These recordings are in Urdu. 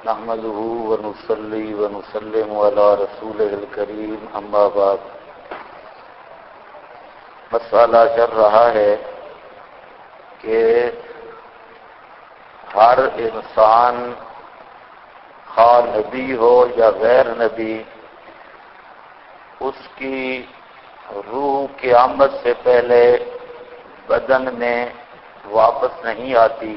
نحمده ونصلي ونسلم على رسوله الكريم اما بعد مسئلہ چل رہا ہے کہ ہر انسان خواہ نبی ہو یا غیر نبی اس کی روح قیامت سے پہلے بدن میں واپس نہیں آتی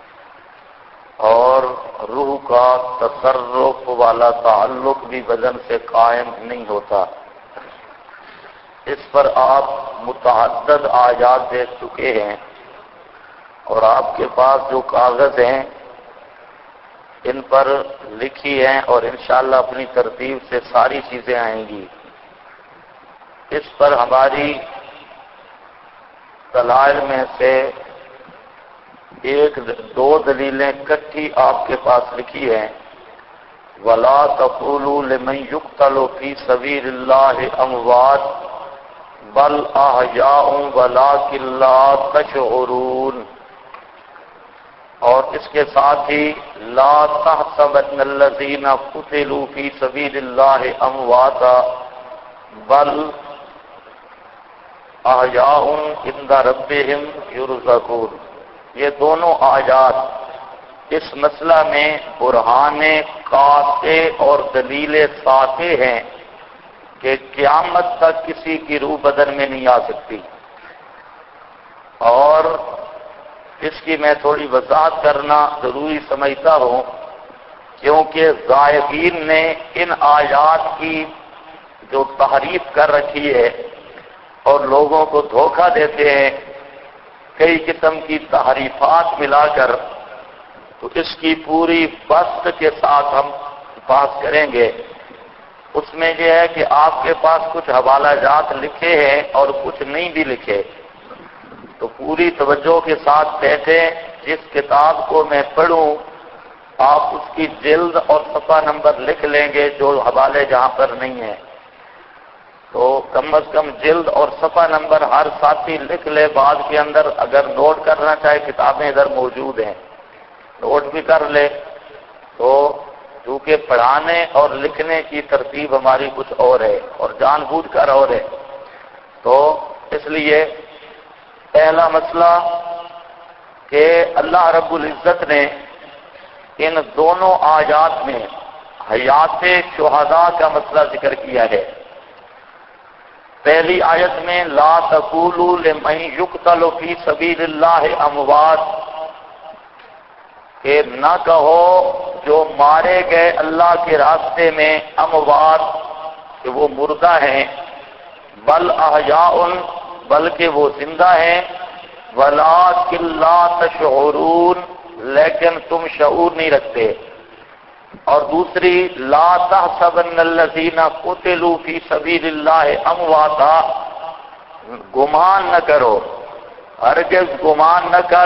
اور روح کا تصرف والا تعلق بھی بدن سے قائم نہیں ہوتا۔ اس پر آپ متعدد آیات دیکھ چکے ہیں اور آپ کے پاس جو کاغذ ہیں ان پر لکھی ہیں اور انشاءاللہ اپنی ترتیب سے ساری چیزیں آئیں گی۔ اس پر ہماری دلائل میں سے ایک دو دلیلیں اکٹھی آپ کے پاس لکھی ہیں۔ وَلَا تَقُولُوا لِمَن يُقْتَلُ فِي سَبِيلِ اللَّهِ أَمْوَاتٌ بَلْ أَحْيَاءٌ وَلَٰكِن لَّا تَشْعُرُونَ، اور اس کے ساتھ ہی لَا تَحْسَبَنَّ الَّذِينَ قُتِلُوا فِي سَبِيلِ اللَّهِ أَمْوَاتًا بَلْ أَحْيَاءٌ عِندَ رَبِّهِمْ يُرْزَقُونَ۔ یہ دونوں آیات اس مسئلہ میں برہان قاطع اور دلیل ساطع ہیں کہ قیامت تک کسی کی روح بدن میں نہیں آ سکتی، اور اس کی میں تھوڑی وضاحت کرنا ضروری سمجھتا ہوں کیونکہ زائغین نے ان آیات کی جو تحریف کر رکھی ہے اور لوگوں کو دھوکہ دیتے ہیں کئی قسم کی تحریفات ملا کر، تو اس کی پوری بست کے ساتھ ہم بات کریں گے۔ اس میں یہ ہے کہ آپ کے پاس کچھ حوالہ جات لکھے ہیں اور کچھ نہیں بھی لکھے، تو پوری توجہ کے ساتھ بیٹھیں۔ جس کتاب کو میں پڑھوں آپ اس کی جلد اور صفحہ نمبر لکھ لیں گے جو حوالے جہاں پر نہیں ہیں، تو کم از کم جلد اور صفحہ نمبر ہر ساتھی لکھ لے۔ بعد کے اندر اگر نوٹ کرنا چاہے کتابیں ادھر موجود ہیں، نوٹ بھی کر لے۔ تو کیونکہ پڑھانے اور لکھنے کی ترتیب ہماری کچھ اور ہے اور جان بوجھ کر اور ہے، تو اس لیے پہلا مسئلہ کہ اللہ رب العزت نے ان دونوں آیات میں حیات شہداء کا مسئلہ ذکر کیا ہے۔ پہلی آیت میں لا تقولوا لمن يقتل في سبيل الله اموات، کہ نہ کہو جو مارے گئے اللہ کے راستے میں اموات، کہ وہ مردہ ہیں، بل احیاء، بلکہ وہ زندہ ہیں، ولٰکن لا تشعرون، لیکن تم شعور نہیں رکھتے۔ اور دوسری لا تحسبن الذین قتلوا فی سبیل اللہ امواتا، گمان نہ کرو، ہرگز گمان نہ کر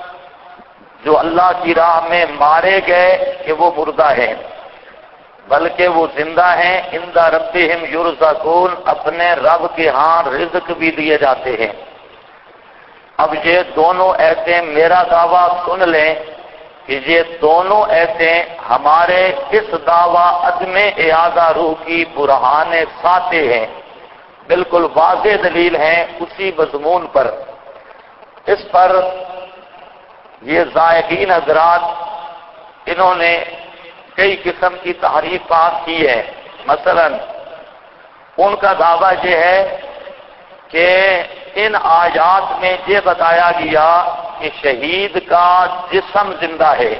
جو اللہ کی راہ میں مارے گئے کہ وہ مردہ ہیں، بلکہ وہ زندہ ہیں، عند ربہم یرزقون، اپنے رب کے ہاں رزق بھی دیے جاتے ہیں۔ اب یہ دونوں ایتیں میرا دعویٰ سن لیں کہ یہ دونوں ایتیں ہمارے اس دعویٰ عدم اعادہ روح کی برہان ساطع ہیں، بالکل واضح دلیل ہیں اسی مضمون پر۔ اس پر یہ زائغین حضرات انہوں نے کئی قسم کی تحریفات کی ہے۔ مثلا ان کا دعویٰ یہ ہے کہ ان آیات میں یہ بتایا گیا کہ شہید کا جسم زندہ ہے،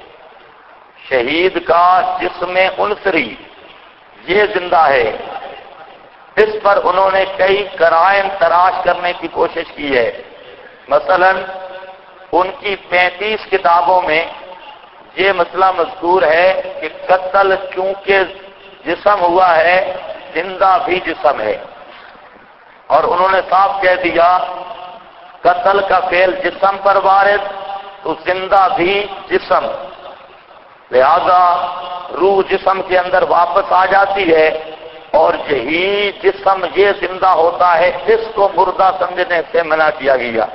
شہید کا جسم عنصری یہ زندہ ہے۔ اس پر انہوں نے کئی قرائن تراش کرنے کی کوشش کی ہے۔ مثلا ان کی 35 کتابوں میں یہ مسئلہ مذکور ہے کہ قتل چونکہ جسم ہوا ہے، زندہ بھی جسم ہے، اور انہوں نے صاف کہہ دیا قتل کا فعل جسم پر وارد تو زندہ بھی جسم، لہذا روح جسم کے اندر واپس آ جاتی ہے، اور یہی جسم یہ زندہ ہوتا ہے، اس کو مردہ سمجھنے سے منع کیا گیا۔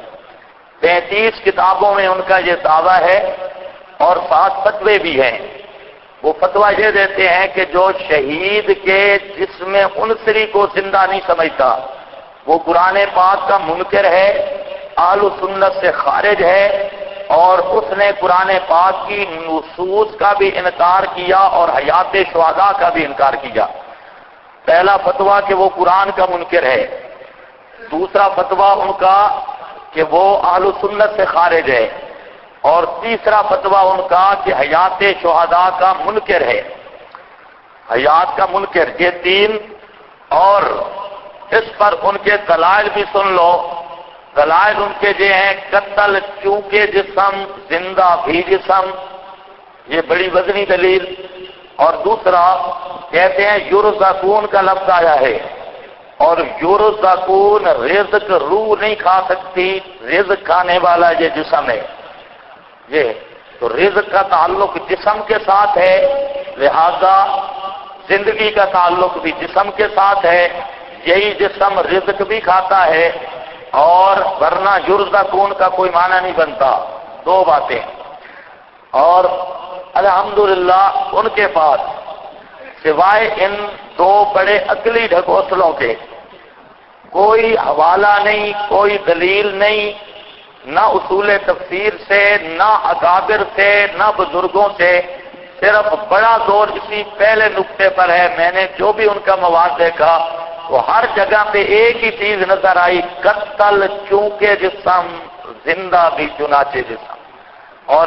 35 کتابوں میں ان کا یہ دعویٰ ہے اور 7 فتوے بھی ہیں۔ وہ فتویٰ یہ دیتے ہیں کہ جو شہید کے جسم عنصری کو زندہ نہیں سمجھتا وہ قرآن پاک کا منکر ہے، اہل سنت سے خارج ہے، اور اس نے قرآن پاک کی نصوص کا بھی انکار کیا اور حیات شہداء کا بھی انکار کیا۔ پہلا فتویٰ کہ وہ قرآن کا منکر ہے، دوسرا فتویٰ ان کا کہ وہ اہل سنت سے خارج ہے، اور تیسرا فتویٰ ان کا کہ حیات شہداء کا منکر ہے، حیات کا منکر۔ یہ تین، اور اس پر ان کے دلائل بھی سن لو۔ دلائل ان کے یہ ہیں، قتل چونکہ جسم زندہ بھی جسم، یہ بڑی وزنی دلیل۔ اور دوسرا کہتے ہیں یرزقون کا لفظ آیا ہے، اور یرزقون رزق روح نہیں کھا سکتی، رزق کھانے والا یہ جسم ہے۔ یہ تو رزق کا تعلق جسم کے ساتھ ہے، لہذا زندگی کا تعلق بھی جسم کے ساتھ ہے، یہی جسم رزق بھی کھاتا ہے، اور ورنہ یرزقون کا کوئی معنی نہیں بنتا۔ دو باتیں۔ اور الحمدللہ ان کے پاس سوائے ان دو بڑے عقلی ڈھکوسلوں کے کوئی حوالہ نہیں، کوئی دلیل نہیں، نہ اصول تفسیر سے، نہ اکابر سے، نہ بزرگوں سے۔ صرف بڑا زور اسی پہلے نقطے پر ہے۔ میں نے جو بھی ان کا مواد دیکھا تو ہر جگہ پہ ایک ہی چیز نظر آئی، قتل چونکہ جسم زندہ بھی چنانچہ جسم۔ اور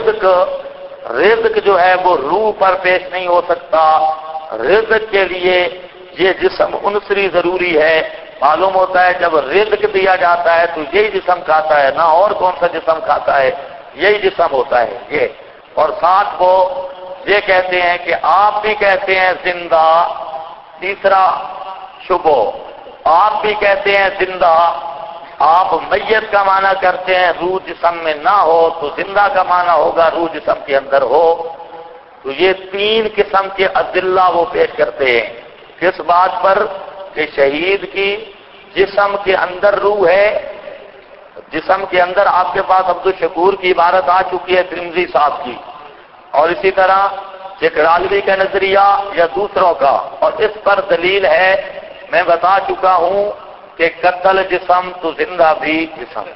رزق جو ہے وہ روح پر پیش نہیں ہو سکتا، رزق کے لیے یہ جسم عنصری ضروری ہے۔ معلوم ہوتا ہے جب رزق دیا جاتا ہے تو یہی جسم کھاتا ہے، نہ اور کون سا جسم کھاتا ہے، یہی جسم ہوتا ہے یہ۔ اور ساتھ وہ یہ کہتے ہیں کہ آپ بھی کہتے ہیں زندہ، تیسرا شبہ آپ بھی کہتے ہیں زندہ، آپ میت کا معنی کرتے ہیں روح جسم میں نہ ہو، تو زندہ کا معنی ہوگا روح جسم کے اندر ہو۔ تو یہ تین قسم کے ادلہ وہ پیش کرتے ہیں۔ کس بات پر؟ کہ شہید کی جسم کے اندر روح ہے، جسم کے اندر آپ کے پاس عبدالشکور کی عبارت آ چکی ہے ترمذی صاحب کی، اور اسی طرح چکرالوی کا نظریہ یا دوسروں کا، اور اس پر دلیل ہے میں بتا چکا ہوں کہ قتل جسم تو زندہ بھی جسم۔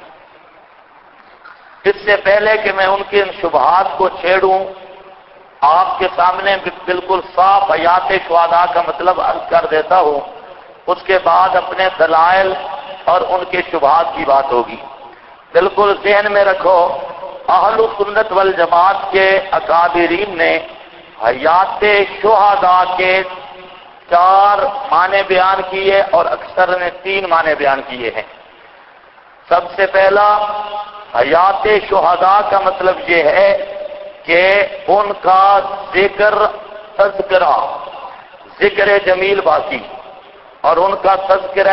اس سے پہلے کہ میں ان کے ان شبہات کو چھیڑوں، آپ کے سامنے بالکل صاف حیات شہداء کا مطلب عرض کر دیتا ہوں، اس کے بعد اپنے دلائل اور ان کے شبہات کی بات ہوگی۔ بالکل ذہن میں رکھو، اہل سنت والجماعت کے اکابرین نے حیات شہداء کے 4 معنی بیان کیے اور اکثر نے 3 معنی بیان کیے ہیں۔ سب سے پہلا حیات شہداء کا مطلب یہ ہے کہ ان کا ذکر تذکرہ، ذکر جمیل باقی، اور ان کا تذکرہ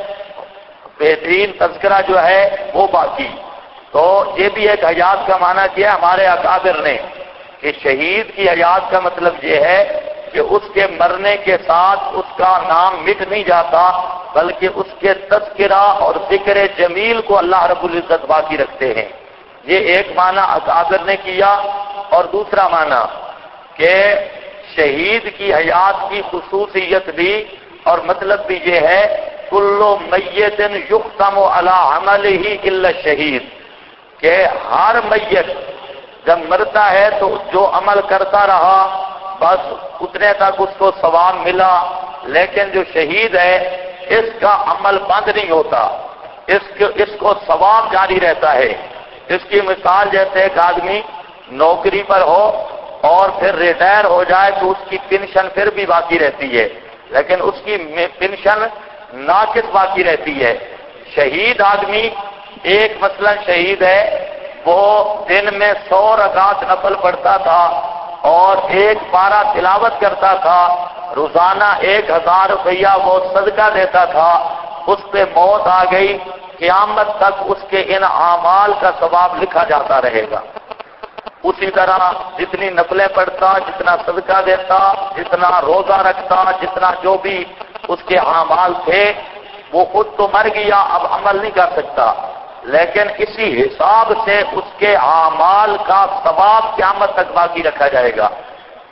بہترین تذکرہ جو ہے وہ باقی۔ تو یہ بھی ایک حیات کا معنی کیا ہمارے اکابر نے کہ شہید کی حیات کا مطلب یہ ہے کہ اس کے مرنے کے ساتھ اس کا نام مٹ نہیں جاتا، بلکہ اس کے تذکرہ اور ذکر جمیل کو اللہ رب العزت باقی رکھتے ہیں۔ یہ ایک معنی اکابر نے کیا۔ اور دوسرا معنی کہ شہید کی حیات کی خصوصیت بھی اور مطلب بھی یہ ہے کل میت یختم علی عملہ الا الشہید، کہ ہر میت جب مرتا ہے تو جو عمل کرتا رہا بس اتنے تک اس کو ثواب ملا، لیکن جو شہید ہے اس کا عمل بند نہیں ہوتا، اس کو ثواب جاری رہتا ہے۔ اس کی مثال جیسے ایک آدمی نوکری پر ہو اور پھر ریٹائر ہو جائے تو اس کی پینشن پھر بھی باقی رہتی ہے، لیکن اس کی پینشن ناقص باقی رہتی ہے۔ شہید آدمی ایک مثلا شہید ہے، وہ دن میں 100 رکعت نفل پڑھتا تھا اور 1 پارہ تلاوت کرتا تھا، روزانہ 1000 روپیہ وہ صدقہ دیتا تھا، اس پہ موت آ گئی، قیامت تک اس کے ان اعمال کا ثواب لکھا جاتا رہے گا۔ اسی طرح جتنی نفلیں پڑھتا، جتنا صدقہ دیتا، جتنا روزہ رکھتا، جتنا جو بھی اس کے اعمال تھے، وہ خود تو مر گیا، اب عمل نہیں کر سکتا، لیکن اسی حساب سے اس کے اعمال کا ثواب قیامت تک باقی رکھا جائے گا۔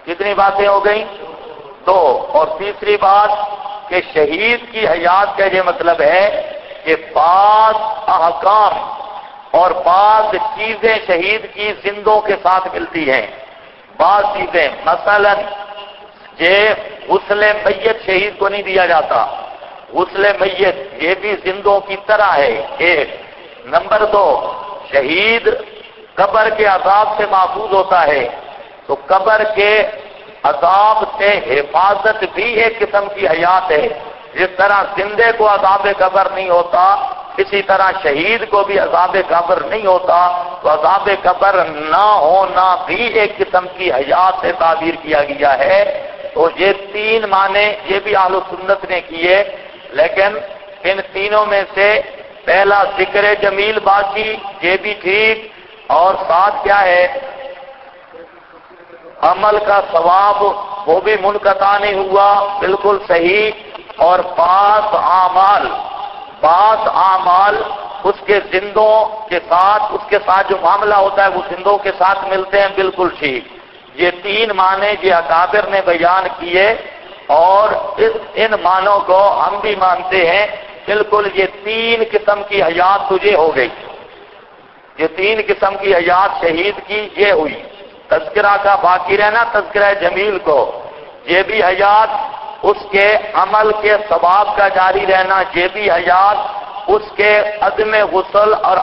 کتنی باتیں ہو گئیں؟ دو. اور تیسری بات کہ شہید کی حیات کا یہ مطلب ہے کہ بعض احکام اور بعض چیزیں شہید کی زندوں کے ساتھ ملتی ہیں. بعض چیزیں مثلا یہ غسل میت شہید کو نہیں دیا جاتا. غسل میت یہ بھی زندوں کی طرح ہے. ایک. نمبر دو، شہید قبر کے عذاب سے محفوظ ہوتا ہے، تو قبر کے عذاب سے حفاظت بھی ایک قسم کی حیات ہے. جس طرح زندے کو عذاب قبر نہیں ہوتا، اسی طرح شہید کو بھی عذاب قبر نہیں ہوتا. تو عذاب قبر نہ ہونا بھی ایک قسم کی حیات سے تعبیر کیا گیا ہے. تو یہ تین معنی یہ بھی اہل سنت نے کیے، لیکن ان تینوں میں سے پہلا ذکر جمیل باقی یہ بھی ٹھیک، اور ساتھ کیا ہے، عمل کا ثواب وہ بھی منقطع نہیں ہوا، بالکل صحیح. اور بعض اعمال اس کے زندوں کے ساتھ، اس کے ساتھ جو معاملہ ہوتا ہے وہ زندوں کے ساتھ ملتے ہیں، بالکل ٹھیک. یہ تین معنی یہ اکابر نے بیان کیے، اور ان معنوں کو ہم بھی مانتے ہیں. بالکل یہ تین قسم کی حیات تجھے ہو گئی. یہ تین قسم کی حیات شہید کی یہ ہوئی. تذکرہ کا باقی رہنا، تذکرہ جمیل کو، یہ بھی حیات. اس کے عمل کے ثواب کا جاری رہنا، یہ بھی حیات. اس کے عدم غسل اور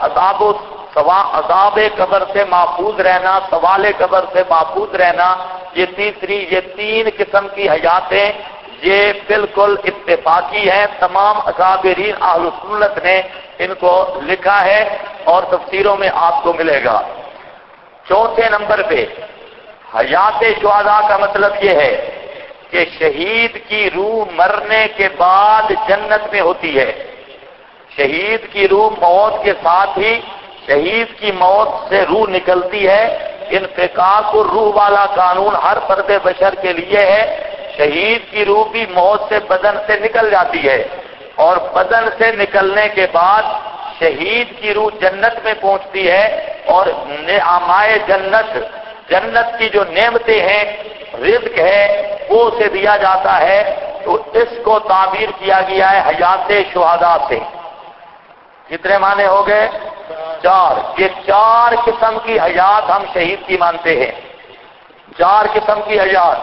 عذاب قبر سے محفوظ رہنا، سوال قبر سے محفوظ رہنا، یہ تیسری. یہ تین قسم کی حیاتیں یہ بالکل اتفاقی ہیں. تمام اکابرین اہل سنت نے ان کو لکھا ہے اور تفسیروں میں آپ کو ملے گا. چوتھے نمبر پہ حیات شہداء کا مطلب یہ ہے کہ شہید کی روح مرنے کے بعد جنت میں ہوتی ہے. شہید کی روح موت کے ساتھ ہی شہید کی موت سے روح نکلتی ہے. انفکاک الروح والا قانون ہر فرد بشر کے لیے ہے. شہید کی روح بھی موت سے بدن سے نکل جاتی ہے، اور بدن سے نکلنے کے بعد شہید کی روح جنت میں پہنچتی ہے، اور نعمائے جنت کی جو نعمتیں ہیں، رزق ہے، وہ اسے دیا جاتا ہے. تو اس کو تعبیر کیا گیا ہے حیات شہداء سے. کتنے معنی ہو گئے؟ چار. یہ چار قسم کی حیات ہم شہید کی مانتے ہیں. چار قسم کی حیات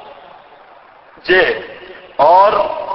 جی. اور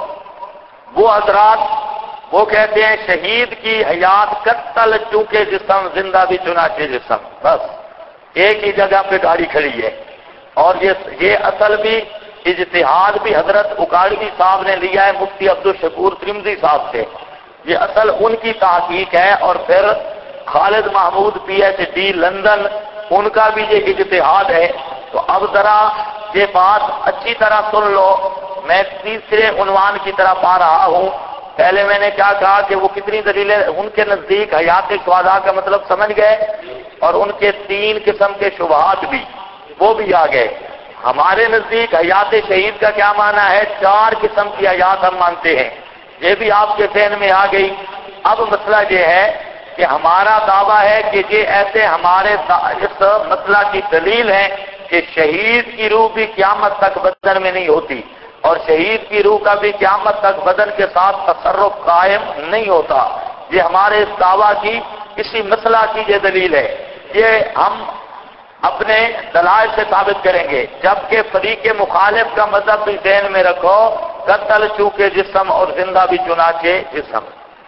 وہ حضرات وہ کہتے ہیں شہید کی حیات قتل چونکہ جسم، زندہ بھی چنانچہ جسم. بس ایک ہی جگہ پہ گاڑی کھڑی ہے. اور یہ اصل بھی اجتہاد بھی حضرت اکاڑوی صاحب نے لیا ہے مفتی عبدالشکور ترمذی صاحب سے. یہ اصل ان کی تحقیق ہے. اور پھر Khalid Mahmood P H D London, ان کا بھی یہ اجتہاد ہے. تو اب ذرا یہ بات اچھی طرح سن لو. میں تیسرے عنوان کی طرف آ رہا ہوں. پہلے میں نے کیا کہا کہ وہ کتنی دلیلیں ان کے نزدیک حیات شہداء کا مطلب سمجھ گئے، اور ان کے تین قسم کے شبہات بھی وہ بھی آ گئے. ہمارے نزدیک حیات شہید کا کیا معنی ہے؟ چار قسم کی حیات ہم مانتے ہیں. یہ بھی آپ کے ذہن میں آ گئی. اب مسئلہ یہ ہے کہ ہمارا دعویٰ ہے کہ یہ ایسے ہمارے اس مسئلہ کی دلیل ہے کہ شہید کی روح بھی قیامت تک بدن میں نہیں ہوتی، اور شہید کی روح کا بھی قیامت تک بدن کے ساتھ تصرف قائم نہیں ہوتا. یہ ہمارے اس دعویٰ کی اسی مسئلہ کی یہ دلیل ہے. یہ ہم اپنے دلائل سے ثابت کریں گے. جبکہ فریق مخالف کا مذہب بھی ذہن میں رکھو، قتل چونکہ جسم اور زندہ بھی چنانچہ جسم.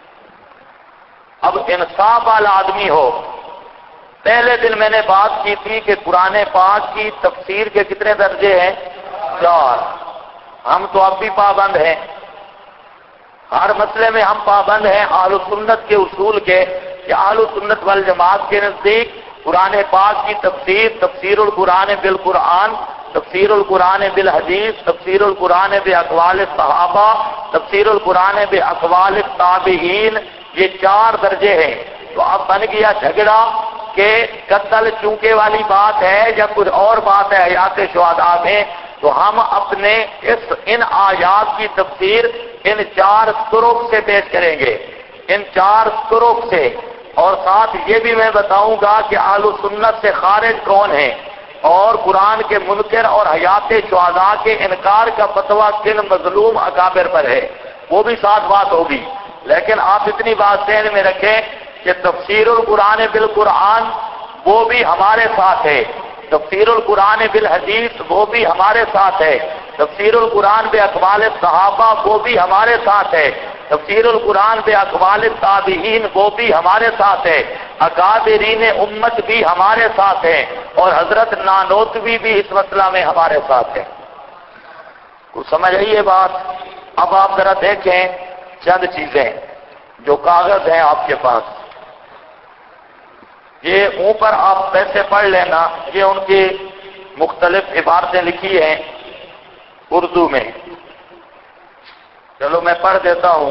اب انصاف والا آدمی ہو. پہلے دن میں نے بات کی تھی کہ قرآن پاک کی تفسیر کے کتنے درجے ہیں؟ چار. ہم تو اب بھی پابند ہیں، ہر مسئلے میں ہم پابند ہیں اہل سنت کے اصول کے، کہ اہل سنت والجماعت کے نزدیک قرآن پاک کی تفسیر القرآن بالقرآن، تفسیر القرآن بالحدیث، تفسیر القرآن باقوال الصحابہ، تفسیر القرآن باقوال التابعین، یہ چار درجے ہیں. تو اب بن گیا جھگڑا کہ قتل چونکے والی بات ہے یا کچھ اور بات ہے حیات شہداء میں. تو ہم اپنے ان آیات کی تفسیر ان چار طرق سے پیش کریں گے، ان چار طرق سے. اور ساتھ یہ بھی میں بتاؤں گا کہ اہل سنت سے خارج کون ہیں. اور قرآن کے منکر اور حیات شہداء کے انکار کا فتویٰ کن مظلوم اکابر پر ہے، وہ بھی ساتھ بات ہوگی۔ لیکن آپ اتنی بات ذہن میں رکھیں کہ تفسیر القرآن بالقرآن وہ بھی ہمارے ساتھ ہے، تفسیر القرآن بالحدیث وہ بھی ہمارے ساتھ ہے، تفسیر القرآن باقوال صحابہ وہ بھی ہمارے ساتھ ہے، تفسیر القرآن باقوال تابعین وہ بھی ہمارے ساتھ ہے، اکابرین امت بھی ہمارے ساتھ ہیں، اور حضرت نانوتوی بھی اس مسئلہ میں ہمارے ساتھ ہے۔ کچھ سمجھ آئی یہ بات؟ اب آپ ذرا دیکھیں چند چیزیں جو کاغذ ہیں آپ کے پاس، یہ اوپر آپ پیسے پڑھ لینا، یہ ان کی مختلف عبارتیں لکھی ہیں اردو میں، چلو میں پڑھ دیتا ہوں۔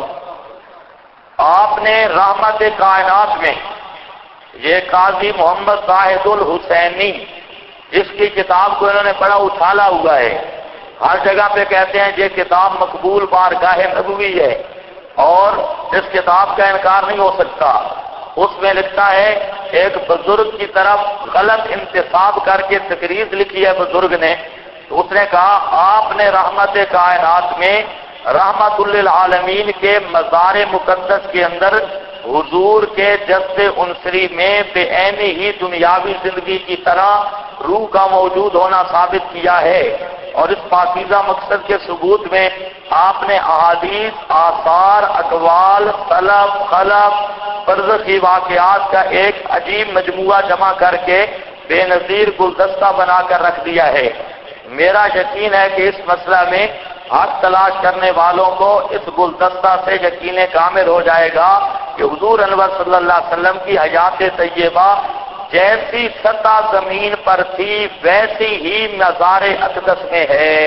آپ نے رحمت کائنات میں، یہ قاضی محمد زاہد الحسینی، اس کی کتاب کو انہوں نے بڑا اچھالا ہوا ہے، ہر جگہ پہ کہتے ہیں یہ کتاب مقبول بارگاہ نبوی ہے اور اس کتاب کا انکار نہیں ہو سکتا۔ اس میں لکھتا ہے ایک بزرگ کی طرف غلط انتساب کر کے تقریر لکھی ہے بزرگ نے، تو اس نے کہا آپ نے رحمت کائنات میں رحمت للعالمین کے مزار مقدس کے اندر حضور کے جذب عنصری میں بے عینی ہی دنیاوی زندگی کی طرح روح کا موجود ہونا ثابت کیا ہے، اور اس پاکیزہ مقصد کے ثبوت میں آپ نے احادیث، آثار، اقوال، سلف، خلف، برزخی واقعات کا ایک عجیب مجموعہ جمع کر کے بے نظیر گلدستہ بنا کر رکھ دیا ہے۔ میرا یقین ہے کہ اس مسئلہ میں حق تلاش کرنے والوں کو اس گلدستہ سے یقین کامل ہو جائے گا کہ حضور انور صلی اللہ علیہ وسلم کی حیات طیبہ جیسی سطح زمین پر تھی ویسی ہی مزار اقدس میں ہے۔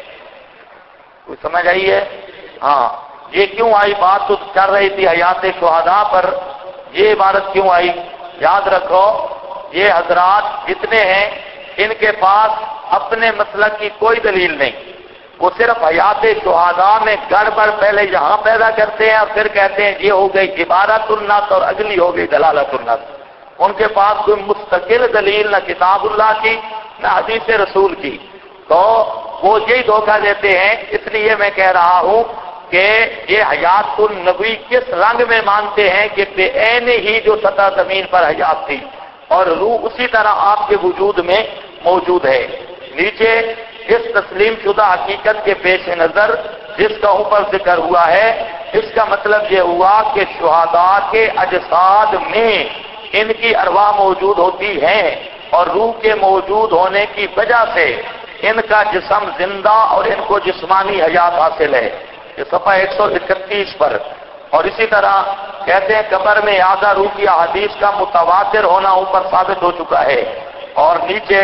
کوئی سمجھ آئی ہے؟ ہاں، یہ کیوں آئی؟ بات تو کر رہی تھی حیات شہداء پر، یہ عبارت کیوں آئی؟ یاد رکھو یہ حضرات جتنے ہیں ان کے پاس اپنے مسلک کی کوئی دلیل نہیں، وہ صرف حیات شہداء میں گڑبڑ پہلے یہاں پیدا کرتے ہیں اور پھر کہتے ہیں یہ ہو گئی عبارت النص اور اگلی ہو گئی دلالت النص۔ ان کے پاس کوئی مستقل دلیل نہ کتاب اللہ کی نہ حدیث رسول کی، تو وہ یہی دھوکہ دیتے ہیں۔ اس لیے میں کہہ رہا ہوں کہ یہ حیات النبی کس رنگ میں مانتے ہیں کہ بے عین ہی جو سطح زمین پر حیات تھی اور روح اسی طرح آپ کے وجود میں موجود ہے۔ نیچے اس تسلیم شدہ حقیقت کے پیش نظر جس کا اوپر ذکر ہوا ہے، اس کا مطلب یہ ہوا کہ شہداء کے اجساد میں ان کی ارواح موجود ہوتی ہیں اور روح کے موجود ہونے کی وجہ سے ان کا جسم زندہ اور ان کو جسمانی حیات حاصل ہے، یہ صفحہ 131 پر۔ اور اسی طرح کہتے ہیں قبر میں اعادہ روح کی احادیث کا متواتر ہونا اوپر ثابت ہو چکا ہے، اور نیچے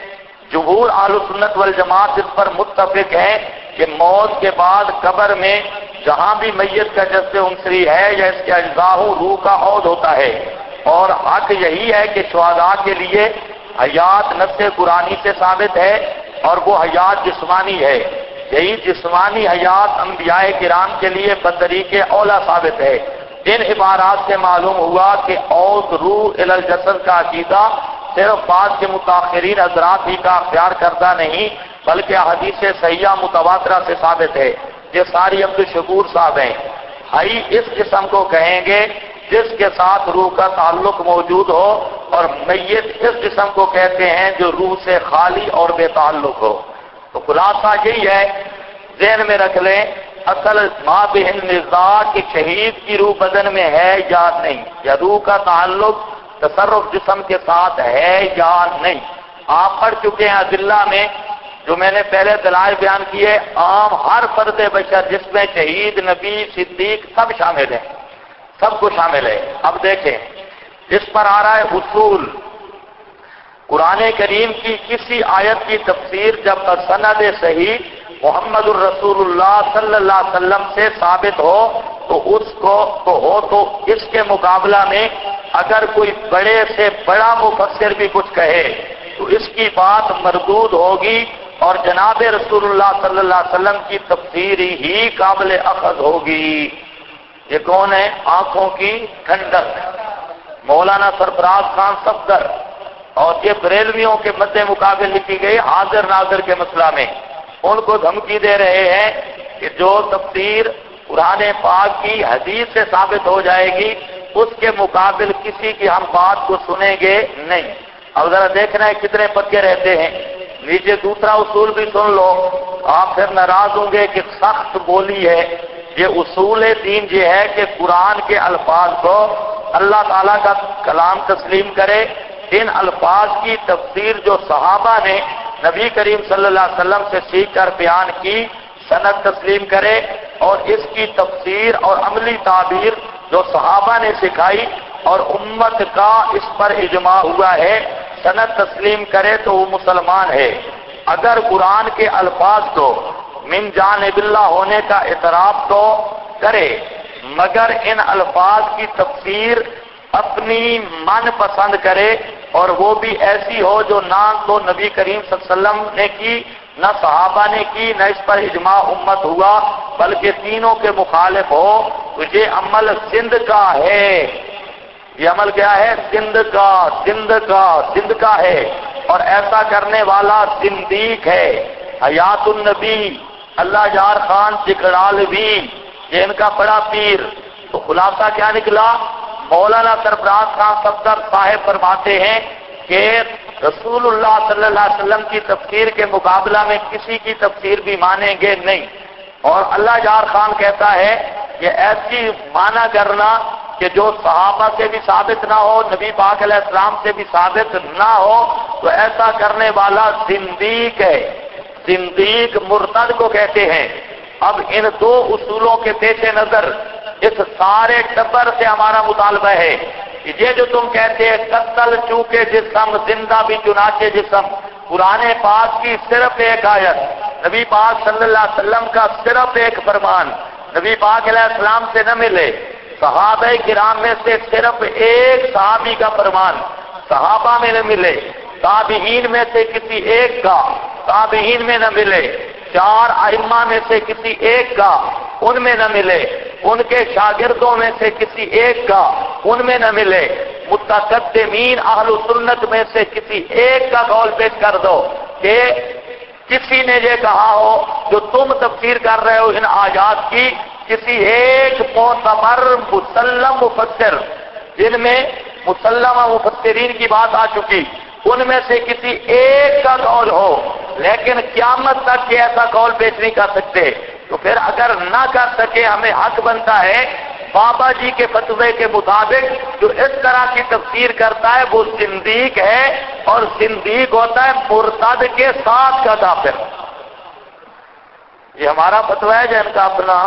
جمہور اہل سنت والجماعت اس پر متفق ہیں کہ موت کے بعد قبر میں جہاں بھی میت کا جسد عنصری ہے یا اس کے اجزاء روح کا عود ہوتا ہے، اور حق یہی ہے کہ شہداء کے لیے حیات نص قرآنی سے ثابت ہے اور وہ حیات جسمانی ہے، یہی جسمانی حیات انبیاء کرام کے لیے بطریق اولا ثابت ہے۔ ان عبارات سے معلوم ہوا کہ عود روح الی الجسد کا عقیدہ صرف بعض کے متاخرین حضرات ہی کا اختیار کردہ نہیں بلکہ حدیث صحیحہ متواترہ سے ثابت ہے۔ یہ ساری عبدالشکور صاحب ہیں۔ حی اس قسم کو کہیں گے جس کے ساتھ روح کا تعلق موجود ہو، اور میت اس قسم کو کہتے ہیں جو روح سے خالی اور بے تعلق ہو۔ تو خلاصہ یہی ہے، ذہن میں رکھ لیں، اصل ما بہن نزاع کہ شہید کی روح بدن میں ہے یا نہیں، یا روح کا تعلق تصرف جسم کے ساتھ ہے یا نہیں۔ آپ پڑھ چکے ہیں ادلہ میں، جو میں نے پہلے دلائل بیان کیے، عام ہر فرد بشر جس میں شہید، نبی، صدیق سب شامل ہیں، سب کو شامل ہے۔ اب دیکھیں اس پر آ رہا ہے اصول۔ قرآن کریم کی کسی آیت کی تفسیر جب بسند صحیح محمد الرسول اللہ صلی اللہ علیہ وسلم سے ثابت ہو تو اس کے مقابلہ میں اگر کوئی بڑے سے بڑا مفسر بھی کچھ کہے تو اس کی بات مردود ہوگی اور جناب رسول اللہ صلی اللہ علیہ وسلم کی تفسیر ہی قابل اخذ ہوگی۔ یہ کون ہے؟ آنکھوں کی ٹھنڈک مولانا سرفراز خان صفدر، اور یہ بریلویوں کے مد مقابل لکھی گئی حاضر ناظر کے مسئلہ میں ان کو دھمکی دے رہے ہیں کہ جو تفسیر قرآن پاک کی حدیث سے ثابت ہو جائے گی اس کے مقابل کسی کی ہم بات کو سنیں گے نہیں۔ اب ذرا دیکھنا ہے کتنے پکے رہتے ہیں۔ نیچے دوسرا اصول بھی سن لو، آپ پھر ناراض ہوں گے کہ سخت بولی ہے۔ یہ اصول دین یہ ہے کہ قرآن کے الفاظ کو اللہ تعالیٰ کا کلام تسلیم کرے، ان الفاظ کی تفسیر جو صحابہ نے نبی کریم صلی اللہ علیہ وسلم سے سیکھ کر بیان کی سند تسلیم کرے، اور اس کی تفسیر اور عملی تعبیر جو صحابہ نے سکھائی اور امت کا اس پر اجماع ہوا ہے سند تسلیم کرے تو وہ مسلمان ہے۔ اگر قرآن کے الفاظ کو من جانب اللہ ہونے کا اعتراف تو کرے، مگر ان الفاظ کی تفسیر اپنی من پسند کرے، اور وہ بھی ایسی ہو جو نہ تو نبی کریم صلی اللہ علیہ وسلم نے کی، نہ صحابہ نے کی، نہ اس پر اجماع امت ہوا، بلکہ تینوں کے مخالف ہو، تو یہ عمل سندھ کا ہے۔ یہ عمل کیا ہے؟ سندھ کا ہے، اور ایسا کرنے والا زندیق ہے۔ حیات النبی اللہ جار خان چکڑالوی یہ ان کا بڑا پیر۔ تو خلاصہ کیا نکلا؟ مولانا سرفراز خان صفدر صاحب فرماتے ہیں کہ رسول اللہ صلی اللہ علیہ وسلم کی تفسیر کے مقابلہ میں کسی کی تفسیر بھی مانیں گے نہیں، اور اللہ جار خان کہتا ہے کہ ایسی معنی کرنا کہ جو صحابہ سے بھی ثابت نہ ہو، نبی پاک علیہ السلام سے بھی ثابت نہ ہو، تو ایسا کرنے والا زندیق ہے۔ زندیق مرتد کو کہتے ہیں۔ اب ان دو اصولوں کے پیش نظر اس سارے ٹبر سے ہمارا مطالبہ ہے کہ یہ جو تم کہتے ہیں قتل چونکہ جسم زندہ بھی چنانچہ جسم، قرآن پاک کی صرف ایک آیت، نبی پاک صلی اللہ علیہ وسلم کا صرف ایک فرمان نبی پاک علیہ السلام سے نہ ملے، صحابہ کرام میں سے صرف ایک صحابی کا فرمان صحابہ میں نہ ملے، تابعین میں سے کسی ایک کا تابعین میں نہ ملے، چار ائمہ میں سے کسی ایک کا ان میں نہ ملے، ان کے شاگردوں میں سے کسی ایک کا ان میں نہ ملے، متقدمین اہل سنت میں سے کسی ایک کا قول پیش کر دو کہ کسی نے یہ کہا ہو جو تم تفسیر کر رہے ہو ان آیات کی، کسی ایک معتبر مسلم مفسر جن میں مسلمہ مفسرین کی بات آ چکی ان میں سے کسی ایک کا قول ہو، لیکن قیامت تک یہ ایسا قول پیش نہیں کر سکتے، تو پھر اگر نہ کر سکے ہمیں حق بنتا ہے بابا جی کے فتوے کے مطابق جو اس طرح کی تفسیر کرتا ہے وہ زندیق ہے، اور زندیق ہوتا ہے مرتد کے ساتھ کا کافر۔ یہ ہمارا فتویٰ ہے جو ان کا اپنا،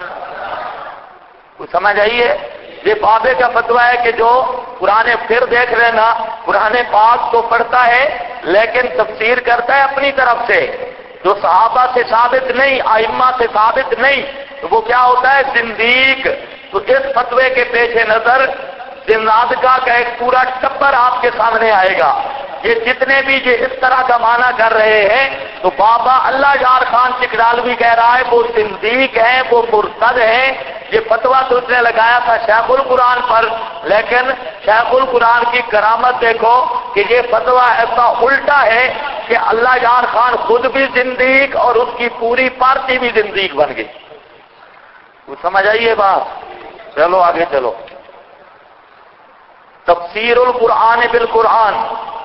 کچھ سمجھ آئیے؟ یہ بابے کا فتویٰ ہے کہ جو قرآن پھر دیکھ لینا قرآن پاک کو پڑھتا ہے لیکن تفسیر کرتا ہے اپنی طرف سے، جو صحابہ سے ثابت نہیں، ائمہ سے ثابت نہیں، تو وہ کیا ہوتا ہے؟ زندیق۔ تو اس فتوے کے پیش نظر زندادگاہ کا ایک پورا ٹبر آپ کے سامنے آئے گا۔ یہ جتنے بھی یہ اس طرح کا معنی کر رہے ہیں تو بابا اللہ جار خان چکڑالوی کہہ رہا ہے وہ زندیق ہیں، وہ مرتد ہیں۔ یہ فتویٰ تو اس نے لگایا تھا شیخ القرآن پر، لیکن شیخ القرآن کی کرامت دیکھو کہ یہ فتویٰ ایسا الٹا ہے کہ اللہ جار خان خود بھی زندیق اور اس کی پوری پارٹی بھی زندیق بن گئی۔ کچھ سمجھ آئیے بات؟ چلو آگے چلو۔ تفسیر القرآن بالقرآن،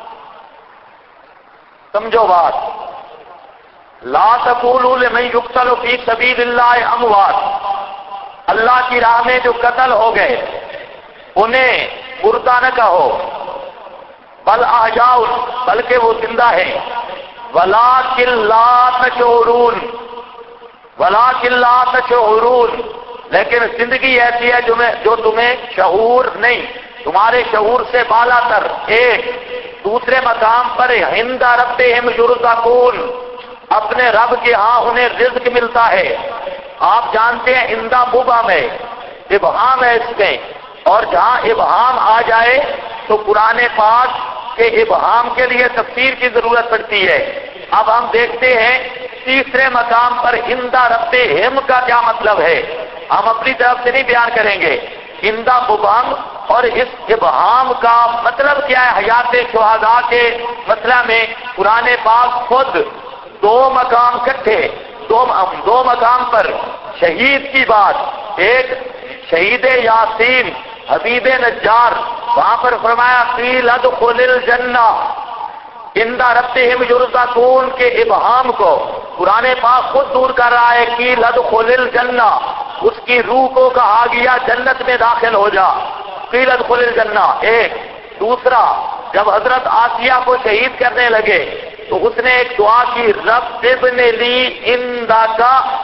سمجھو بات، لا تقولوا لمن يقتل في سبيل الله اموات، اللہ کی راہ میں جو قتل ہو گئے انہیں مردہ نہ کہو، بل احیاء، بلکہ وہ زندہ ہیں، ولکن لا تشعرون، ولکن لا تشعرون، لیکن زندگی ایسی ہے جو تمہیں شعور نہیں، تمہارے شعور سے بالا تر۔ ایک دوسرے مقام پر عند ربہم یرزقون، اپنے رب کے ہاں انہیں رزق ملتا ہے۔ آپ جانتے ہیں اندہ مبہم ہے، ابہام ہے اس میں، اور جہاں ابہام آ جائے تو قرآن پاک کے ابہام کے لیے تفسیر کی ضرورت پڑتی ہے۔ اب ہم دیکھتے ہیں تیسرے مقام پر اندہ ربہم کا کیا مطلب ہے، ہم اپنی طرف سے نہیں بیان کریں گے۔ اندہ مبہم اور اس ابہام کا مطلب کیا ہے؟ حیات شہداء کے مسئلہ میں قرآن پاک خود دو مقام کٹھے، دو مقام پر شہید کی بات، ایک شہید یاسین حبیب نجار، وہاں پر فرمایا قیل ادخل الجنہ عند ربہم یرزقون کے ابہام کو قرآن پاک خود دور کر رہا ہے۔ قیل ادخل الجنہ، اس کی روح کو کہا گیا جنت میں داخل ہو جا، قیل ادخل الجنہ ایک۔ دوسرا، جب حضرت آسیہ کو شہید کرنے لگے تو اس نے ایک دعا کی، رب ابن لی عندک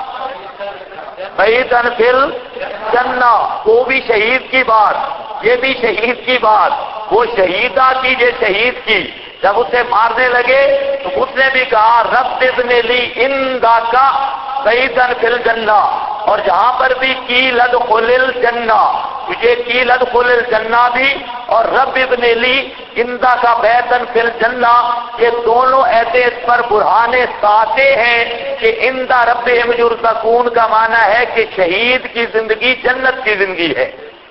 بیتا فی الجنہ، وہ بھی شہید کی بات، یہ بھی شہید کی بات، وہ شہیدہ کی، یہ شہید کی۔ جب اسے مارنے لگے تو اس نے بھی کہا رب ابن لی عندک بیتا فی الجنہ، اور جہاں پر بھی قیل ادخل الجنہ، تجھے قیل ادخل الجنہ بھی اور رب ابن لی عندک بیتا فی الجنہ، یہ دونوں ایسے اس پر برہان ساتے ہیں کہ عند ربہم یرزقون کا معنی ہے کہ شہید کی زندگی جنت کی زندگی ہے۔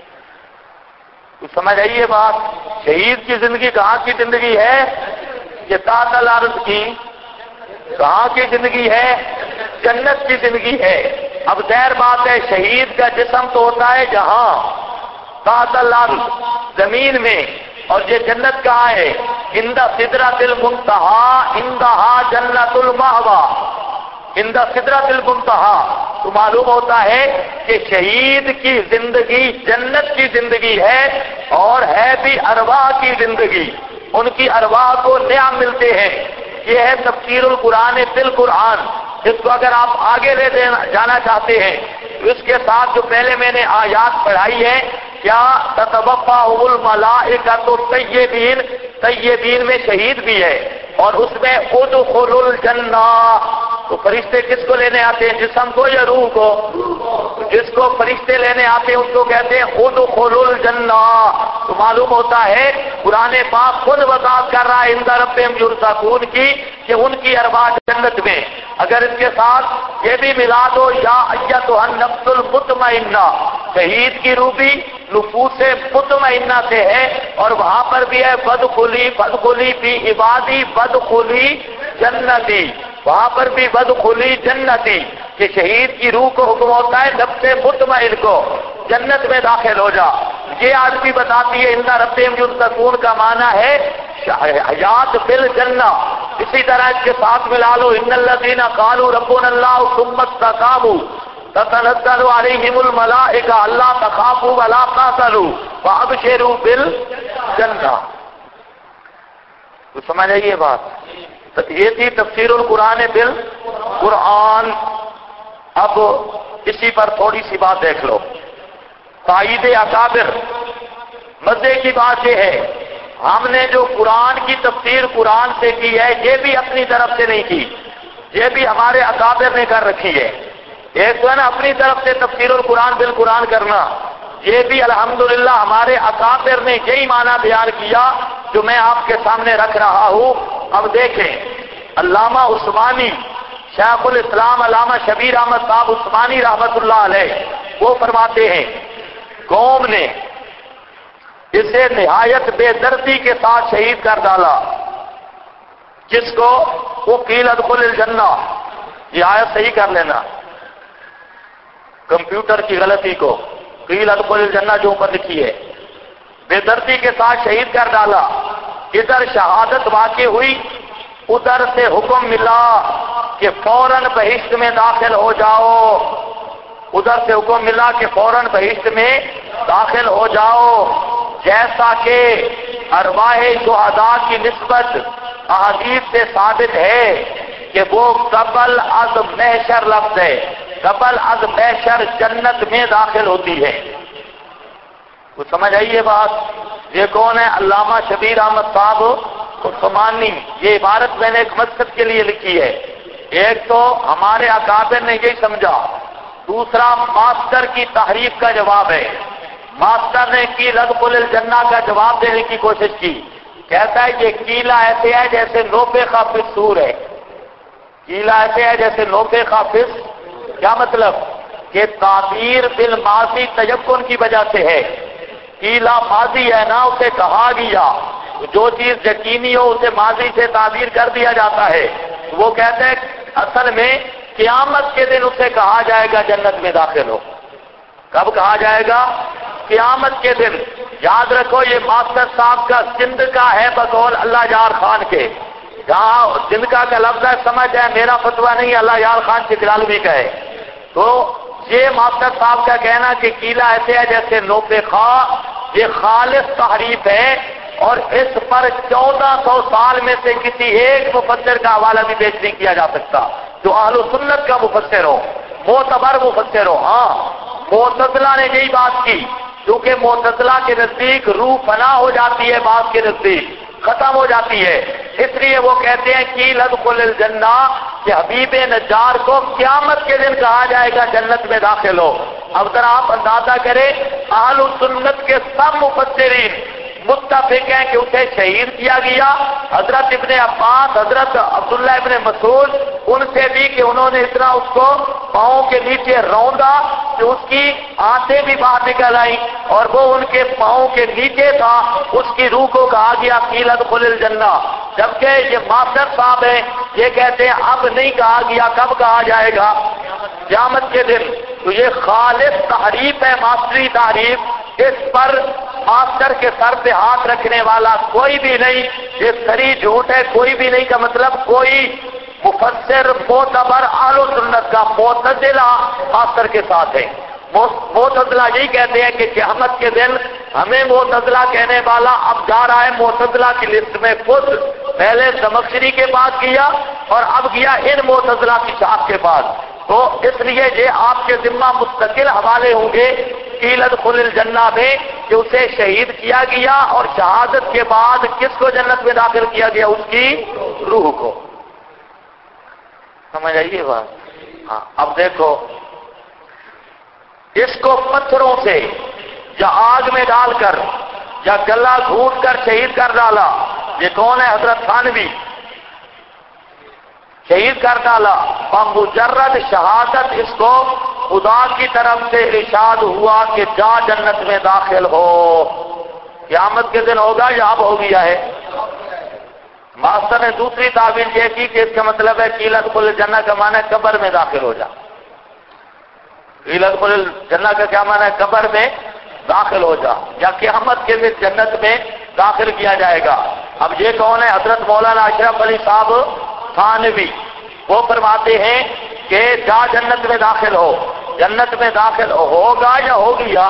سمجھ آئی یہ بات؟ شہید کی زندگی کہاں کی زندگی ہے؟ یہ تحت الارض کی کہاں کی زندگی ہے؟ جنت کی زندگی ہے۔ اب ظاہر بات ہے شہید کا جسم تو ہوتا ہے جہاں تحت الارض زمین میں، اور یہ جنت کہاں ہے؟ عند سدرۃ المنتہی عندہا جنت المأوی، عند سدرۃ المنتہی۔ تو معلوم ہوتا ہے کہ شہید کی زندگی جنت کی زندگی ہے، اور ہے بھی ارواح کی زندگی، ان کی ارواح کو نعم ملتے ہیں۔ یہ ہے تفسیر القرآن بالقرآن، جس کو اگر آپ آگے لے جانا چاہتے ہیں تو اس کے ساتھ جو پہلے میں نے آیات پڑھائی ہے، کیا تتوفاہم الملائکۃ طیبین، طیبین میں شہید بھی ہے، اور اس میں ادخلوا الجنہ، تو فرشتے کس کو لینے آتے ہیں؟ جسم کو یا روح کو؟ جس کو فرشتے لینے آتے ہیں اس کو کہتے ہیں ادخلوا الجنہ۔ تو معلوم ہوتا ہے قرآن پاک خود وضاحت کر رہا ہے عند ربہم یرزقون کی، کہ ان کی ارواح جنت میں۔ اگر اس کے ساتھ یہ بھی ملا دو یا ایتھا النفس المطمئنہ، شہید کی روح بھی نفوس مطمئنہ سے ہے، اور وہاں پر بھی ہے فادخلی فی عبادی وادخلی جنتی، وہاں پر بھی وادخلی جنتی، کہ شہید کی روح کو حکم ہوتا ہے نفس مطمئن کو جنت میں داخل ہو جا۔ یہ آج بھی بتاتی ہے عند ربہم یرزقون کا معنی ہے حیات فی الجنہ۔ اسی طرح اس کے ساتھ ملا لو ان الذین قالوا ربنا اللہ ثم استقاموا تتنزل علیہم الملائکہ الا تخافوا ولا تحزنوا وابشروا بالجنہ۔ تو سمجھ آئی یہ بات؟ یہ تھی تفسیر القرآن بالقرآن۔ اب اسی پر تھوڑی سی بات دیکھ لو، تائید اکابر۔ مزے کی بات یہ ہے ہم نے جو قرآن کی تفسیر قرآن سے کی ہے یہ بھی اپنی طرف سے نہیں کی، یہ بھی ہمارے اکابر نے کر رکھی ہے۔ ایک تو ہے نا اپنی طرف سے تفسیر القرآن بالقرآن کرنا، یہ بھی الحمدللہ ہمارے اکابر نے یہی معنی بیان کیا جو میں آپ کے سامنے رکھ رہا ہوں۔ اب دیکھیں علامہ عثمانی، شیخ الاسلام علامہ شبیر احمد صاحب عثمانی رحمت اللہ علیہ، وہ فرماتے ہیں قوم نے اسے نہایت بے دردی کے ساتھ شہید کر ڈالا، جس کو وہ قیل ادخل الجنہ، یہ آیت صحیح کر لینا کمپیوٹر کی غلطی کو، قیل ادخل الجنہ جو اوپر لکھی ہے، بے دردی کے ساتھ شہید کر ڈالا۔ ادھر شہادت واقع ہوئی، ادھر سے حکم ملا کہ فوراً بہشت میں داخل ہو جاؤ، ادھر سے حکم ملا کہ فوراً بہشت میں داخل ہو جاؤ، جیسا کہ ارواح شہداء کی نسبت احادیث سے ثابت ہے کہ وہ قبل از محشر لفظ ہے، قبل از محشر جنت میں داخل ہوتی ہے۔ کچھ سمجھ آئی یہ بات؟ یہ کون ہے؟ علامہ شبیر احمد صاحب عثمانی۔ یہ عبارت میں نے ایک مقصد کے لیے لکھی ہے، ایک تو ہمارے اکابر نے یہی سمجھا، دوسرا ماسٹر کی تحریف کا جواب ہے۔ ماسٹر نے قیل ادخل الجنہ کا جواب دینے کی کوشش کی، کہتا ہے یہ قیلا ایسے ہے جیسے نوفے خافض سور ہے، قیلا ایسے ہے جیسے نوفے خافض، کیا مطلب؟ کہ تعبیر بالماضی تیقن کی وجہ سے ہے، قیلا ماضی ہے نا، اسے کہا گیا، جو چیز یقینی ہو اسے ماضی سے تعبیر کر دیا جاتا ہے۔ وہ کہتے ہیں اصل میں قیامت کے دن اسے کہا جائے گا جنت میں داخل ہو۔ کب کہا جائے گا؟ قیامت کے دن۔ یاد رکھو یہ ماسٹر صاحب کا سندھ کا ہے بقول اللہ یار خان کے، جہاں سندھ کا لفظ ہے سمجھ ہے، میرا فتویٰ نہیں، اللہ یار خان چکرالوی کا ہے۔ تو یہ ماسٹر صاحب کا کہنا کہ قیلا ایسے ہے جیسے نوپ خواہ، یہ خالص تحریف ہے، اور اس پر 1400 سال میں سے کسی ایک مفسر کا حوالہ بھی پیش نہیں کیا جا سکتا جو اہل سنت کا مفسر ہو، معتبر مفسر ہو۔ ہاں معتزلہ نے یہی بات کی، کیونکہ معتزلہ کے نزدیک روح فنا ہو جاتی ہے، بعض کے نزدیک ختم ہو جاتی ہے، اس لیے وہ کہتے ہیں کہ ادخل الجنہ، کہ حبیب نجار کو قیامت کے دن کہا جائے گا جنت میں داخل ہو۔ اب ذرا آپ اندازہ کریں، اہل سنت کے سب مفسرین متفق ہیں کہ اسے شہید کیا گیا۔ حضرت ابن عباس، حضرت عبداللہ ابن مسعود، ان سے بھی کہ انہوں نے اتنا اس کو پاؤں کے نیچے روندا کہ اس کی آنتیں بھی باہر نکل آئیں، اور وہ ان کے پاؤں کے نیچے تھا، اس کی روح کو کہا گیا قیل ادخل الجنہ۔ جبکہ یہ ماسٹر صاحب ہیں، یہ کہتے ہیں اب نہیں کہا گیا، کب کہا جائے گا؟ قیامت کے دن۔ تو یہ خالص تحریف ہے، ماسٹری تحریف، اس پر ماسٹر کے سر پہ ہاتھ رکھنے والا کوئی بھی نہیں، یہ سری جھوٹ ہے، کوئی بھی نہیں کا مطلب کوئی مفسر معتبر اہل سنت کا۔ معتزلہ ماسٹر کے ساتھ ہے، معتزلہ یہی کہتے ہیں کہ قیامت کے دن ہمیں معتزلہ کہنے والا اب جا رہا ہے معتزلہ کی لسٹ میں خود، پہلے زمخشری کے پاس گیا اور اب گیا ان معتزلہ کی شاخ کے پاس۔ تو اس لیے یہ آپ کے ذمہ مستقل حوالے ہوں گے قیل ادخل الجنہ میں کہ اسے شہید کیا گیا، اور شہادت کے بعد کس کو جنت میں داخل کیا گیا؟ اس کی روح کو۔ سمجھ آئیے بات؟ ہاں اب دیکھو، اس کو پتھروں سے یا آگ میں ڈال کر یا گلا گھونٹ کر شہید کر ڈالا۔ یہ کون ہے؟ حضرت تھانوی، شہید کر ڈالا۔ بمجرد شہادت اس کو خدا کی طرف سے ارشاد ہوا کہ جا جنت میں داخل ہو۔ قیامت کے دن ہوگا یا اب ہو گیا ہے؟ ماسٹر نے دوسری تعبیر یہ کی کہ اس کا مطلب ہے قیل ادخل الجنہ کا معنی ہے قبر میں داخل ہو جا۔ قیل ادخل الجنہ کا کیا معنی ہے؟ قبر میں داخل ہو جا، یا قیامت کے دن جنت میں داخل کیا جائے گا۔ اب یہ کون ہے؟ حضرت مولانا اشرف علی صاحب تھانوی، وہ فرماتے ہیں کہ جا جنت میں داخل ہو۔ جنت میں داخل ہوگا یا ہو گیا؟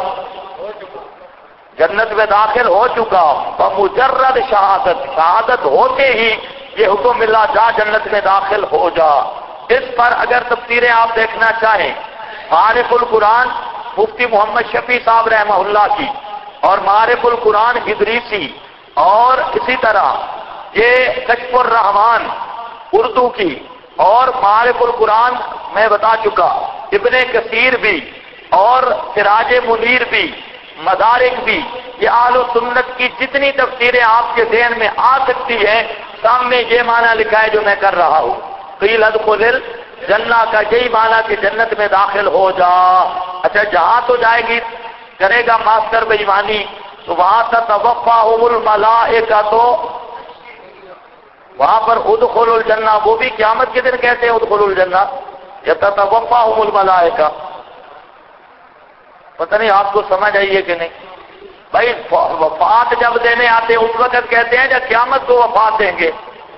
جنت میں داخل ہو چکا۔ بمجرد شہادت، شہادت ہوتے ہی یہ حکم ملا جا جنت میں داخل ہو جا۔ اس پر اگر تفسیریں آپ دیکھنا چاہیں، معارف القرآن مفتی محمد شفیع صاحب رحمہ اللہ کی، اور معارف القرآن ادریسی، اور اسی طرح یہ کشف الرحمان اردو کی، اور معارف القرآن میں بتا چکا، ابن کثیر بھی، اور سراج منیر بھی، مدارک بھی، یہ اہل سنت کی جتنی تفسیریں آپ کے ذہن میں آ سکتی ہیں، سامنے یہ معنی لکھا ہے جو میں کر رہا ہوں۔ قیل ادخل الجنہ کا یہی معنی کہ جنت میں داخل ہو جا۔ اچھا جہاں تو جائے گی کرے گا ماسٹر بے ایمانی، تو وہاں تتوفاہم الملائکہ، تو وہاں پر ادخل الجنہ، وہ بھی قیامت کے دن کہتے ہیں ادخل الجنہ، یتتوفاہم الملائکہ۔ پتہ نہیں آپ کو سمجھ آئیے کہ نہیں؟ بھائی وفات جب دینے آتے ہیں اس وقت کہتے ہیں جب قیامت کو وفات دیں گے۔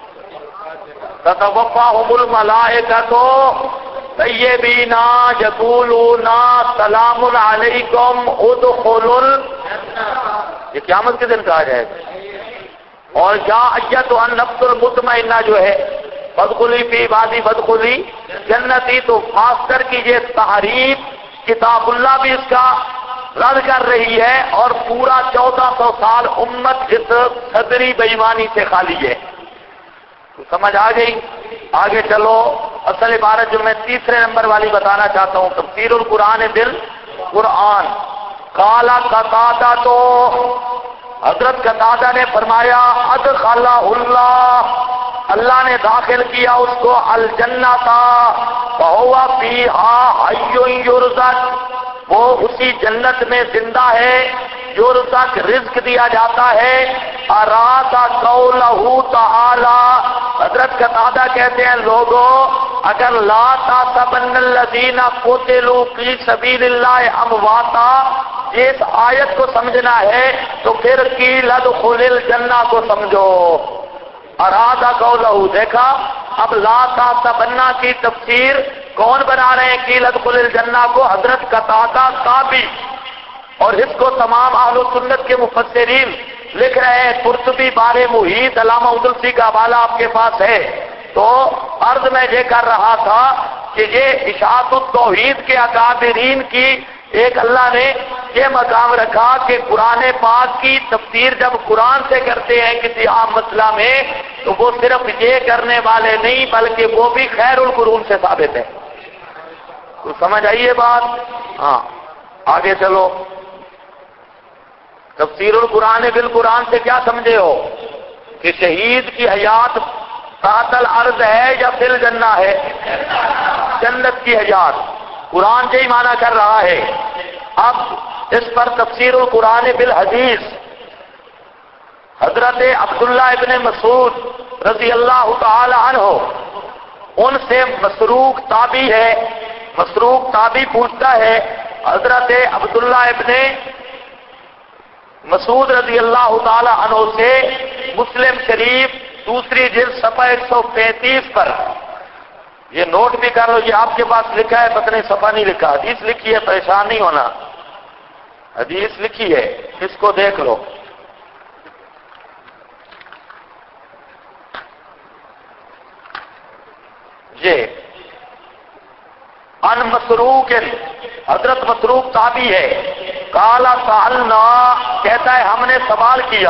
تتوفاہم الملائکۃ طیبین یقولون سلام علیکم ادخلوا الجنہ، یہ قیامت کے دن کہا جائے گا۔ اور یا ایتھا النفس المطمئنہ جو ہے فادخلی فی عبادی فادخلی جنتی، تو ماسٹر کی یہ تحریف کتاب اللہ بھی اس کا رد کر رہی ہے، اور پورا 1400 سال امت اس صدری بے ایمانی سے خالی ہے۔ تو سمجھ آ گئی؟ آگے چلو، اصل عبارت جو میں تیسرے نمبر والی بتانا چاہتا ہوں، تفسیر القرآن بالقرآن۔ قال قتادہ، تو حضرت قتادہ نے فرمایا ادخلہ اللہ نے داخل کیا اس کو الجنہ فہو فیہا حی یرزق، وہ اسی جنت میں زندہ ہے جور تک رزق دیا جاتا ہے. اراد قولہ تعالی، حضرت قتادہ کہتے ہیں لوگوں اگر لا تحسبن الذین قتلوا فی سبیل اللہ امواتا اس آیت کو سمجھنا ہے تو پھر قیل ادخل الجنہ کو سمجھو. ارادہ قولہ، دیکھا اب لا تحسبن کی تفسیر کون بنا رہے ہیں قیل ادخل الجنہ کو؟ حضرت قتادہ تابعی، اور اس کو تمام اہل سنت کے مفسرین لکھ رہے ہیں. قرطبی بار محیط علامہ عبدالسی کا حوالہ آپ کے پاس ہے. تو عرض میں یہ کر رہا تھا کہ یہ اشاعت التوحید کے اکابرین کی ایک اللہ نے یہ مقام رکھا کہ قرآن پاک کی تفسیر جب قرآن سے کرتے ہیں کسی عام مسئلہ میں تو وہ صرف یہ کرنے والے نہیں بلکہ وہ بھی خیر القرون سے ثابت ہے. تو سمجھ آئیے بات؟ ہاں آگے چلو. تفسیر القرآن بالقرآن سے کیا سمجھے ہو کہ شہید کی حیات تحت الارض ہے یا فی الجنہ ہے؟ جنت کی حیات. قرآن سے ہی معنی کر رہا ہے. اب اس پر تفسیر القرآن بالحدیث حضرت عبداللہ ابن مسعود رضی اللہ تعالی عنہ، ان سے مسروق تابعی ہے. مسروق تابعی پوچھتا ہے حضرت عبداللہ ابن مسعود رضی اللہ تعالی عنہ سے، مسلم شریف دوسری جلد صفحہ 135 پر، یہ نوٹ بھی کر لو، یہ آپ کے پاس لکھا ہے، پتہ نہیں صفحہ نہیں لکھا، حدیث لکھی ہے، پریشان نہیں ہونا، حدیث لکھی ہے، اس کو دیکھ لو. یہ ان مسروق، حضرت مسروق تابعی ہے. قال سألنا، کہتا ہے ہم نے سوال کیا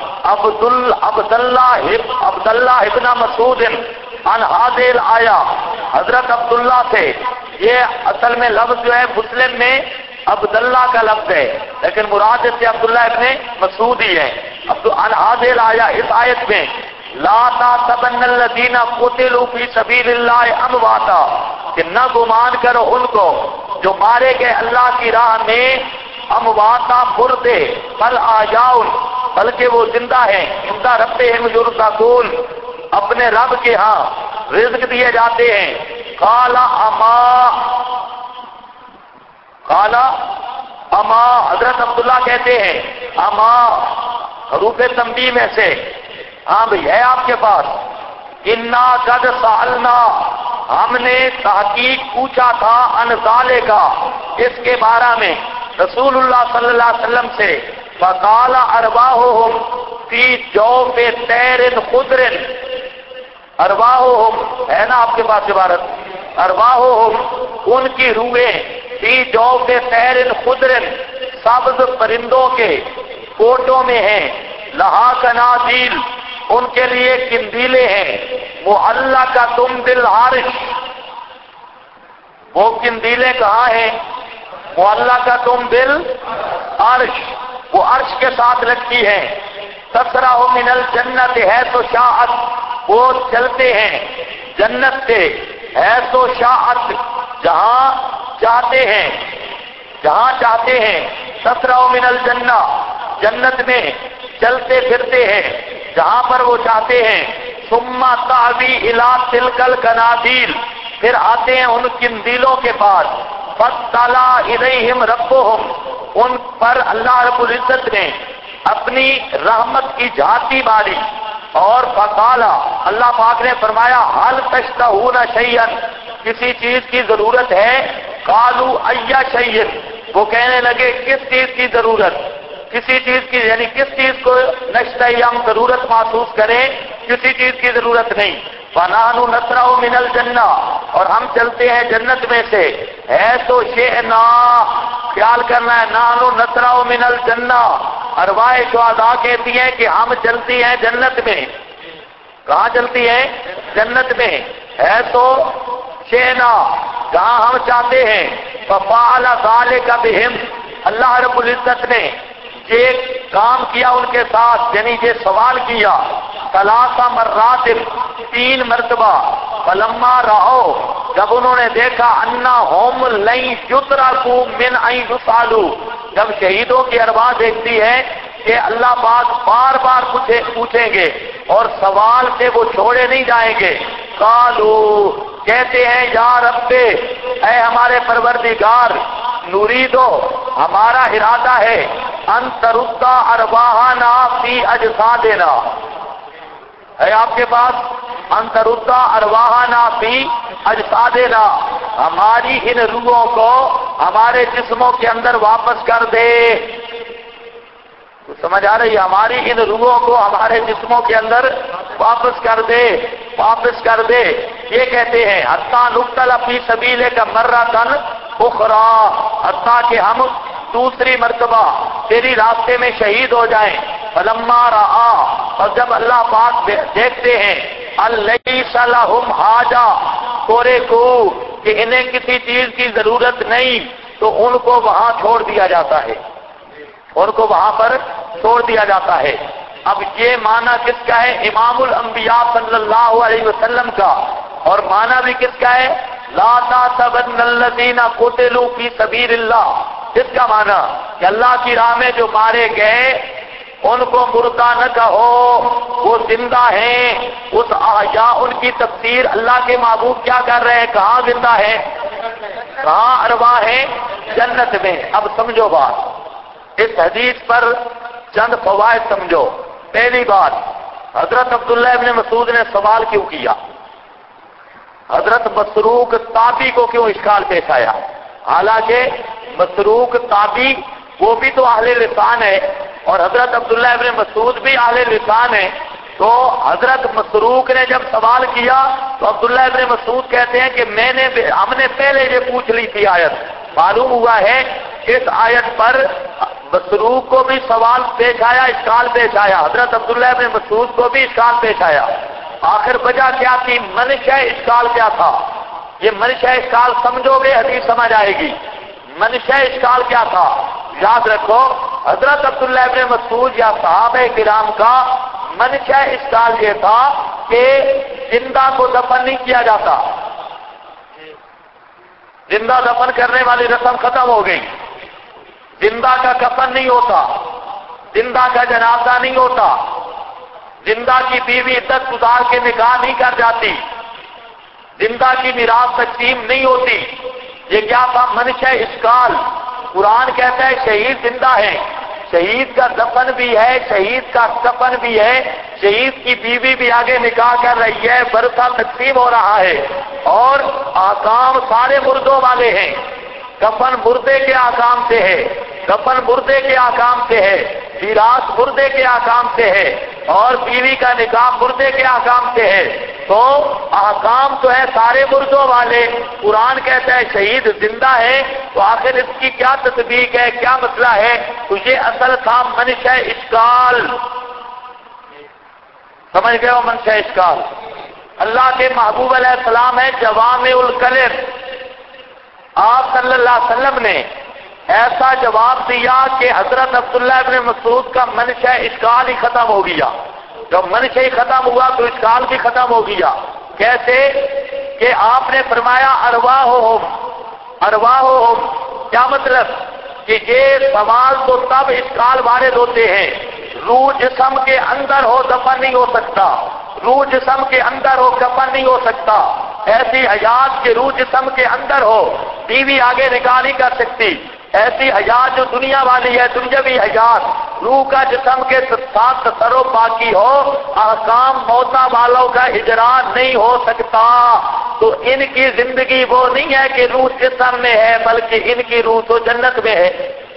عبداللہ ابن مسعود ان هذه الآیہ، حضرت عبداللہ سے. یہ اصل میں لفظ جو ہے مسلم میں عبداللہ کا لفظ ہے لیکن مراد اس سے عبداللہ ابن مسعود ہی ہے. ان هذه الآیہ، اس آیت میں لا تحسبن الذین قتلوا فی سبیل اللہ امواتا، کہ نہ گمان کرو ان کو جو مارے گئے اللہ کی راہ میں امواتا مردے، بل احیاء، بلکہ وہ زندہ ہیں. عند ربہم یرزقون، اپنے رب کے ہاں رزق دیے جاتے ہیں. قال اما، حضرت عبداللہ کہتے ہیں اما، حروف تنبیہ میں سے، ہاں بھئی ہے آپ کے پاس. انا قد سألنا، ہم نے تحقیق پوچھا تھا ان ذالک، اس کے بارے میں رسول اللہ صلی اللہ علیہ وسلم سے. فقال ارواحهم فی جوف طیر خضر، ارواحهم ہے نا آپ کے پاس عبارت، ارواحهم ان کی روحیں فی جوف طیر خضر، سبز پرندوں کے کوٹوں میں ہیں. لہا کنادیل، ان کے لیے قندیلیں ہیں. معلقۃ بالعرش، وہ قندیلیں کہاں ہیں؟ معلقۃ بالعرش، وہ عرش کے ساتھ لگتی ہیں. تسرع من الجنت حیث شاءت، وہ چلتے ہیں جنت سے حیث شاءت، جہاں چاہتے ہیں، جہاں چاہتے ہیں. تسرع من الجنہ، جنت میں چلتے پھرتے ہیں جہاں پر وہ چاہتے ہیں. ثم تعوی الی تلک القنادیل، پھر آتے ہیں ان قندیلوں کے پاس. فاطلع الیہم ربہم، ان پر اللہ رب العزت نے اپنی رحمت کی جھانکی ماری. اور فقال، اللہ پاک نے فرمایا هل تشتہون شیئا، کسی چیز کی ضرورت ہے؟ قالوا ای شیء، وہ کہنے لگے کس چیز کی ضرورت؟ کسی چیز کی یعنی کس چیز کو نشتہی ہم ضرورت محسوس کریں؟ کسی چیز کی ضرورت نہیں. فنحن نسرع من الجنہ، اور ہم چلتے ہیں جنت میں سے. ہے تو شئنا، خیال کرنا ہے، نحن نسرع من الجنہ. ارواح شہداء کہتی ہیں کہ ہم چلتی ہیں جنت میں. کہاں چلتی ہیں؟ جنت میں. ہے تو شئنا، جہاں ہم چاہتے ہیں. ففعل ذلک بہم، اللہ رب العزت نے یہ کام کیا ان کے ساتھ، یعنی یہ سوال کیا. ثلاث مرات، 3 مرتبہ. فلما رأو، جب انہوں نے دیکھا انہم لن یترکوا من ان یسألوا، جب شہیدوں کی ارواح دیکھتی ہے کہ اللہ پاک بار بار پوچھیں گے اور سوال سے وہ چھوڑے نہیں جائیں گے، قالو کہتے ہیں یا رب اے ہمارے پروردگار، نریدو ہمارا ارادہ ہے، ان ترد ارواحنا فی اجسادنا، ہے آپ کے پاس ان ترد ارواحنا فی اجسادنا، ہماری ان روحوں کو ہمارے جسموں کے اندر واپس کر دے۔ سمجھ آ رہی ہے؟ ہماری ان روحوں کو ہمارے جسموں کے اندر واپس کر دے، واپس کر دے۔ یہ کہتے ہیں حتیٰ نقتل فی سبیلک مرۃ اخری، حتیٰ کہ ہم دوسری مرتبہ تیری راستے میں شہید ہو جائیں۔ فلما رآ، اور جب اللہ پاک دیکھتے ہیں الیس لہم حاجہ کورے کو، کہ انہیں کسی چیز کی ضرورت نہیں، تو ان کو وہاں چھوڑ دیا جاتا ہے، ان کو وہاں پر چھوڑ دیا جاتا ہے۔ اب یہ معنی کس کا ہے؟ امام الانبیاء صلی اللہ علیہ وسلم کا، اور معنی بھی کس کا ہے؟ لا تحسبن الذین قتلوا فی سبیل اللہ، اس کا معنی کہ اللہ کی راہ میں جو مارے گئے ان کو مردہ نہ کہو، وہ زندہ ہیں۔ اس احیاء ان کی تفسیر اللہ کے محبوب کیا کر رہے ہیں؟ کہاں زندہ ہیں؟ کہاں ارواح ہیں؟ جنت میں۔ اب سمجھو بات، اس حدیث پر چند فوائد سمجھو۔ پہلی بات، حضرت عبداللہ ابن مسعود نے سوال کیوں کیا؟ حضرت مسروق تابی کو کیوں اشکال پیش آیا؟ حالانکہ مسروق تابی وہ بھی تو اہل لسان ہے اور حضرت عبداللہ ابن مسعود بھی اہل لسان ہے، تو حضرت مسروق نے جب سوال کیا تو عبداللہ ابن مسعود کہتے ہیں کہ ہم نے پہلے یہ پوچھ لی تھی آیت۔ معلوم ہوا ہے اس آیت پر مسروق کو بھی سوال پیش آیا، اشکال پیش آیا، حضرت عبداللہ ابن مسعود کو بھی اشکال پیش آیا۔ آخر وجہ کیا تھی؟ منشا اشکال کیا تھا؟ یہ منشا اشکال سمجھو گے حدیث سمجھ آئے گی۔ منشا اشکال کیا تھا؟ یاد رکھو، حضرت عبداللہ ابن مسعود یا صحابہ کرام کا منشا اشکال یہ تھا کہ زندہ کو دفن نہیں کیا جاتا، زندہ دفن کرنے والی رسم ختم ہو گئی، زندہ کا کفن نہیں ہوتا، زندہ کا جنازہ نہیں ہوتا، زندہ کی بیوی عدت گزار کے نکاح نہیں کر جاتی، زندہ کی میراث تقسیم نہیں ہوتی۔ یہ کیا تھا؟ منشا اشکال۔ قرآن کہتا ہے شہید زندہ ہے، شہید کا دفن بھی ہے، شہید کا کفن بھی ہے، شہید کی بیوی بھی آگے نکاح کر رہی ہے، ورثہ تقسیم ہو رہا ہے، اور احکام سارے مردوں والے ہیں۔ کفن مردے کے احکام سے ہے، کفن مردے کے احکام سے ہے، میراث مردے کے احکام سے ہے، اور بیوی کا نکاح مردے کے احکام سے ہے۔ تو احکام تو ہے سارے مردوں والے۔ قرآن کہتا ہے شہید زندہ ہے، تو آخر اس کی کیا تطبیق ہے، کیا مسئلہ ہے؟ تو یہ اصل تھا منشا اشکال۔ سمجھ گئے ہو منشا اشکال؟ اللہ کے محبوب علیہ السلام ہے جوامع الکلم، آپ صلی اللہ علیہ وسلم نے ایسا جواب دیا کہ حضرت عبداللہ ابن مسعود کا منشا اشکال ہی ختم ہو گیا۔ جب منشا ہی ختم ہوا تو اشکال بھی ختم ہو گیا۔ کیسے؟ کہ آپ نے فرمایا ارواحہم، ارواحہم، کیا مطلب؟ کہ یہ سوال تو تب اشکال وارد ہوتے ہیں، روح جسم کے اندر ہو دفن نہیں ہو سکتا، روح جسم کے اندر ہو کفن نہیں ہو سکتا، ایسی حیات کے روح جسم کے اندر ہو بیوی آگے نکاح نہیں کر سکتی، ایسی حیات جو دنیا والی ہے، دنیاوی حیات، روح کا جسم کے ساتھ تصرف باقی ہو، احکام موتا والوں کا اجرا نہیں ہو سکتا۔ تو ان کی زندگی وہ نہیں ہے کہ روح جسم میں ہے، بلکہ ان کی روح تو جنت میں ہے۔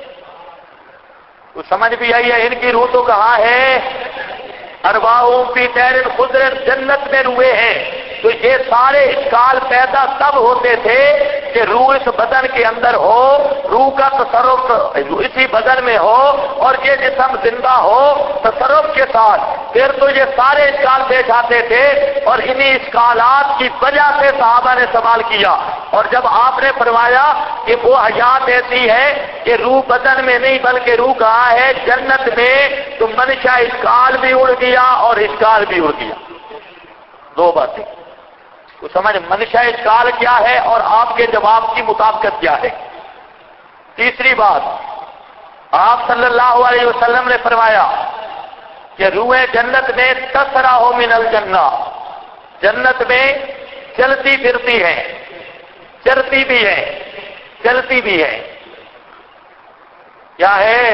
تو سمجھ بھی آئی ہے؟ ان کی روح تو کہاں ہے؟ ارواحہم فی طیر خضر، جنت میں روحیں ہیں۔ تو یہ سارے اشکال پیدا تب ہوتے تھے کہ روح اس بدن کے اندر ہو، روح کا تصرف اسی بدن میں ہو، اور یہ جسم زندہ ہو تصرف کے ساتھ، پھر تو یہ سارے اشکال پیش آتے تھے، اور انہی اشکالات کی وجہ سے صحابہ نے سوال کیا۔ اور جب آپ نے فرمایا کہ وہ حیات ایسی ہے کہ روح بدن میں نہیں بلکہ روح کہاں ہے؟ جنت میں، تو منشا اشکال بھی اڑ گیا اور اشکال بھی اڑ گیا۔ دو باتیں تو سمجھ، منشا اشکال کیا ہے اور آپ کے جواب کی مطابقت کیا ہے۔ تیسری بات، آپ صلی اللہ علیہ وسلم نے فرمایا کہ روحیں جنت میں تسرع من الجنہ، جنت میں چلتی پھرتی ہیں، چرتی بھی ہیں، چلتی بھی ہیں، کیا ہے؟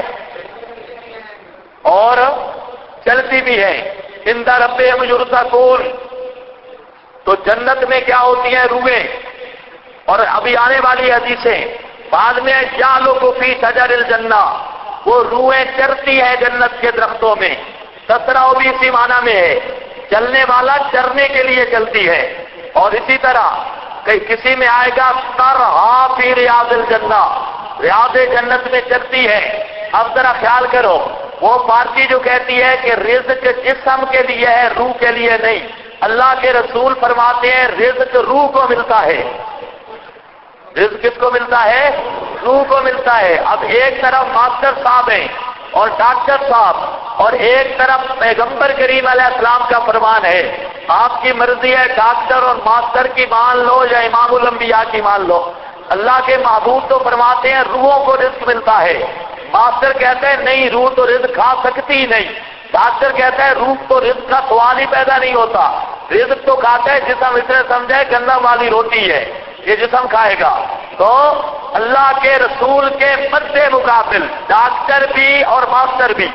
اور چلتی بھی ہیں۔ عند ربہم یرزقون، تو جنت میں کیا ہوتی ہیں؟ روحیں۔ اور ابھی آنے والی حدیثیں بعد میں جعلوا فی شجر الجنہ، وہ روحیں چرتی ہیں جنت کے درختوں میں۔ تسرع بھی اسی معنی میں ہے، چلنے والا چرنے کے لیے چلتی ہے۔ اور اسی طرح کسی میں آئے گا ترہا فی ریاض الجنہ، ریاض جنت میں چلتی ہے۔ اب ذرا خیال کرو، وہ فارسی جو کہتی ہے کہ رزق جسم کے لیے ہے، روح کے لیے نہیں، اللہ کے رسول فرماتے ہیں رزق روح کو ملتا ہے۔ رزق کس کو ملتا ہے؟ روح کو ملتا ہے۔ اب ایک طرف ماسٹر صاحب ہیں اور ڈاکٹر صاحب، اور ایک طرف پیغمبر کریم علیہ السلام کا فرمان ہے، آپ کی مرضی ہے ڈاکٹر اور ماسٹر کی مان لو یا امام الانبیاء کی مان لو۔ اللہ کے محبوب تو فرماتے ہیں روحوں کو رزق ملتا ہے۔ ماسٹر کہتے ہیں نہیں، روح تو رزق کھا سکتی ہی نہیں۔ ڈاکٹر کہتا ہے روح تو رزق کا سوال ہی پیدا نہیں ہوتا، رزق تو کھاتا ہے جسم، اس نے سمجھا گندم والی روٹی ہے یہ جسم کھائے گا۔ تو اللہ کے رسول کے مد مقابل ڈاکٹر بھی اور ماسٹر بھی۔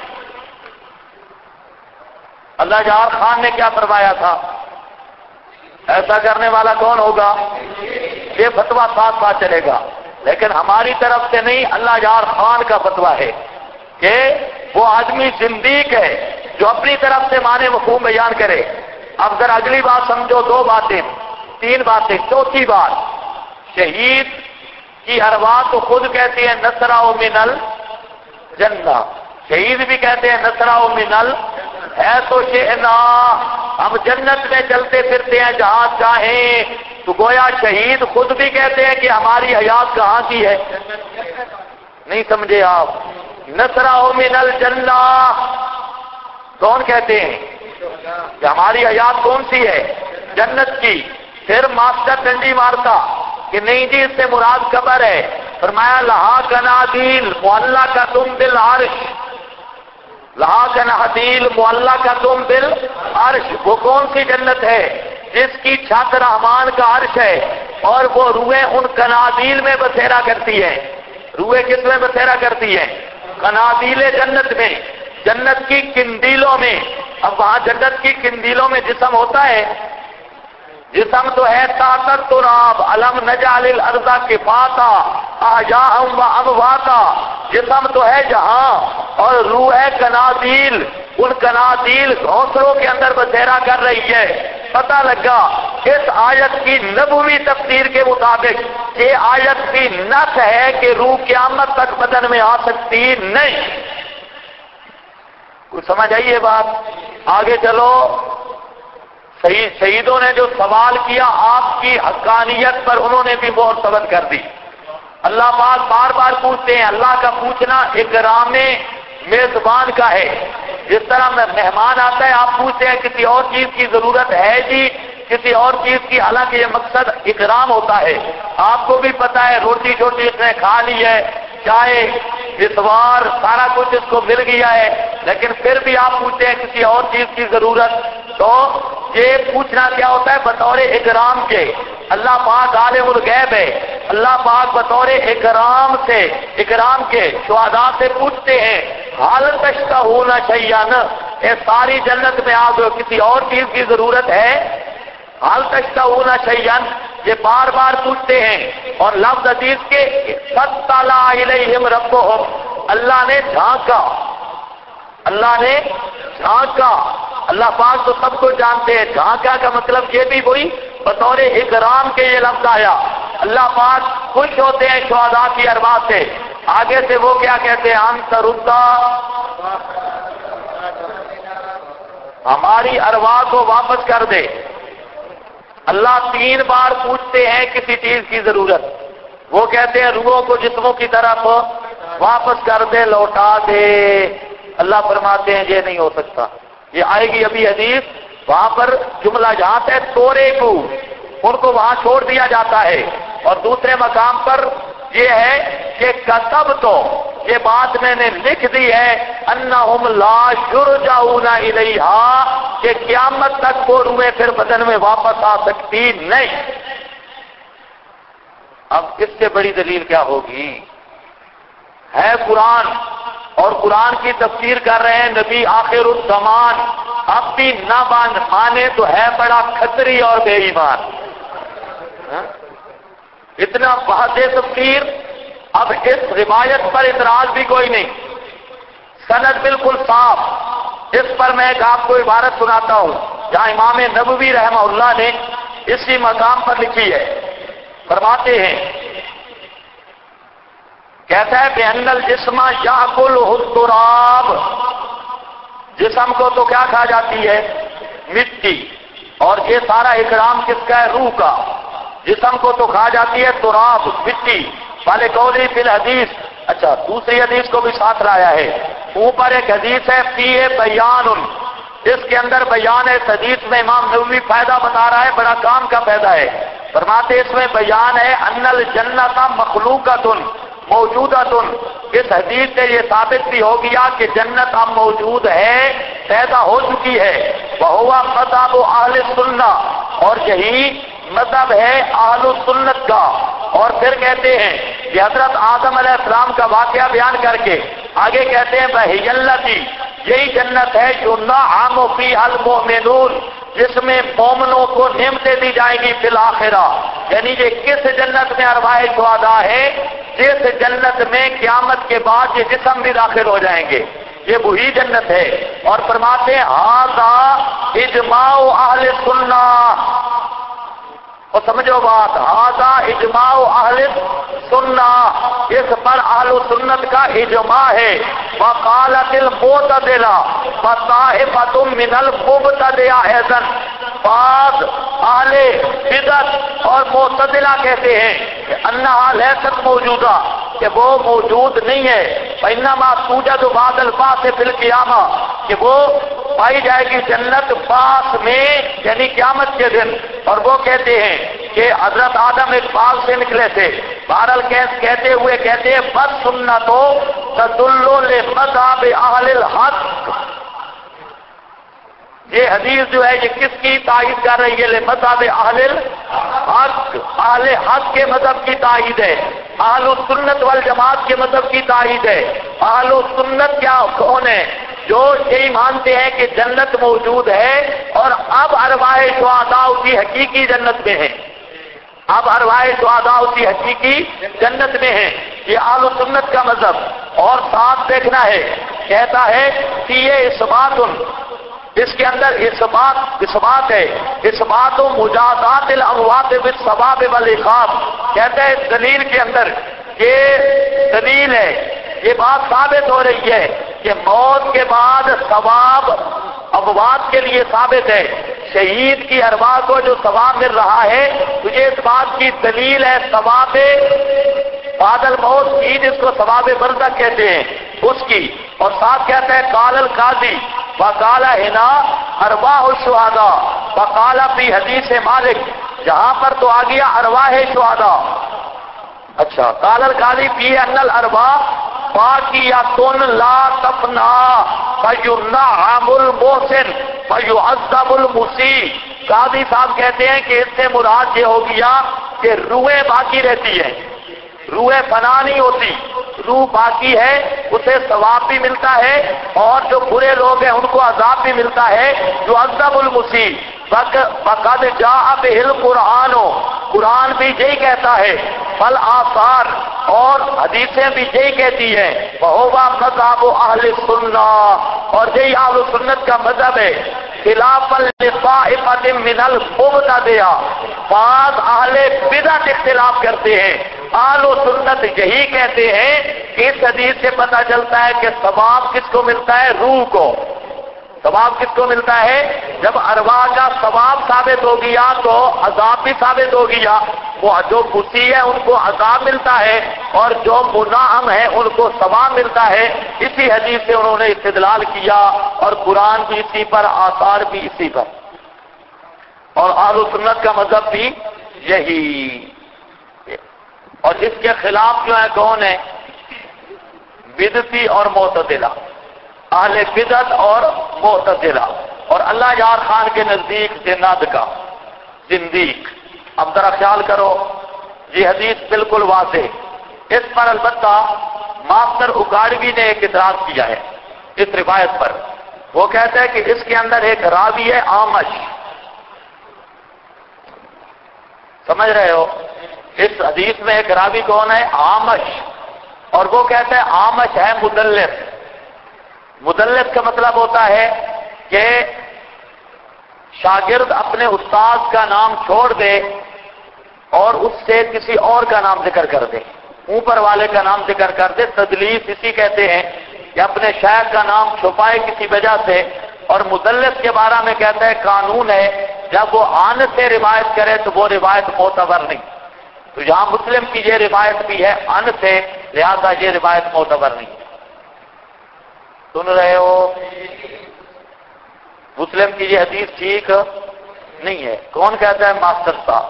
اللہ جار خان نے کیا فرمایا تھا؟ ایسا کرنے والا کون ہوگا؟ یہ فتویٰ ساتھ ساتھ چلے گا، لیکن ہماری طرف سے نہیں، اللہ جار خان کا فتویٰ ہے کہ وہ آدمی زندیق ہے جو اپنی طرف سے معنی مفہوم بیان کرے۔ اب ذرا اگلی بات سمجھو، دو باتیں، تین باتیں۔ چوتھی بات، شہید کی ارواح تو خود کہتی ہے نصرہ من الجنہ، شہید بھی کہتے ہیں نصرہ من ال، ہے تو شئنا، ہم جنت میں چلتے پھرتے ہیں جہاں چاہیں، تو گویا شہید خود بھی کہتے ہیں کہ ہماری حیات کہاں کی ہے؟ نہیں سمجھے آپ؟ نصرہ من الجنہ کون کہتے ہیں کہ ہماری حیات کون سی ہے؟ جنت کی۔ پھر ماسٹر ڈنڈی مارتا کہ نہیں جی اس سے مراد قبر ہے، فرمایا لہا کنادیل معلقۃ بالعرش، لہا کنادیل معلقۃ بالعرش، وہ کون سی جنت ہے؟ جس کی چھت رحمان کا عرش ہے، اور وہ روحیں ان کنادیل میں بسیرا کرتی ہیں۔ روحیں کس میں بسیرا کرتی ہیں؟ کنادیل جنت میں، جنت کی کندیلوں میں۔ اب وہاں جنت کی کندیلوں میں جسم ہوتا ہے؟ جسم تو ہے تحت التراب، الم نجعل الارض کفاتا احیاء و امواتا، جسم تو ہے جہاں، اور روح ہے کنادیل، ان کنادیل گھونسلوں کے اندر بسیرا کر رہی ہے۔ پتہ لگا اس آیت کی نبوی تفسیر کے مطابق یہ آیت کی نص ہے کہ روح قیامت تک بدن میں آ سکتی نہیں۔ کچھ سمجھ آئیے بات؟ آگے چلو، شہیدوں نے جو سوال کیا آپ کی حقانیت پر، انہوں نے بھی مہر ثبت کر دی۔ اللہ پاک بار بار پوچھتے ہیں، اللہ کا پوچھنا اکرام میزبان کا ہے۔ جس طرح مہمان آتا ہے آپ پوچھتے ہیں کسی اور چیز کی ضرورت ہے جی، کسی اور چیز کی، حالانکہ یہ مقصد اکرام ہوتا ہے۔ آپ کو بھی پتا ہے روٹی چھوٹی اس نے کھا لی ہے، چائے اتوار سارا کچھ اس کو مل گیا ہے، لیکن پھر بھی آپ پوچھتے ہیں کسی اور چیز کی ضرورت، تو یہ پوچھنا کیا ہوتا ہے؟ بطور اکرام کے۔ اللہ پاک عالم الغیب ہے، اللہ پاک بطور اکرام سے، اکرام کے شہداء سے پوچھتے ہیں حال تشتہون شیئا، اے ساری جنت میں آپ کسی اور چیز کی ضرورت ہے؟ حال تشتہون شیئا، یہ بار بار پوچھتے ہیں۔ اور لفظ حدیث کے فاطلع الیہم ربہم، اللہ نے جھانکا، اللہ نے جھانکا، اللہ پاک تو سب کو جانتے ہیں، جھانکا کا مطلب یہ بھی وہی بطور اکرام کے یہ لفظ آیا۔ اللہ پاک خوش ہوتے ہیں شہداء کی ارواح سے، آگے سے وہ کیا کہتے ہیں؟ انت ردا، ہماری ارواح کو واپس کر دے۔ اللہ 3 بار پوچھتے ہیں کسی چیز کی ضرورت، وہ کہتے ہیں روحوں کو جسموں کی طرف واپس کر دے، لوٹا دے۔ اللہ فرماتے ہیں یہ نہیں ہو سکتا، یہ آئے گی ابھی حدیث، وہاں پر جملہ جہاں سے تورے کو ان کو وہاں چھوڑ دیا جاتا ہے، اور دوسرے مقام پر یہ ہے کہ کتب تو یہ بات میں نے لکھ دی ہے انہم لا یرجعون الیہا کہ قیامت تک وہ روحیں پھر بدن میں واپس آ سکتی نہیں۔ اب اس سے بڑی دلیل کیا ہوگی؟ ہے قرآن، اور قرآن کی تفسیر کر رہے ہیں نبی آخر الزمان، اب بھی نہ مانے تو ہے بڑا کھتری اور بے ایمان۔ اتنا واضح تفسیر، اب اس روایت پر اعتراض بھی کوئی نہیں، سند بالکل صاف۔ اس پر میں ایک آپ کو عبارت سناتا ہوں جہاں امام نبوی رحمہ اللہ نے اسی مقام پر لکھی ہے۔ فرماتے ہیں، کہتا ہے بِأَنَّ الْجِسْمَ يَأْكُلُهُ التُّرَابُ، جسم کو تو کیا کھا جاتی ہے؟ مٹی۔ اور یہ سارا اکرام کس کا ہے؟ روح کا۔ جسم کو تو کھا جاتی ہے تراب، مٹی۔ والے قولی فی الحدیث، اچھا دوسری حدیث کو بھی ساتھ لایا ہے۔ اوپر ایک حدیث ہے فیہ بیان، اس کے اندر بیان ہے۔ اس حدیث میں امام نووی فائدہ بتا رہا ہے، بڑا کام کا فائدہ ہے۔ فرماتے اس میں بیان ہے ان الجنت مخلوقۃ موجودۃ، اس حدیث سے یہ ثابت بھی ہو گیا کہ جنت اب موجود ہے، پیدا ہو چکی ہے۔ وہو مذہب اہل سنہ، اور یہی مذہب ہے اہل سنت کا۔ اور پھر کہتے ہیں کہ حضرت آدم علیہ السلام کا واقعہ بیان کر کے آگے کہتے ہیں وَهِيَ الَّتِي، یہی جنت ہے يُنْعَمُ فِيهَا الْمُؤْمِنُونَ، جس میں مومنوں کو نعمتیں دی جائیں گی فی الآخرہ۔ یعنی یہ کس جنت میں ارواح شہداء ہے؟ جس جنت میں قیامت کے بعد یہ جسم بھی داخل ہو جائیں گے، یہ وہی جنت ہے۔ اور فرماتے ہیں ھذا اجماع اہل سنہ، اور سمجھو بات، ھذا اجماع اہل سنہ، اس پر اہل سنت کا اجماع ہے۔ وقالت المعتزلہ وطائفۃ من المبتدعہ ایضا، بعض اہل بدعت اور معتزلہ کہتے ہیں کہ انہا لیست موجودہ، کہ وہ موجود نہیں ہے۔ فإنما توجد بعد البعث فی القیامہ، کہ وہ پائی جائے گی جنت بعث میں، یعنی قیامت کے دن۔ اور وہ کہتے ہیں کہ حضرت آدم ایک باغ سے نکلے تھے، بہرحال کہتے ہوئے کہتے ہیں بس سنتو تدل لمذہب اہل الحق، یہ حدیث جو ہے یہ کس کی تائید کر رہی ہے؟ مذہب اہل الحق، اہل حق کے مذہب کی تائید ہے، اہل السنت والجماعت کے مذہب کی تائید ہے۔ اہل السنت کیا کون ہے؟ جو یہی مانتے ہیں کہ جنت موجود ہے اور اب ارواح شہداء اسی حقیقی جنت میں ہیں، اب ارواح شہداء اسی حقیقی جنت میں ہیں، یہ اہل السنت کا مذہب۔ اور ساتھ دیکھنا ہے، کہتا ہے کہ یہ اثبات، اس کے اندر اثبات ہے، اثبات و مجازات الاموات بالثواب والعقاب، کہتا ہے دلیل کے اندر یہ دلیل ہے، یہ بات ثابت ہو رہی ہے کہ موت کے بعد ثواب اموات کے لیے ثابت ہے، شہید کی ارواح کو جو ثواب مل رہا ہے تو یہ اس بات کی دلیل ہے، ثواب بعد الموت کی، جس کو ثواب برزخ کہتے ہیں، اس کی۔ اور ساتھ کہتا ہے قال القاضی وقال ہنا ارواح الشہداء وقال فی حدیث مالک، جہاں پر تو آ گیا ارواح شہداء۔ اچھا قال القاضی فی ان الارواح باقیۃ لا تفنا فینعم المحسن فیعذب المسیء، قاضی صاحب کہتے ہیں کہ اس سے مراد یہ ہو گیا کہ روحیں باقی رہتی ہیں، روح فنا نہیں ہوتی، روح باقی ہے، اسے ثواب بھی ملتا ہے، اور جو برے لوگ ہیں ان کو عذاب بھی ملتا ہے، جو عذاب المسیء۔ وقد جاء بہ القرآن، قرآن بھی یہی کہتا ہے، بل آثار، اور حدیثیں بھی یہی کہتی ہیں، وہو مذہب اہل سنہ، اور یہی اہل سنت کا مذہب ہے۔ خلاف لطائفۃ من المبتدعہ، بعض اہل بدعت اختلاف کرتے ہیں، اہل سنت یہی کہتے ہیں کہ اس حدیث سے پتہ چلتا ہے کہ ثواب کس کو ملتا ہے؟ روح کو۔ ثواب کس کو ملتا ہے؟ جب ارواح کا ثواب ثابت ہو گیا تو عذاب بھی ثابت ہو گیا، وہ جو خوشی ہے ان کو عذاب ملتا ہے، اور جو منعم ہے ان کو ثواب ملتا ہے۔ اسی حدیث سے انہوں نے استدلال کیا، اور قرآن بھی اسی پر، آثار بھی اسی پر، اور اہل سنت کا مذہب بھی یہی۔ اور اس کے خلاف جو ہے کون ہے؟ بدعتی اور معتزلہ، اہل بدعت اور معتزلہ، اور اللہ یار خان کے نزدیک زند کا زندیق۔ اب ذرا خیال کرو، یہ حدیث بالکل واضح، اس پر البتہ ماسٹر اکاڑوی نے ایک اعتراض کیا ہے اس روایت پر۔ وہ کہتا ہے کہ اس کے اندر ایک راوی ہے آمش، سمجھ رہے ہو؟ اس حدیث میں ایک راوی کون ہے؟ آمش، اور وہ کہتا ہے آمش ہے مدلس۔ مدلس کا مطلب ہوتا ہے کہ شاگرد اپنے استاد کا نام چھوڑ دے اور اس سے کسی اور کا نام ذکر کر دے، اوپر والے کا نام ذکر کر دے، تدلیس اسی کہتے ہیں کہ اپنے شیخ کا نام چھپائے کسی وجہ سے۔ اور مدلس کے بارے میں کہتا ہے قانون ہے جب وہ عن سے روایت کرے تو وہ روایت معتبر نہیں، تو یہاں مسلم کی یہ روایت بھی ہے عن سے، لہذا یہ روایت معتبر نہیں۔ سن رہے ہو؟ مسلم کی یہ حدیث ٹھیک نہیں ہے۔ کون کہتا ہے؟ ماسٹر صاحب۔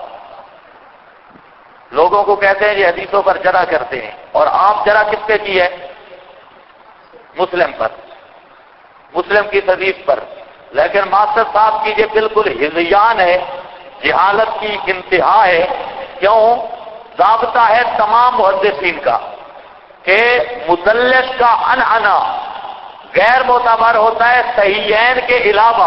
لوگوں کو کہتے ہیں یہ حدیثوں پر جرح کرتے ہیں، اور آپ جرح کس پہ کی ہے؟ مسلم پر، مسلم کی حدیث پر۔ لیکن ماسٹر صاحب کی یہ بالکل ہذیان ہے، جہالت کی انتہا ہے۔ کیوں؟ ضابطہ ہے تمام محدثین کا کہ مدلس کا عنعنہ غیر معتبر ہوتا ہے صحیحین کے علاوہ،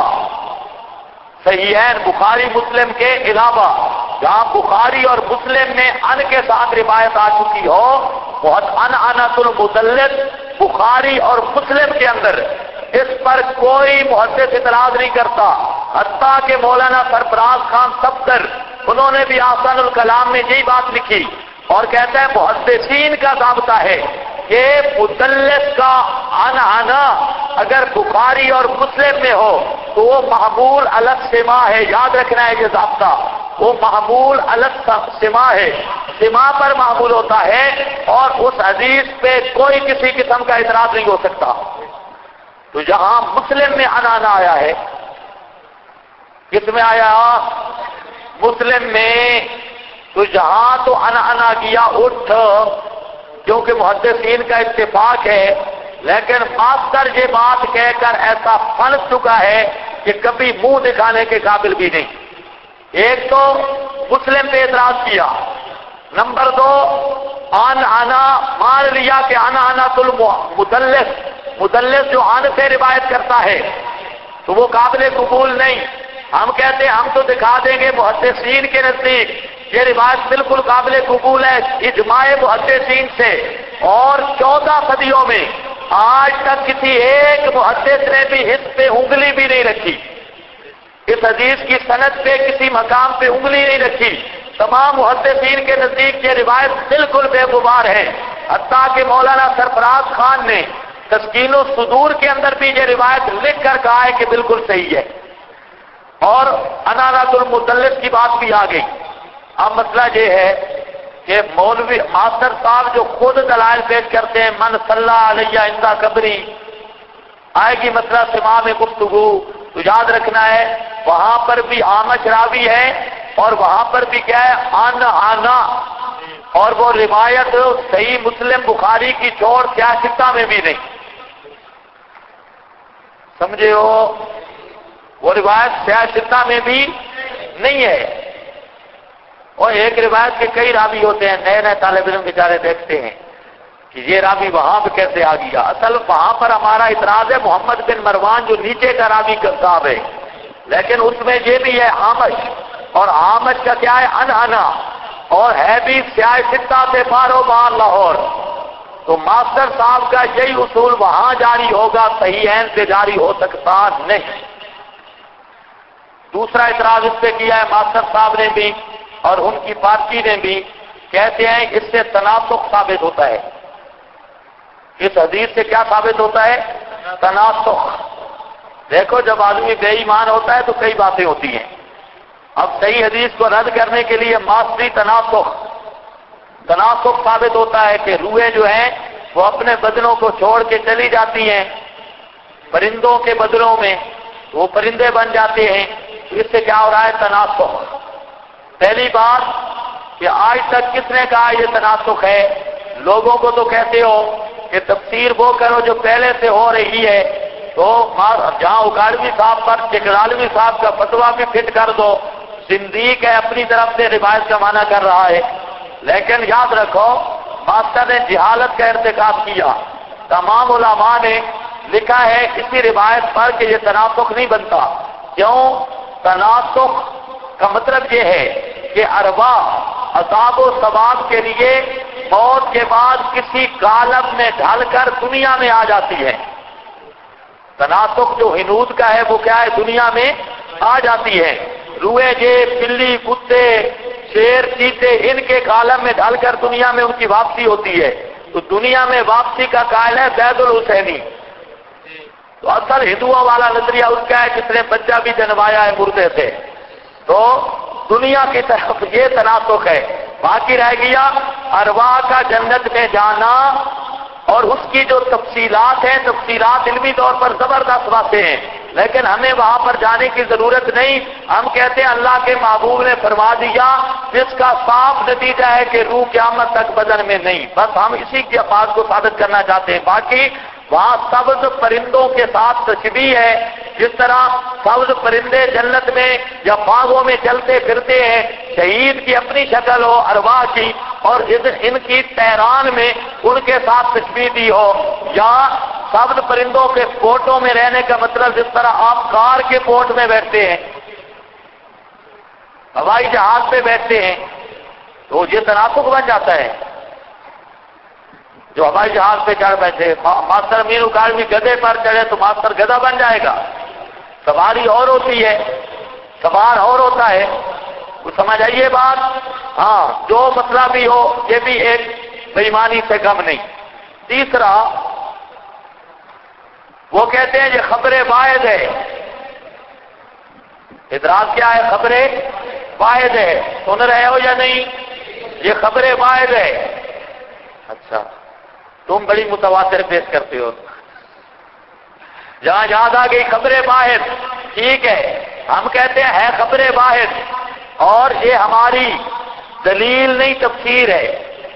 صحیحین بخاری مسلم کے علاوہ۔ جہاں بخاری اور مسلم میں ان کے ساتھ روایت آ چکی ہو، بہت عنعنۃ المدلس بخاری اور مسلم کے اندر، اس پر کوئی محدث اعتراض نہیں کرتا۔ حتیٰ کہ مولانا سرفراز خان صفدر، انہوں نے بھی احسن الکلام میں یہی بات لکھی، اور کہتا ہے محدثین کا ضابطہ ہے کہ مدلس کا عنعنہ اگر بخاری اور مسلم میں ہو تو وہ محمول علی السماع ہے۔ یاد رکھنا ہے یہ ضابطہ، وہ محمول علی السماع ہے، سماع پر محمول ہوتا ہے، اور اس حدیث پہ کوئی کسی قسم کا اعتراض نہیں ہو سکتا۔ تو جہاں مسلم میں عنعنہ آیا ہے، کس میں آیا؟ مسلم میں۔ تو جہاں تو عنعنہ کیا اٹھ، کیونکہ محدثین کا اتفاق ہے، لیکن ماسٹر یہ بات کہہ کر ایسا پھنس چکا ہے کہ کبھی منہ دکھانے کے قابل بھی نہیں۔ ایک تو مسلم پہ اعتراض کیا، نمبر دو عنعنہ مان لیا کہ عنعنۃ المدلس، مدلس جو عن سے روایت کرتا ہے تو وہ قابل قبول نہیں۔ ہم کہتے ہیں ہم تو دکھا دیں گے محدثین کے نزدیک یہ روایت بالکل قابل قبول ہے اجماع محدثین سے، اور 14 صدیوں میں آج تک کسی ایک محدث نے بھی اس پہ انگلی بھی نہیں رکھی، اس حدیث کی سند پہ کسی مقام پہ انگلی نہیں رکھی۔ تمام محدثین کے نزدیک یہ روایت بالکل بے غبار ہے، حتیٰ کہ مولانا سرفراز خان نے تسکین الصدور کے اندر بھی یہ روایت لکھ کر کہا ہے کہ بالکل صحیح ہے، اور عنعنۃ المدلس کی بات بھی آ گئی۔ اب مسئلہ یہ ہے کہ مولوی ماسٹر صاحب جو خود دلائل پیش کرتے ہیں، من صلی علیہ عند قبری، آئے گی مسئلہ سماع میں گفتگو، تو یاد رکھنا ہے وہاں پر بھی آمش راوی ہے، اور وہاں پر بھی کیا ہے؟ عنعنہ، اور وہ روایت صحیح مسلم بخاری کی چھوڑ سیاستہ میں بھی نہیں، سمجھے ہو؟ وہ روایت سیاستہ میں بھی نہیں ہے۔ اور ایک روایت کے کئی راوی ہوتے ہیں، نئے نئے طالب علم بیچارے دیکھتے ہیں کہ یہ راوی وہاں پہ کیسے آ گیا۔ اصل وہاں پر ہمارا اعتراض ہے محمد بن مروان جو نیچے کا راوی صاحب ہے، لیکن اس میں یہ بھی ہے آمش، اور آمش کا کیا ہے؟ عنعنہ، اور ہے بھی سیاستہ سے پارو بار لاہور۔ تو ماسٹر صاحب کا یہی اصول وہاں جاری ہوگا، صحیح عین سے جاری ہو سکتا نہیں۔ دوسرا اعتراض اس پہ کیا ہے ماسٹر صاحب نے بھی اور ان کی پارٹی نے بھی، کہتے ہیں اس سے تناسخ ثابت ہوتا ہے۔ اس حدیث سے کیا ثابت ہوتا ہے؟ تناسخ۔ دیکھو جب آدمی بے ایمان ہوتا ہے تو کئی باتیں ہوتی ہیں۔ اب صحیح حدیث کو رد کرنے کے لیے ماسٹری تناسخ ثابت ہوتا ہے کہ روحیں جو ہیں وہ اپنے بدنوں کو چھوڑ کے چلی جاتی ہیں پرندوں کے بدنوں میں، وہ پرندے بن جاتے ہیں۔ اس سے کیا ہو رہا ہے؟ تناسخ۔ پہلی بات کہ آج تک کس نے کہا یہ تناسخ ہے؟ لوگوں کو تو کہتے ہو کہ تفسیر وہ کرو جو پہلے سے ہو رہی ہے، تو جہاں اکاڑوی صاحب پر چکرالوی صاحب کا فتویٰ بھی فٹ کر دو، زندیق ہے اپنی طرف سے روایت کا معنی کر رہا ہے۔ لیکن یاد رکھو ماسٹر نے جہالت کا ارتکاب کیا، تمام علماء نے لکھا ہے اسی روایت پر کہ یہ تناسخ نہیں بنتا۔ کیوں؟ تناسخ کا مطلب یہ ہے کہ ارواح عذاب و ثواب کے لیے موت کے بعد کسی کالم میں ڈھل کر دنیا میں آ جاتی ہے۔ تناسخ جو ہنود کا ہے وہ کیا ہے؟ دنیا میں آ جاتی ہے۔ روئے جیب، بلی، کتے، شیر، چیتے، ان کے کالم میں ڈھل کر دنیا میں ان کی واپسی ہوتی ہے۔ تو دنیا میں واپسی کا قائل ہے زید الحسینی۔ تو اصل ہندوؤں والا نظریہ اس کا ہے جس نے بچہ بھی جنمایا ہے مردے سے۔ تو دنیا کی طرف یہ تناسخ ہے۔ باقی رہ گیا ارواح کا جنت میں جانا، اور اس کی جو تفصیلات ہیں، تفصیلات علمی طور پر زبردست باتیں ہیں، لیکن ہمیں وہاں پر جانے کی ضرورت نہیں۔ ہم کہتے ہیں اللہ کے محبوب نے فرما دیا، جس کا صاف نتیجہ ہے کہ روح قیامت تک بدن میں نہیں۔ بس ہم اسی کی بات کو ثابت کرنا چاہتے ہیں۔ باقی وہاں سبز پرندوں کے ساتھ تشبیہ ہے، جس طرح سبز پرندے جنت میں یا باغوں میں چلتے پھرتے ہیں، شہید کی اپنی شکل ہو ارواح کی، اور ان کی تیران میں ان کے ساتھ تشبیہ دی ہو، یا سبز پرندوں کے پوٹوں میں رہنے کا مطلب جس طرح آپ کار کے پوٹ میں بیٹھتے ہیں، ہوائی جہاز پہ بیٹھتے ہیں، تو یہ تناسخ بن جاتا ہے۔ جو ہوائی جہاز پہ چڑھ بیٹھے، ماسٹر امین اکاڑوی گدھے پر چڑھے تو ماسٹر گدھا بن جائے گا۔ سواری اور ہوتی ہے، سوار اور ہوتا ہے۔ وہ سمجھ آئیے بات؟ ہاں، جو مسئلہ بھی ہو یہ بھی ایک بے ایمانی سے کم نہیں۔ تیسرا وہ کہتے ہیں یہ خبر واحد ہے۔ اعتراض کیا ہے؟ خبر واحد ہے۔ سن رہے ہو یا نہیں؟ یہ خبر واحد ہے۔ اچھا، تم بڑی متواتر پیش کرتے ہو۔ جہاں یاد آ گئی خبر واحد، ٹھیک ہے، ہم کہتے ہیں ہے خبر واحد، اور یہ ہماری دلیل نہیں تفسیر ہے۔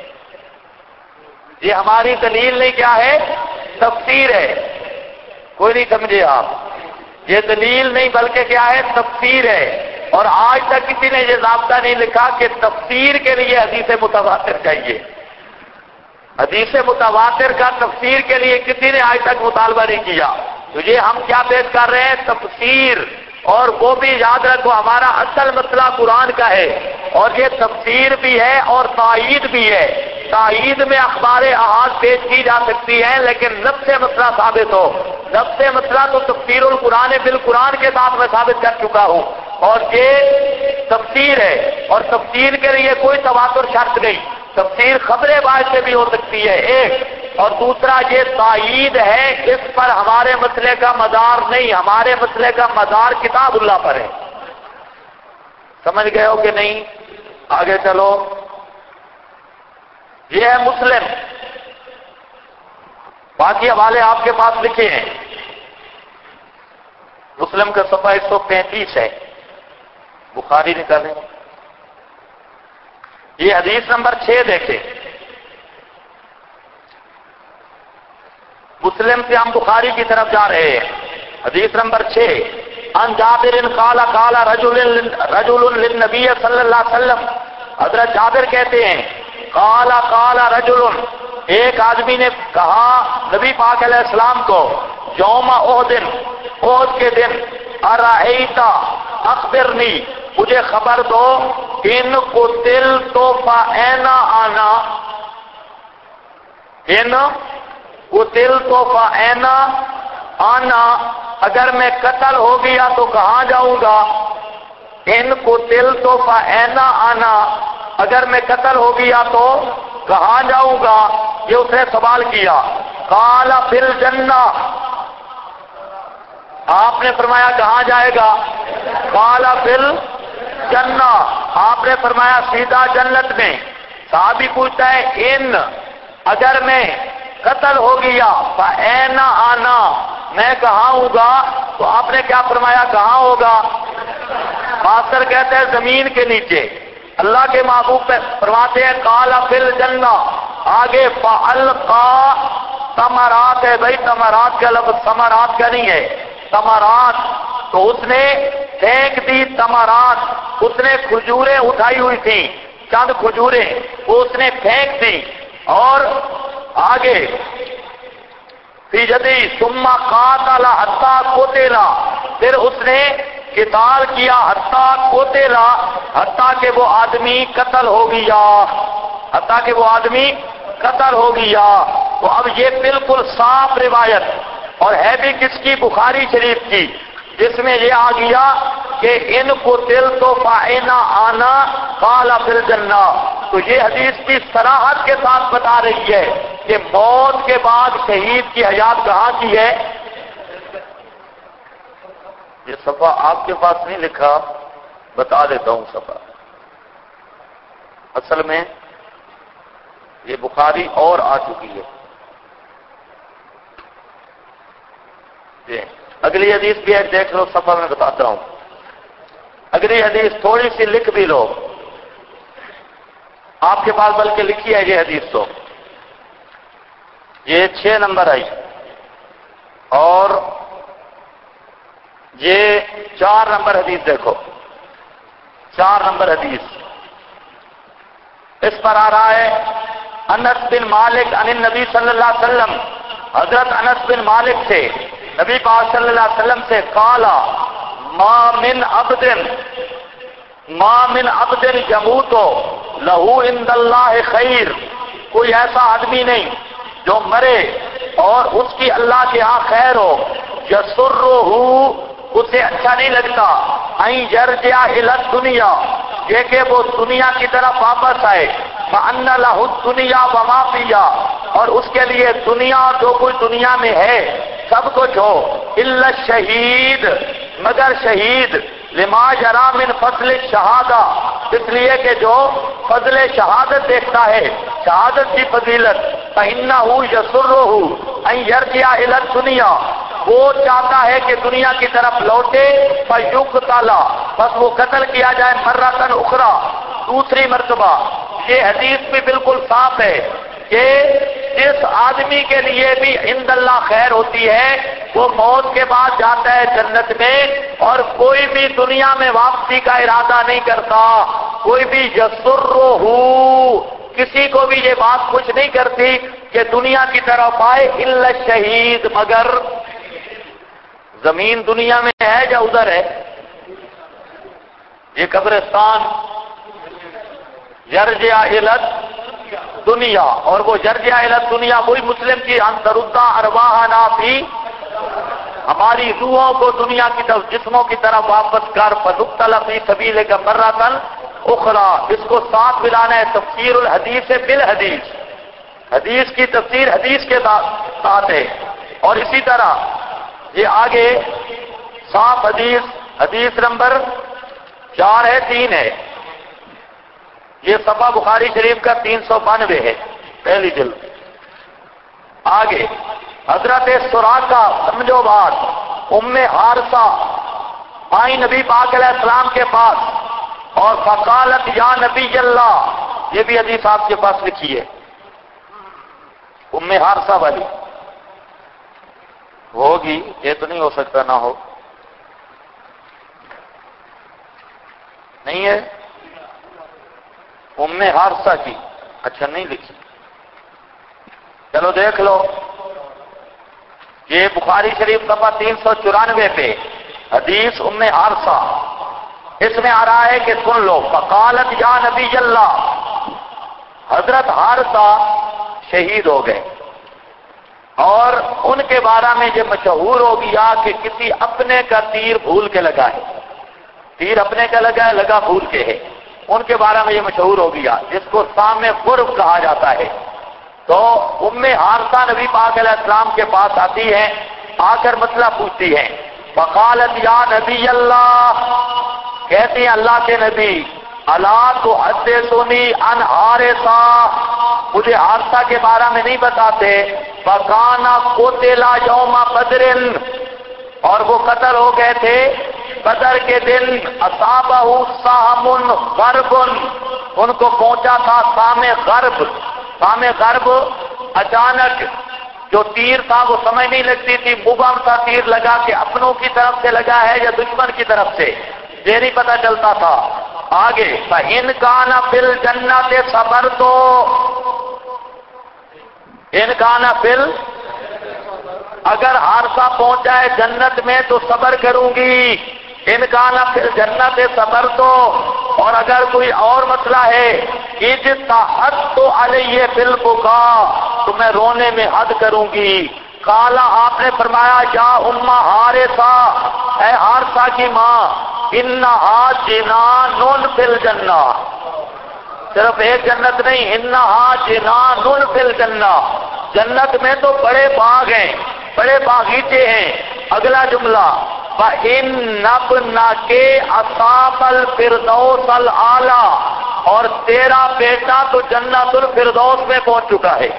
یہ ہماری دلیل نہیں کیا ہے؟ تفسیر ہے۔ کوئی نہیں سمجھے آپ؟ یہ دلیل نہیں بلکہ کیا ہے؟ تفسیر ہے۔ اور آج تک کسی نے یہ ضابطہ نہیں لکھا کہ تفسیر کے لیے حدیث متواتر چاہیے۔ حدیث متواتر کا تفسیر کے لیے کسی نے آج تک مطالبہ نہیں کیا۔ تو یہ ہم کیا پیش کر رہے ہیں؟ تفسیر۔ اور وہ بھی یاد رکھو ہمارا اصل مسئلہ قرآن کا ہے، اور یہ تفسیر بھی ہے اور تائید بھی ہے۔ تائید میں اخبار احاد پیش کی جا سکتی ہے، لیکن نفس مسئلہ ثابت ہو، نفس مسئلہ تو تفسیر القرآن بالقرآن کے ساتھ میں ثابت کر چکا ہوں، اور یہ تفسیر ہے، اور تفسیر کے لیے کوئی تواتر شرط نہیں۔ تفسیر خبر واحد سے بھی ہو سکتی ہے ایک، اور دوسرا یہ تائید ہے، اس پر ہمارے مسئلے کا مدار نہیں، ہمارے مسئلے کا مدار کتاب اللہ پر ہے۔ سمجھ گئے ہو کہ نہیں؟ آگے چلو، یہ ہے مسلم۔ باقی حوالے آپ کے پاس لکھے ہیں۔ مسلم کا صفحہ 135 ہے، بخاری نکالیں۔ یہ حدیث نمبر 6 دیکھیں۔ مسلم سے ہم بخاری کی طرف جا رہے ہیں۔ حدیث نمبر 6، عن جابر قال قال رجل للنبی صلی اللہ علیہ وسلم، حضرت جابر کہتے ہیں قال رجل، ایک آدمی نے کہا نبی پاک علیہ السلام کو، یوم احد، احد کے دن، ارأیت، اخبرنی، مجھے خبر دو، ان قتلت فأین آنا، ان قتلت فأین آنا، اگر میں قتل ہو گیا تو کہاں جاؤں گا؟ ان قتلت فأین آنا، اگر میں قتل ہو گیا تو کہاں جاؤں گا؟ یہ اس نے سوال کیا۔ قال فی الجنہ، آپ نے فرمایا کہاں جائے گا؟ قال فی الجنہ، آپ نے فرمایا سیدھا جنت میں۔ صحابی پوچھتا ہے ان، اگر میں قتل ہو گیا، فأین آنا، میں کہاں ہوں گا؟ تو آپ نے کیا فرمایا کہاں ہوگا؟ ماسٹر کہتے ہیں زمین کے نیچے۔ اللہ کے محبوب پہ فرماتے ہیں قال فی الجنہ، آگے فالقا تمرات ہے بھائی، تمرات کا لفظ ثمرات کا نہیں ہے، تمرات. تو اس نے پھینک دی تمرات، اس نے کھجوریں اٹھائی ہوئی تھیں، چند کھجوریں وہ اس نے پھینک دی. اور آگے فی جدی ثم قاتل حتی قتل، پھر اس نے قتال کیا حتی قتل، حتیٰ کہ وہ آدمی قتل ہو گیا، حتیٰ کہ وہ آدمی قتل ہو گیا. تو اب یہ بالکل صاف روایت، اور ہے بھی کس کی؟ بخاری شریف کی، جس میں یہ آ گیا کہ ان کو دل تو فائنا آنا قال فی الجنہ. تو یہ حدیث کی صراحت کے ساتھ بتا رہی ہے کہ موت کے بعد شہید کی حیات کہاں کی ہے. یہ صفحہ آپ کے پاس نہیں لکھا، بتا دیتا ہوں صفحہ. اصل میں یہ بخاری اور آ چکی ہے. اگلی حدیث بھی ہے، دیکھ لو صفحہ میں بتاتا ہوں. اگلی حدیث تھوڑی سی لکھ بھی لو آپ کے پاس، بلکہ لکھی ہے یہ حدیث. تو یہ 6 نمبر آئی، اور یہ 4 نمبر حدیث دیکھو، 4 نمبر حدیث اس پر آ رہا ہے انس بن مالک عن النبی صلی اللہ علیہ وسلم، حضرت انس بن مالک سے نبی پاک صلی اللہ علیہ وسلم سے قالا ما من عبد یموت لہ عند اللہ خیر، کوئی ایسا آدمی نہیں جو مرے اور اس کی اللہ کے ہاں خیر ہو. یسرہ، اسے اچھا نہیں لگتا، ان یرجع الی الدنیا، یہ کہ وہ دنیا کی طرف واپس آئے. وان لہ الدنیا وما فیہا، اور اس کے لیے دنیا جو کوئی دنیا میں ہے سب کچھ ہو. الا الشہید، مگر شہید. لما جرا من فضل الشہادہ، اس لیے کہ جو فضل شہادت دیکھتا ہے، شہادت کی فضیلت. فإنہ یسرہ ان یرجع الی الدنیا، وہ چاہتا ہے کہ دنیا کی طرف لوٹے. فیقتل، بس وہ قتل کیا جائے. مرۃ اخری، دوسری مرتبہ. یہ حدیث بھی بالکل صاف ہے کہ جس آدمی کے لیے بھی عند اللہ خیر ہوتی ہے وہ موت کے بعد جاتا ہے جنت میں، اور کوئی بھی دنیا میں واپسی کا ارادہ نہیں کرتا. کوئی بھی یسرہ، کسی کو بھی یہ بات خوش نہیں کرتی کہ دنیا کی طرف آئے. الا الشہید، مگر زمین دنیا میں ہے یا ادھر ہے؟ یہ قبرستان. یرجع الی دنیا، اور وہ یرجع الی دنیا وہی مسلم کی انتردہ ارواحنا فی، ہماری روحوں کو دنیا کی طرف، جسموں کی طرف واپس کر. فنقتل فی سبیلک مرۃ اخری، اس کو ساتھ ملانا ہے تفسیر الحدیث بالحدیث، حدیث کی تفسیر حدیث کے ساتھ ہے. اور اسی طرح یہ آگے صاف حدیث، حدیث نمبر 4 ہے، 3 ہے. یہ صفحہ بخاری شریف کا 392 ہے، پہلی جلد. آگے حضرت سراقہ، سمجھو بات، ام حارثہ آئی نبی پاک علیہ السلام کے پاس اور فقالت یا نبی اللہ، یہ بھی حدیث آپ کے پاس لکھی ہے، ام حارثہ والی ہوگی، یہ تو نہیں ہو سکتا نہ ہو. نہیں ہے ام حارثہ کی؟ اچھا نہیں لکھی، چلو دیکھ لو. یہ بخاری شریف صفحہ 394 پہ حدیث ام حارثہ، اس میں آ رہا ہے کہ سن لو. فقالت یا نبی اللہ، حضرت حارثہ شہید ہو گئے، اور ان کے بارے میں یہ مشہور ہو گیا کہ کسی اپنے کا تیر بھول کے لگا ہے، تیر اپنے کا لگا ہے، لگا بھول کے ہے. ان کے بارے میں یہ مشہور ہو گیا، جس کو سام قرب کہا جاتا ہے. تو ام حارثہ نبی پاک علیہ السلام کے پاس آتی ہے، آ کر مسئلہ پوچھتی ہے. فقالت یا نبی اللہ، کہتی ہیں اللہ کے نبی، الا تحدثنی عن حارثہ، مجھے حارثہ کے بارے میں نہیں بتاتے. فکانا قتل یوم بدر، اور وہ قتل ہو گئے تھے بدر کے دن. اصابہ سہم غرب، ان کو پہنچا تھا سام غرب. سام غرب اچانک جو تیر تھا وہ سمجھ نہیں لگتی تھی مبہم تھا تیر لگا کہ اپنوں کی طرف سے لگا ہے یا دشمن کی طرف سے، یہ نہیں پتا چلتا تھا۔ آگے فَإِنْ كَانَ فِي الْجَنَّةِ صَبَرْتُ، ان کان فل، اگر حادثہ پہنچا ہے جنت میں تو صبر کروں گی، ان کان فل جنت صبر تو، اور اگر کوئی اور مسئلہ ہے اجتہدت علیہ بالبکا، تو میں رونے میں حد کروں گی۔ قالا، آپ نے فرمایا یا امہ حارثہ، اے حارثہ کی ماں، انہا جنان فی الجنہ، صرف ایک جنت نہیں، انہا جنان فی الجنہ، جنت میں تو بڑے باغ ہیں، بڑے باغیچے ہیں۔ اگلا جملہ وَإِنَّ ابْنَكَ أَصَابَ الْفِرْدَوْسَ الْأَعْلَىٰ، اور تیرا بیٹا تو جنت الفردوس میں پہنچ چکا ہے،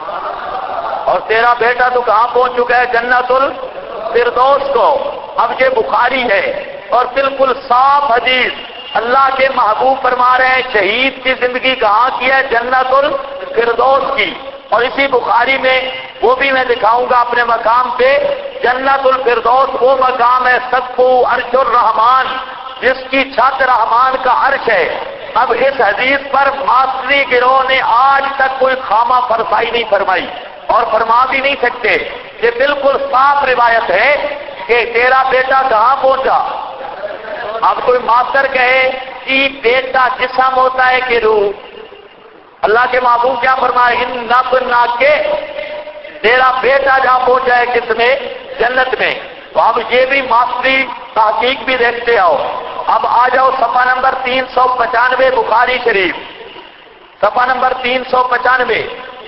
اور تیرا بیٹا تو کہاں پہنچ چکا ہے؟ جنت الفردوس کو۔ اب یہ بخاری ہے اور بالکل صاف حدیث، اللہ کے محبوب فرما رہے ہیں شہید کی زندگی کہاں کی ہے؟ جنت الفردوس کی۔ اور اسی بخاری میں وہ بھی میں دکھاؤں گا اپنے مقام پہ، جنت الفردوس وہ مقام ہے سقف عرش الرحمان، جس کی چھت رحمان کا عرش ہے۔ اب اس حدیث پر معاصری گروہ نے آج تک کوئی خامہ فرسائی نہیں فرمائی اور فرما بھی نہیں سکتے۔ یہ بالکل صاف روایت ہے کہ تیرا بیٹا کہاں پہنچا۔ اب کوئی ماسٹر کہے کہ بیٹا جسم ہوتا ہے کہ روح، اللہ کے محبوب کیا فرمائے؟ ان ابنک، تیرا بیٹا جہاں پہنچا ہے کس میں؟ جنت میں۔ تو اب یہ بھی ماسٹری تحقیق بھی دیکھتے آؤ۔ اب آ جاؤ صفحہ نمبر 395 بخاری شریف، صفحہ نمبر 395،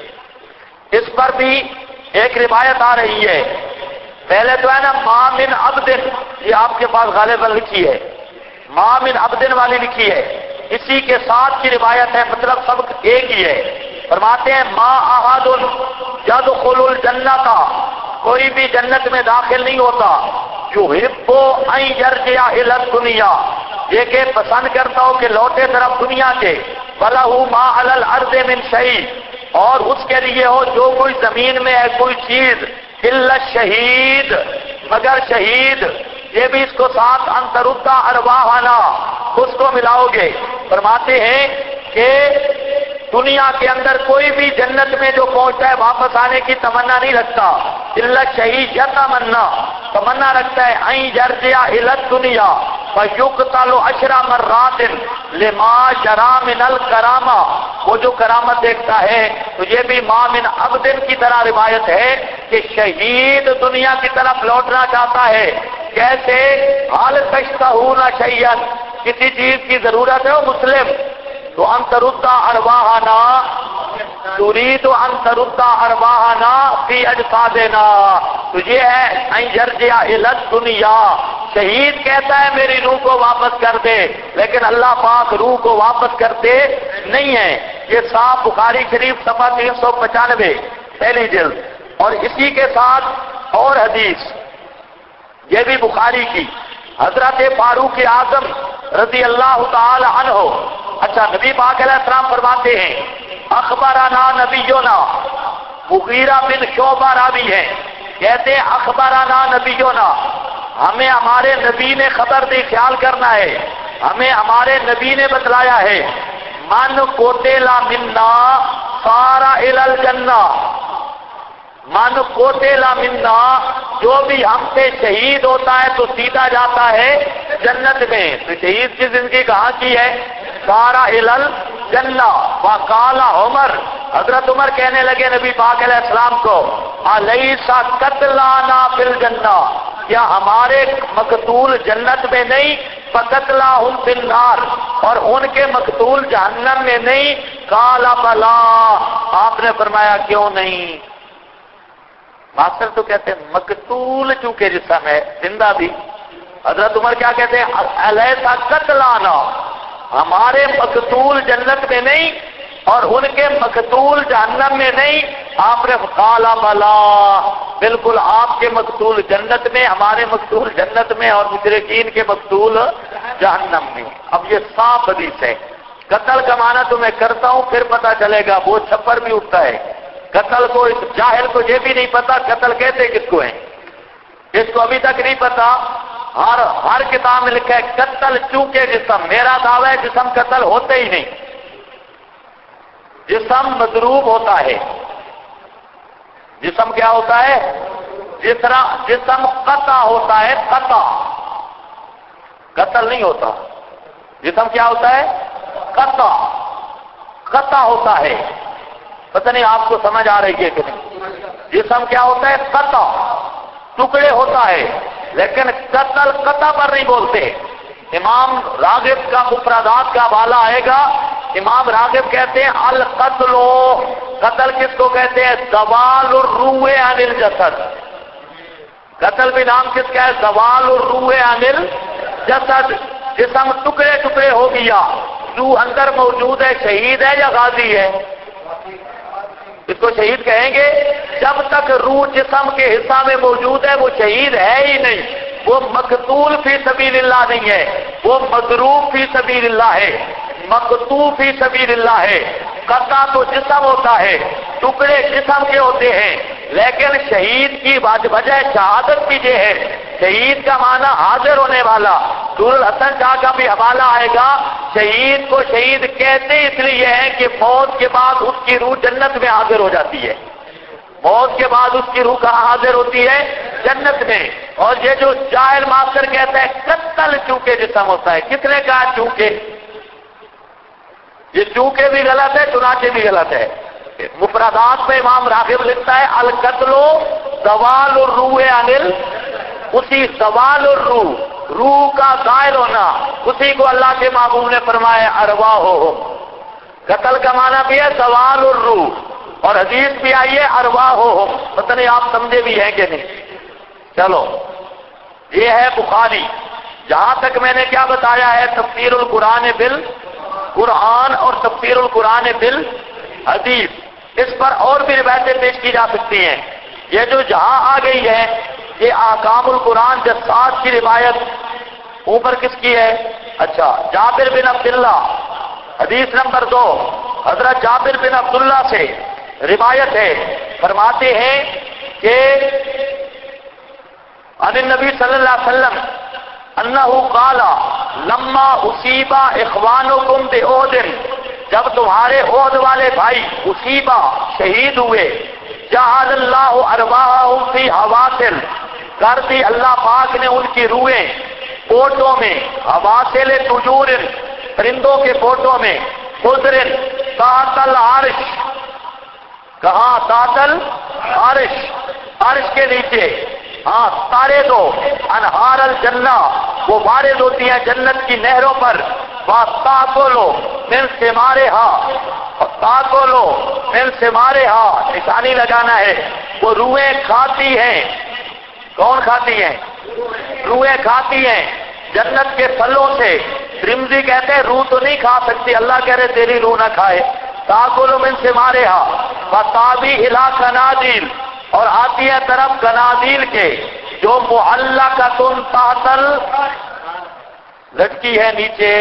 اس پر بھی ایک روایت آ رہی ہے۔ پہلے تو ہے نا ما من عبد، یہ آپ کے پاس غالباً لکھی ہے، ما من عبد والی لکھی ہے، اسی کے ساتھ کی روایت ہے، مطلب سب ایک ہی ہے۔ فرماتے ہیں ما احد یدخل الجنۃ، کوئی بھی جنت میں داخل نہیں ہوتا، یحب ان یرجع الی الدنیا، یہ کہ پسند کرتا ہو کہ لوٹے طرف دنیا کے، وَلَهُ مَا عَلَى الْأَرْضِ مِنْ شَيْءٍ، اور اس کے لیے ہو جو کوئی زمین میں ہے کوئی چیز، الا الشہید، مگر شہید، یہ بھی اس کو ساتھ انتردا ارواحنا، اس کو ملاؤ گے۔ فرماتے ہیں کہ دنیا کے اندر کوئی بھی جنت میں جو پہنچتا ہے واپس آنے کی تمنا نہیں رکھتا، الا شہید تمنا رکھتا ہے ان یرجع الی الدنیا فیقتل 10 مرات لما جرى من الکرامہ، وہ جو کرامت دیکھتا ہے۔ تو یہ بھی ما من عبد کی طرح روایت ہے کہ شہید دنیا کی طرف لوٹنا چاہتا ہے، کیسے؟ حال تشتہون شیئا، کسی چیز کی ضرورت ہے وہ مسلم، تو ان تردا ارواحنا، تريد ان تردا ارواحنا فی اجسادنا، تو یہ ہے ان یرجع الی الدنیا، شہید کہتا ہے میری روح کو واپس کر دے، لیکن اللہ پاک روح کو واپس کرتے نہیں ہے۔ یہ صاحب بخاری شریف صفحہ 395 پہلی جلد۔ اور اسی کے ساتھ اور حدیث، یہ بھی بخاری کی، حضرت فاروق اعظم رضی اللہ تعالی عنہ، اچھا نبی پاک علیہ السلام فرماتے ہیں اخبرنا نبینا، مغیرہ بن شعبہ راوی ہیں، کہتے ہیں اخبرنا نبینا، ہمیں ہمارے نبی نے خبر دی، خیال کرنا ہے، ہمیں ہمارے نبی نے بتلایا ہے، من قتل منا صار الی الجنہ، من قتل منا، جو بھی ہم سے شہید ہوتا ہے تو سیدھا جاتا ہے جنت میں۔ تو شہید کی زندگی کہاں کی ہے؟ سارا الی الجنہ۔ وقال عمر، حضرت عمر کہنے لگے نبی پاک علیہ السلام کو الیس قتلانا فی الجنہ، کیا ہمارے مقتول جنت میں نہیں؟ فقتلاہم فی النار، اور ان کے مقتول جہنم میں نہیں؟ قال بلا، آپ نے فرمایا کیوں نہیں؟ ماسٹر تو کہتے ہیں مقتول چونکہ جسم ہے، زندہ بھی۔ حضرت عمر کیا کہتے ہیں؟ الیسا قتلانا، ہمارے مقتول جنت میں نہیں اور ان کے مقتول جہنم میں نہیں؟ آپ نے قال بلا، بالکل آپ کے مقتول جنت میں، ہمارے مقتول جنت میں، اور مشرکین کے مقتول جہنم میں۔ اب یہ صاف حدیث ہے۔ قتل کا معنی تو میں کرتا ہوں، پھر پتہ چلے گا وہ چھپر بھی اٹھتا ہے، قتل کو اس جاہل کو یہ بھی نہیں پتا قتل کہتے کس کو ہیں، اس کو ابھی تک نہیں پتا. ہر کتاب میں لکھا ہے قتل چونکہ جسم. میرا دعویٰ ہے جسم قتل ہوتے ہی نہیں، جسم مضروب ہوتا ہے. جسم کیا ہوتا ہے؟ جس طرح جسم قطع ہوتا ہے، قطع، قتل نہیں ہوتا. جسم کیا ہوتا ہے؟ قطع، قطع ہوتا ہے. پتہ نہیں آپ کو سمجھ آ رہی ہے کہ نہیں؟ جسم کیا ہوتا ہے؟ قطع، ٹکڑے ہوتا ہے. لیکن قتل قطع پر نہیں بولتے. امام راغب کا مفردات کا حوالہ آئے گا. امام راغب کہتے ہیں القتل، قتل کس کو کہتے ہیں؟ زوال الروح عن الجسد. قتل بھی نام کس کا ہے؟ زوال الروح عن الجسد. جسم ٹکڑے ٹکڑے ہو گیا، روح اندر موجود ہے. شہید ہے یا غازی ہے؟ اس کو شہید کہیں گے. جب تک روح جسم کے حصہ میں موجود ہے وہ شہید ہے ہی نہیں. وہ مقتول فی سبیل اللہ نہیں ہے، وہ مضروب فی سبیل اللہ ہے، مقتول فی سبیل اللہ ہے. قطع تو جسم ہوتا ہے، ٹکڑے جسم کے ہوتے ہیں. لیکن شہید کی وجہ شہادت کی یہ ہے. شہید کا معنی حاضر ہونے والا. نور الحسن شاہ کا بھی حوالہ آئے گا. شہید کو شہید کہتے اس لیے ہیں کہ موت کے بعد اس کی روح جنت میں حاضر ہو جاتی ہے. موت کے بعد اس کی روح کہاں حاضر ہوتی ہے؟ جنت میں. اور یہ جو جاہل ماسٹر کہتا ہے قتل چونکہ جسم ہوتا ہے، کس نے کہا چونکہ؟ یہ چونکہ بھی غلط ہے، چنانچہ بھی غلط ہے. مفردات میں امام راغب لکھتا ہے القتل زوال الروح عن اسی زوال الروح، روح کا زائل ہونا، اسی کو اللہ کے محبوب نے فرمایا ارواحہم. قتل کا معنی بھی ہے زوال الروح، اور حدیث بھی آئی ہے ارواحہم. پتہ نہیں آپ سمجھے بھی ہیں کہ نہیں. چلو یہ ہے بخاری. جہاں تک میں نے کیا بتایا ہے تفسیر القرآن بالقرآن اور تفسیر القرآن بالحدیث. اس پر اور بھی روایتیں پیش کی جا سکتی ہیں. یہ جو جہاں آ گئی ہے یہ احکام القرآن جساس کی روایت اوپر کس کی ہے؟ اچھا، جابر بن عبداللہ، حدیث نمبر 2. حضرت جابر بن عبداللہ سے روایت ہے، فرماتے ہیں کہ عن النبی صلی اللہ علیہ وسلم انہو قال لما اصیبا اخوانکم بأحد، جب تمہارے عہد والے بھائی اصیبا شہید ہوئے، جعل اللہ ارواحہم فی حواسل، کر دی اللہ پاک نے ان کی روحیں پوٹوں میں، حواسل طیور، پرندوں کے پوٹوں میں، خضر تحت العرش. کہاں؟ تحت العرش، عرش کے نیچے. ہاں، تارے دو انہار الجنہ، وہ وارد ہوتی ہیں جنت کی نہروں پر. تاکلو من ثمارہا، تاکلو من ثمارہا، نشانی لگانا ہے. وہ روحیں کھاتی ہیں. کون کھاتی ہیں؟ روحیں کھاتی ہیں جنت کے پھلوں سے. ترمذی کہتے ہیں روح تو نہیں کھا سکتی، اللہ کہہ رہے تیری روح نہ کھائے. تاکلو من ثمارہا فتابی الی قنادیل، اور آتی ہے طرف قنادیل کے جو معلقۃ تحت لٹکی ہے نیچے.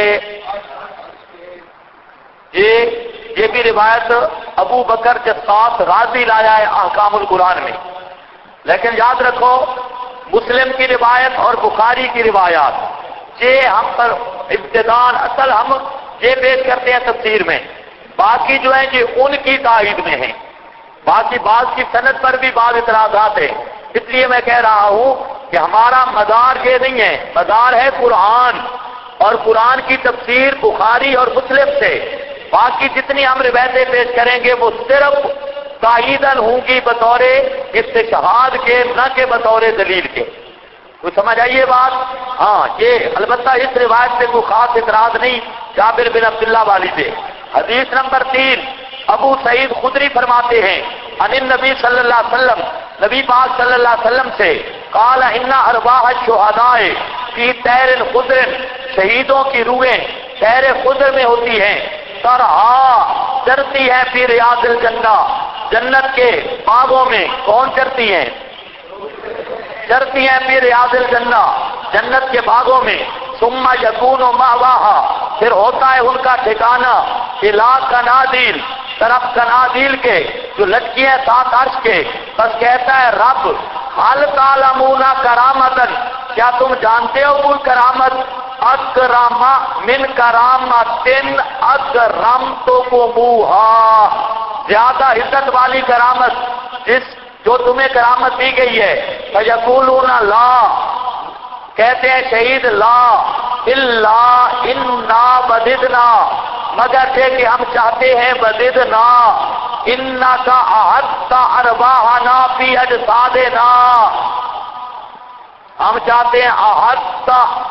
یہ بھی روایت ابو بکر جساس رازی لایا ہے احکام القرآن میں. لیکن یاد رکھو مسلم کی روایت اور بخاری کی روایات یہ ہم پر ابتدان اصل ہم یہ پیش کرتے ہیں تفسیر میں. باقی جو ہیں یہ ان کی تائید میں ہیں. باقی بعض کی سند پر بھی بعض اعتراضات ہیں. اس لیے میں کہہ رہا ہوں کہ ہمارا مدار یہ نہیں ہے، مدار ہے قرآن، اور قرآن کی تفسیر بخاری اور مسلم سے. باقی جتنی ہم روایتیں پیش کریں گے وہ صرف تائیدن ہوں گی بطور استشہاد کے، نہ کہ بطور دلیل کے. کوئی سمجھ آئیے بات؟ ہاں، یہ البتہ اس روایت سے کوئی خاص اعتراض نہیں جابر بن عبداللہ والی سے. حدیث نمبر 3 ابو سعید خدری فرماتے ہیں عن النبی صلی اللہ علیہ وسلم، نبی پاک صلی اللہ علیہ وسلم سے، قال ان ارواح الشہداء فی طیر خضر، شہیدوں کی روحیں طیر خضر میں ہوتی ہیں. ترہا، چرتی ہے فی ریاض الجنہ، جنت کے باغوں میں. کون چرتی ہیں؟ چرتی ہیں فی ریاض الجنہ، جنت کے باغوں میں. ثم یکون مأواہا، پھر ہوتا ہے ان کا ٹھکانہ الی قنادیل، طرف کنادیل کے جو لٹکی ہیں سات عرش کے، بس کہتا ہے رب حل تعلمون کرامتن، کیا تم جانتے ہو کوئی کرامت؟ اکرم من کرامتن اکرمتکموہا، زیادہ عزت والی کرامت جو تمہیں کرامت دی گئی ہے۔ فیقولون لا، کہتے ہیں شہید لا الا انا بددنا، مگر تھے کہ ہم چاہتے ہیں بددنا انکا احدت ارواحنا فی اجسادنا، ہم چاہتے ہیں احدت،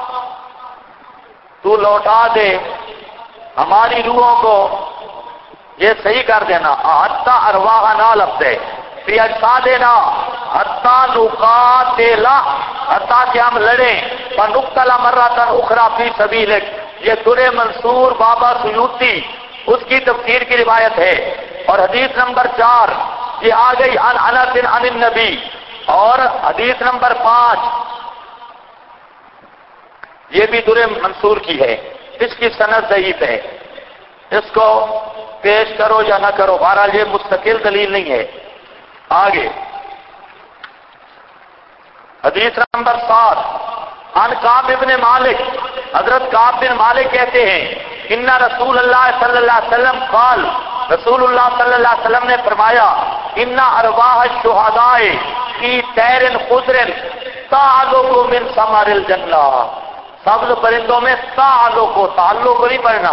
تو لوٹا دے ہماری روحوں کو، یہ صحیح کر دینا، احدت ارواحنا لفظ ہے، فی اجسادنا حتی نقاتل، حتی کہ ہم لڑیں، فنقتل مرۃ اخری فی سبیلک، یہ در منصور بابا سیوطی اس کی تفسیر کی روایت ہے۔ اور حدیث نمبر 4 یہ آ گئی عن انس عن النبی، اور حدیث نمبر 5 یہ بھی در منصور کی ہے، اس کی سند ضعیف ہے، اس کو پیش کرو یا نہ کرو، بہرحال یہ مستقل دلیل نہیں ہے۔ آگے حدیث نمبر 7 عن کعب بن مالک، حضرت کعب بن مالک کہتے ہیں ان رسول اللہ صلی اللہ علیہ وسلم قال، رسول اللہ صلی اللہ علیہ وسلم نے فرمایا ان ارواح الشہداء فی طیر خضر تعلق من ثمر الجنہ، سبز پرندوں میں تعلق نہیں پڑھنا،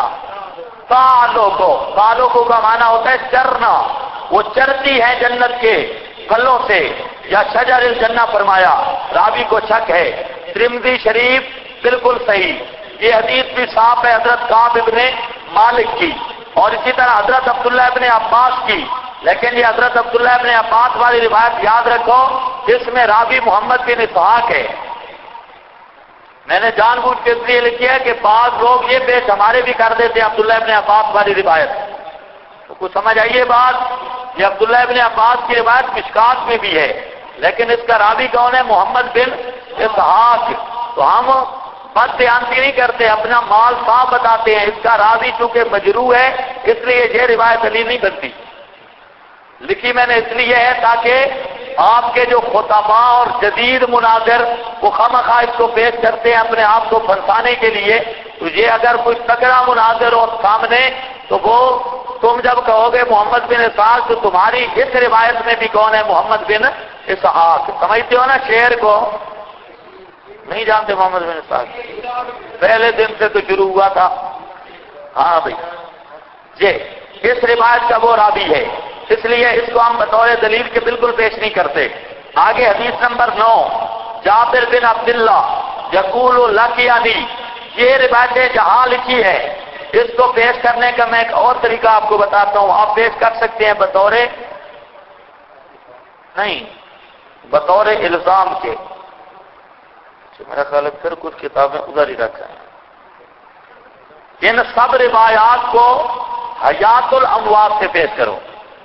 تعلق کا معنی ہوتا ہے چرنا، وہ چرتی ہے جنت کے پھلوں سے، یا شجر الجنہ فرمایا، راوی کو شک ہے۔ ترمذی شریف بالکل صحیح، یہ حدیث بھی صاف ہے حضرت کعب ابن مالک کی، اور اسی طرح حضرت عبداللہ ابن عباس کی، لیکن یہ حضرت عبداللہ ابن عباس والی روایت یاد رکھو جس میں راوی محمد بن اسحاق ہے۔ میں نے جان بوجھ کے اس لیے لکھی ہے کہ بعض لوگ یہ پیش ہمارے بھی کر دیتے ہیں عبداللہ ابن عباس والی روایت، تو کچھ سمجھ آئیے بات، یہ عبداللہ ابن عباس کی روایت مشکات میں بھی ہے، لیکن اس کا راوی کون ہے؟ محمد بن اسحاق۔ تو ہم بد بیانتی نہیں کرتے، اپنا مال صاف بتاتے ہیں، اس کا راوی چونکہ مجروح ہے اس لیے یہ روایت علی نہیں بنتی، لکھی میں نے اس لیے ہے تاکہ آپ کے جو خطباء اور جدید مناظر وہ خواہ اس کو پیش کرتے ہیں اپنے آپ کو پھنسانے کے لیے، تو یہ اگر کوئی تگڑا مناظر ہو سامنے تو وہ تم جب کہو گے محمد بن اسحاق تو تمہاری اس روایت میں بھی کون ہے؟ محمد بن اسحاق، سمجھتے ہو نا شعر کو؟ نہیں جانتے محمد بن اسحاق؟ پہلے دن سے تو شروع ہوا تھا، ہاں بھائی، یہ اس روایت کا وہ راوی ہے، اس لیے اس کو ہم بطور دلیل کے بالکل پیش نہیں کرتے۔ آگے حدیث نمبر 9 جابر بن عبداللہ یقول لقیانی، یہ روایتیں جہاں لکھی ہے اس کو پیش کرنے کا میں ایک اور طریقہ آپ کو بتاتا ہوں، آپ پیش کر سکتے ہیں بطور الزام کے، میرا خیال ہے پھر کچھ کتابیں ادھر ہی رکھا ہے۔ ان سب روایات کو حیات الاموات سے پیش کرو،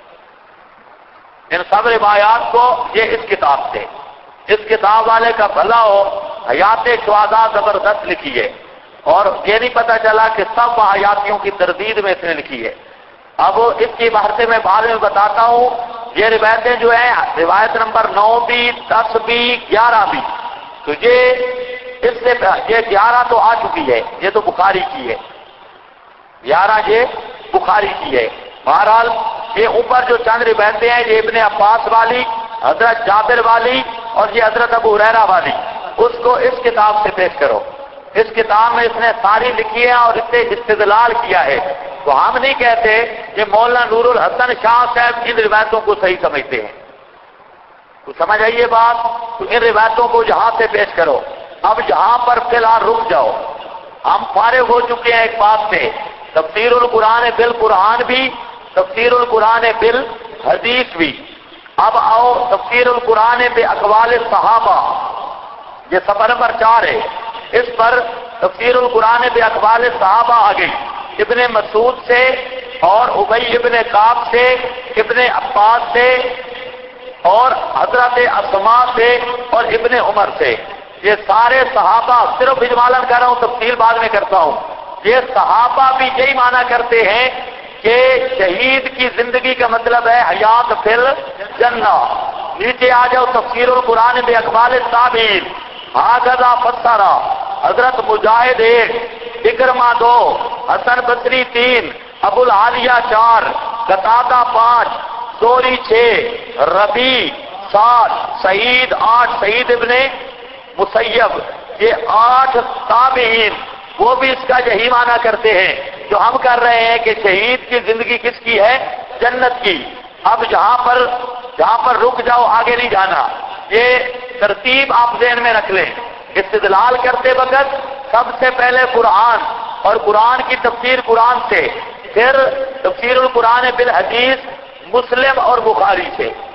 ان سب روایات کو یہ اس کتاب سے، اس کتاب والے کا بھلا ہو، حیات شہداء زبردست لکھی ہے، اور یہ نہیں پتا چلا کہ سب حیاتیوں کی تردید میں اس نے لکھی ہے۔ اب اس کی بحثیں میں بعد میں بتاتا ہوں، یہ روایتیں جو ہیں روایت نمبر 9 بھی 10 بھی 11 بھی، تو یہ 11 تو آ چکی ہے، یہ تو بخاری کی ہے، 11 یہ بخاری کی ہے۔ بہرحال یہ اوپر جو چند روایتیں ہیں یہ ابن عباس والی، حضرت جابر والی اور یہ حضرت ابو ہریرہ والی، اس کو اس کتاب سے پیش کرو، اس کتاب میں اس نے ساری لکھی ہے اور اس سے استدلال کیا ہے، تو ہم نہیں کہتے کہ مولانا نور الحسن شاہ صاحب ان روایتوں کو صحیح سمجھتے ہیں، تو سمجھ آئیے بات، تو ان روایتوں کو جہاں سے پیش کرو۔ اب جہاں پر فی الحال رک جاؤ، ہم فارغ ہو چکے ہیں ایک بات سے، تفسیر القرآن بالقرآن بھی، تفسیر القرآن بالحدیث بھی، اب آؤ تفسیر القرآن باقوال صحابہ، یہ صفحہ نمبر 4 ہے، اس پر تفسیر القرآن باقوال صحابہ آ گئی، ابن مسعود سے اور ابی ابن کعب سے، ابن عباس سے اور حضرت اسماء سے اور ابن عمر سے، یہ سارے صحابہ، صرف اجمالاً کر رہا ہوں، تفصیل بعد میں کرتا ہوں، یہ صحابہ بھی یہی معنی کرتے ہیں کہ شہید کی زندگی کا مطلب ہے حیات فی الجنہ۔ نیچے آ جاؤ تفسیر القرآن بے اقوال التابعین، ہاکذا فسرا، حضرت مجاہد 1، اکرمہ 2، حسن بصری 3، ابو العالیہ 4، قتادہ 5، ثوری 6، ربیع 7، سعید 8، سعید ابن مسیب، یہ 8 تابعین وہ بھی اس کا یہی معنی کرتے ہیں جو ہم کر رہے ہیں کہ شہید کی زندگی کس کی ہے؟ جنت کی۔ اب جہاں پر رک جاؤ، آگے نہیں جانا، یہ ترتیب آپ ذہن میں رکھ لیں۔ استدلال کرتے وقت سب سے پہلے قرآن اور قرآن کی تفسیر قرآن سے، پھر تفسیر القرآن بالحدیث مسلم اور بخاری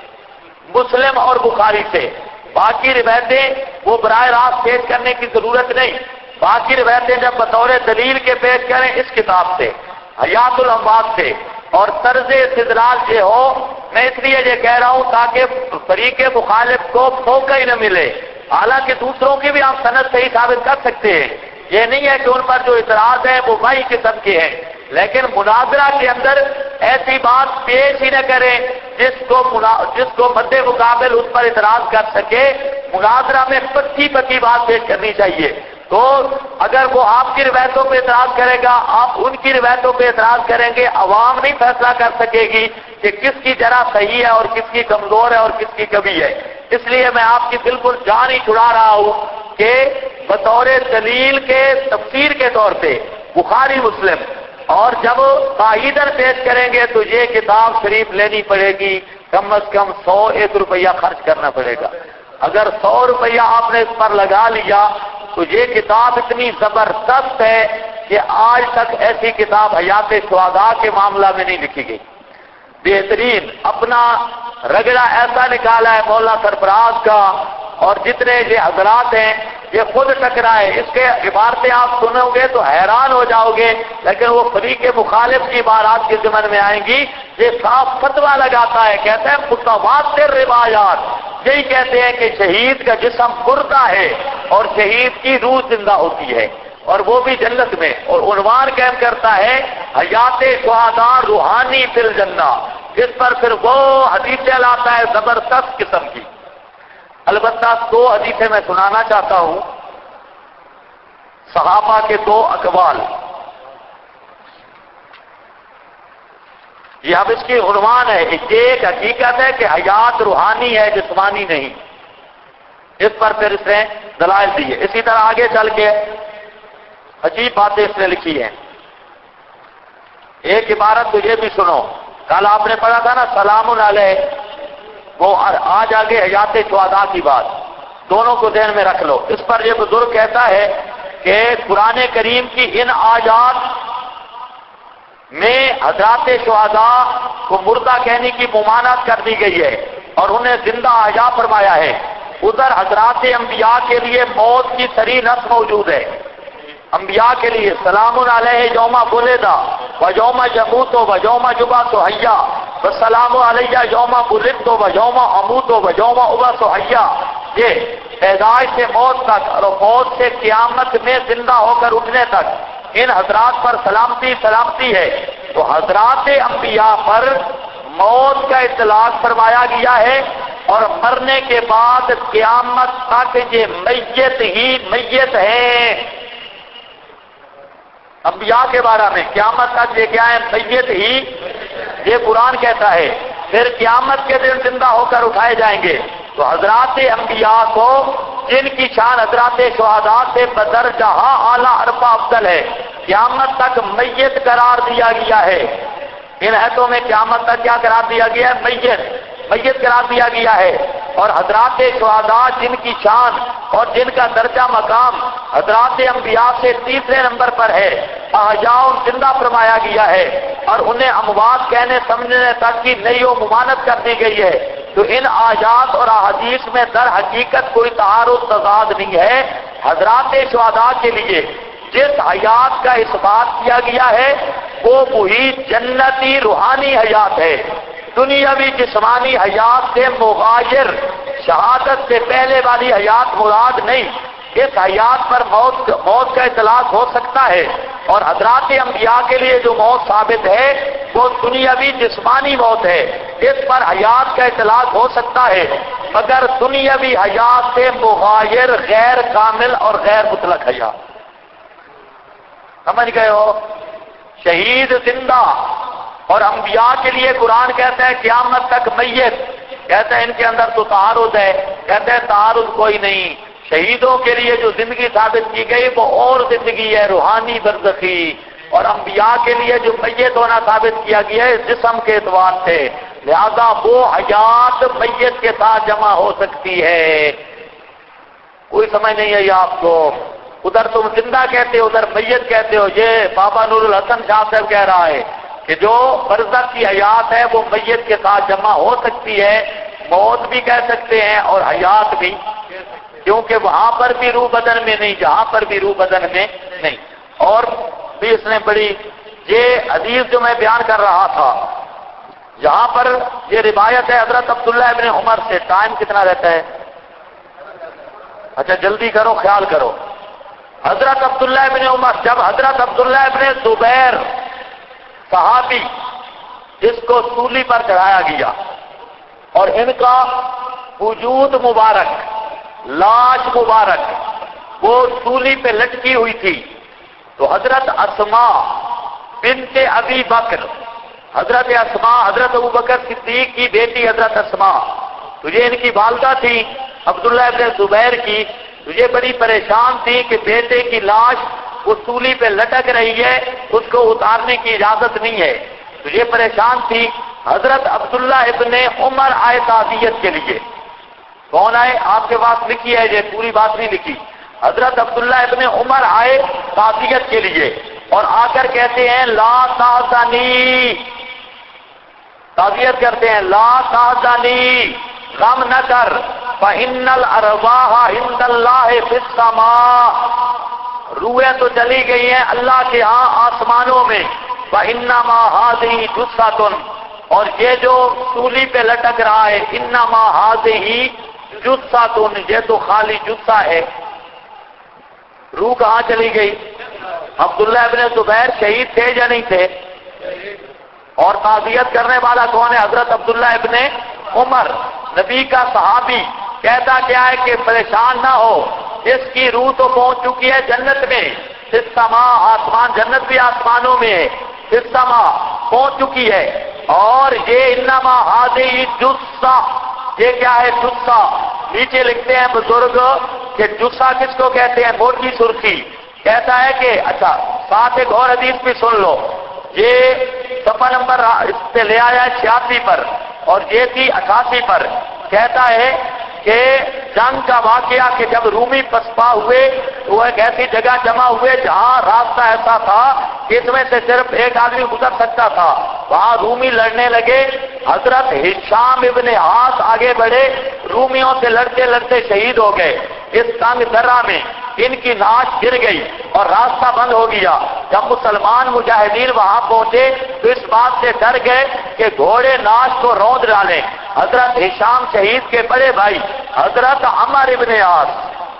سے، باقی روایتیں وہ براہ راست پیش کرنے کی ضرورت نہیں، باقی روایتیں جب بطور دلیل کے پیش کریں اس کتاب سے، حیات الاموات سے، اور طرز استدلال یہ ہو، میں اس لیے یہ کہہ رہا ہوں تاکہ فریق مخالف کو موقع ہی نہ ملے، حالانکہ دوسروں کی بھی آپ سند صحیح ثابت کر سکتے ہیں، یہ نہیں ہے کہ ان پر جو اعتراض ہے وہ وحی قسم کے ہیں، لیکن مناظرہ کے اندر ایسی بات پیش ہی نہ کریں جس کو مد مقابل اس پر اعتراض کر سکے۔ مناظرہ میں پکی بات پیش کرنی چاہیے۔ تو اگر وہ آپ کی روایتوں پہ اعتراض کرے گا، آپ ان کی روایتوں پہ اعتراض کریں گے، عوام نہیں فیصلہ کر سکے گی کہ کس کی جرح صحیح ہے اور کس کی کمزور ہے اور کس کی کمی ہے۔ اس لیے میں آپ کی بالکل جان ہی چھڑا رہا ہوں کہ بطور دلیل کے تفسیر کے طور پہ بخاری مسلم، اور جب قاعدہ پیش کریں گے تو یہ کتاب شریف لینی پڑے گی، کم از کم 101 روپیہ خرچ کرنا پڑے گا۔ اگر 100 روپیہ آپ نے اس پر لگا لیا تو یہ کتاب اتنی زبردست ہے کہ آج تک ایسی کتاب حیات شہداء کے معاملہ میں نہیں لکھی گئی۔ بہترین اپنا رگڑا ایسا نکالا ہے مولانا سرفراز کا، اور جتنے یہ حضرات ہیں یہ خود ٹکرائے، اس کے عبارتیں آپ سنو گے تو حیران ہو جاؤ گے، لیکن وہ فریق مخالف کی عبارات کے ضمن میں آئیں گی۔ یہ صاف فتویٰ لگاتا ہے، کہتا ہے متواتر روایات یہی کہتے ہیں کہ شہید کا جسم مردہ ہے اور شہید کی روح زندہ ہوتی ہے، اور وہ بھی جنت میں، اور عنوان قائم کرتا ہے حیات شہداء روحانی فی الجنہ، جس پر پھر وہ حدیثیں لاتا ہے زبردست قسم کی۔ البتہ 2 حدیثیں میں سنانا چاہتا ہوں، صحابہ کے 2 اقوال۔ یہ اب اس کی عنوان ہے، ایک حقیقت ہے کہ حیات روحانی ہے جسمانی نہیں، اس پر پھر اس نے دلائل دی ہے۔ اسی طرح آگے چل کے عجیب باتیں اس نے لکھی ہیں۔ ایک عبارت تو یہ بھی سنو، کل آپ نے پڑھا تھا نا سلام علیہ، وہ آج آگے حیات شہداء کی بات، دونوں کو ذہن میں رکھ لو۔ اس پر یہ بزرگ کہتا ہے کہ قرآن کریم کی ان آیات میں حضرات شہداء کو مردہ کہنے کی ممانعت کر دی گئی ہے اور انہیں زندہ احیا فرمایا ہے۔ ادھر حضرات انبیاء کے لیے موت کی صریح نص موجود ہے۔ انبیاء کے لیے سلام علیہ یوم ولدا و یوم یموت و یوم یبعث حیا وسلام علیہ یوم ولدت و یوم اموت و یوم ابعث حیا، یہ پیدائش سے موت تک اور موت سے قیامت میں زندہ ہو کر اٹھنے تک ان حضرات پر سلامتی ہے۔ تو حضرات انبیاء پر موت کا اطلاق فرمایا گیا ہے، اور مرنے کے بعد قیامت تک یہ میت ہی میت ہیں۔ انبیاء کے بارے میں قیامت تک یہ کیا ہے؟ میت ہی، یہ قرآن کہتا ہے۔ پھر قیامت کے دن زندہ ہو کر اٹھائے جائیں گے۔ تو حضرات انبیاء کو جن کی شان حضرات شہداء سے بدرجہ اعلیٰ عرفہ افضل ہے، قیامت تک میت قرار دیا گیا ہے۔ ان آیتوں میں قیامت تک کیا قرار دیا گیا ہے؟ میت قرار دیا گیا ہے۔ اور حضرات شہداء جن کی شان اور جن کا درجہ مقام حضرات انبیاء سے 3 نمبر پر ہے، احیاء زندہ فرمایا گیا ہے، اور انہیں اموات کہنے سمجھنے تک کی نئی و ممانعت کر دی گئی ہے۔ تو ان آیات اور احادیث میں در حقیقت کوئی تعارض تضاد نہیں ہے۔ حضرات شہداء کے لیے جس حیات کا اثبات کیا گیا ہے وہ وہی جنتی روحانی حیات ہے، دنیاوی جسمانی حیات سے مغایر، شہادت سے پہلے والی حیات مراد نہیں۔ اس حیات پر موت کا اطلاق ہو سکتا ہے، اور حضرات انبیاء کے لیے جو موت ثابت ہے وہ دنیاوی جسمانی موت ہے، اس پر حیات کا اطلاق ہو سکتا ہے، مگر دنیاوی حیات سے مغایر غیر کامل اور غیر مطلق حیات۔ سمجھ گئے ہو؟ شہید زندہ، اور انبیاء کے لیے قرآن کہتا ہے قیامت تک میت، کہتا ہے ان کے اندر تو تعارض ہے، کہتا ہے تعارض کوئی نہیں، شہیدوں کے لیے جو زندگی ثابت کی گئی وہ اور زندگی ہے روحانی برزخی، اور انبیاء کے لیے جو میت ہونا ثابت کیا گیا ہے جسم کے اعتبار سے، لہذا وہ حیات میت کے ساتھ جمع ہو سکتی ہے۔ کوئی سمجھ نہیں ہے یہ آپ کو؟ ادھر تم زندہ کہتے ہو، ادھر میت کہتے ہو۔ یہ بابا نور الحسن شاہ صاحب کہہ رہا ہے کہ جو برزخ کی حیات ہے وہ میت کے ساتھ جمع ہو سکتی ہے، موت بھی کہہ سکتے ہیں اور حیات بھی، کیونکہ وہاں پر بھی روح بدن میں نہیں، جہاں پر بھی روح بدن میں نہیں۔ اور بھی اس نے بڑی، یہ حدیث جو میں بیان کر رہا تھا یہاں پر یہ روایت ہے حضرت عبداللہ ابن عمر سے۔ ٹائم کتنا رہتا ہے؟ اچھا جلدی کرو، خیال کرو۔ حضرت عبداللہ ابن عمر، جب حضرت عبداللہ ابن زبیر صحابی جس کو سولی پر چڑھایا گیا اور ان کا وجود مبارک، لاش مبارک وہ سولی پہ لٹکی ہوئی تھی، تو حضرت اسماء بنت ابی بکر، حضرت اسماء حضرت ابو بکر صدیق کی بیٹی حضرت اسماء، تو یہ ان کی والدہ تھی عبداللہ ابن زبیر کی، تو یہ بڑی پریشان تھی کہ بیٹے کی لاش وہ سولی پہ لٹک رہی ہے، اس کو اتارنے کی اجازت نہیں ہے، تو یہ پریشان تھی۔ حضرت عبداللہ ابن عمر آئے تعزیت کے لیے۔ کون آئے؟ آپ کے پاس لکھی ہے، یہ پوری بات نہیں لکھی۔ حضرت عبداللہ ابن عمر آئے تعزیت کے لیے اور آ کر کہتے ہیں لا تحزنی، تعزیت کرتے ہیں لا تحزنی، غم نہ کر، فإن الأرواح عند اللہ فی السماء، روحیں تو چلی گئی ہیں اللہ کے ہاں آسمانوں میں، وإنما هذه جثۃ، اور یہ جو سولی پہ لٹک رہا ہے انما هذه جثۃ، یہ تو خالی جثہ ہے، روح کہاں چلی گئی؟ عبداللہ ابن زبیر شہید تھے یا نہیں تھے؟ اور تعزیت کرنے والا کون ہے؟ حضرت عبداللہ ابن عمر، نبی کا صحابی۔ کہتا کیا ہے کہ پریشان نہ ہو، اس کی روح تو پہنچ چکی ہے جنت میں، السماء، آسمان، جنت بھی آسمانوں میں ہے، السماء پہنچ چکی ہے، اور یہ انما هذه جثہ، یہ کیا ہے؟ جثہ۔ نیچے لکھتے ہیں بزرگ کہ جثہ کس کو کہتے ہیں؟ موٹی سرخی۔ کہتا ہے کہ اچھا ساتھ ایک اور حدیث بھی سن لو، یہ صفحہ نمبر اس پہ لے آیا ہے 86 پر، اور یہ تھی 88 پر۔ کہتا ہے کہ جنگ کا واقعہ کہ جب رومی پسپا ہوئے تو وہ ایک ایسی جگہ جمع ہوئے جہاں راستہ ایسا تھا کہ اس میں سے صرف ایک آدمی گزر سکتا تھا، وہاں رومی لڑنے لگے، حضرت ہشام ابن عاص آگے بڑھے، رومیوں سے لڑتے لڑتے شہید ہو گئے، اس تنگ درہ میں ان کی لاش گر گئی اور راستہ بند ہو گیا۔ جب مسلمان مجاہدین وہاں پہنچے تو اس بات سے ڈر گئے کہ گھوڑے لاش کو روند ڈالیں۔ حضرت ہشام شہید کے بڑے بھائی حضرت عمر ابن عاص،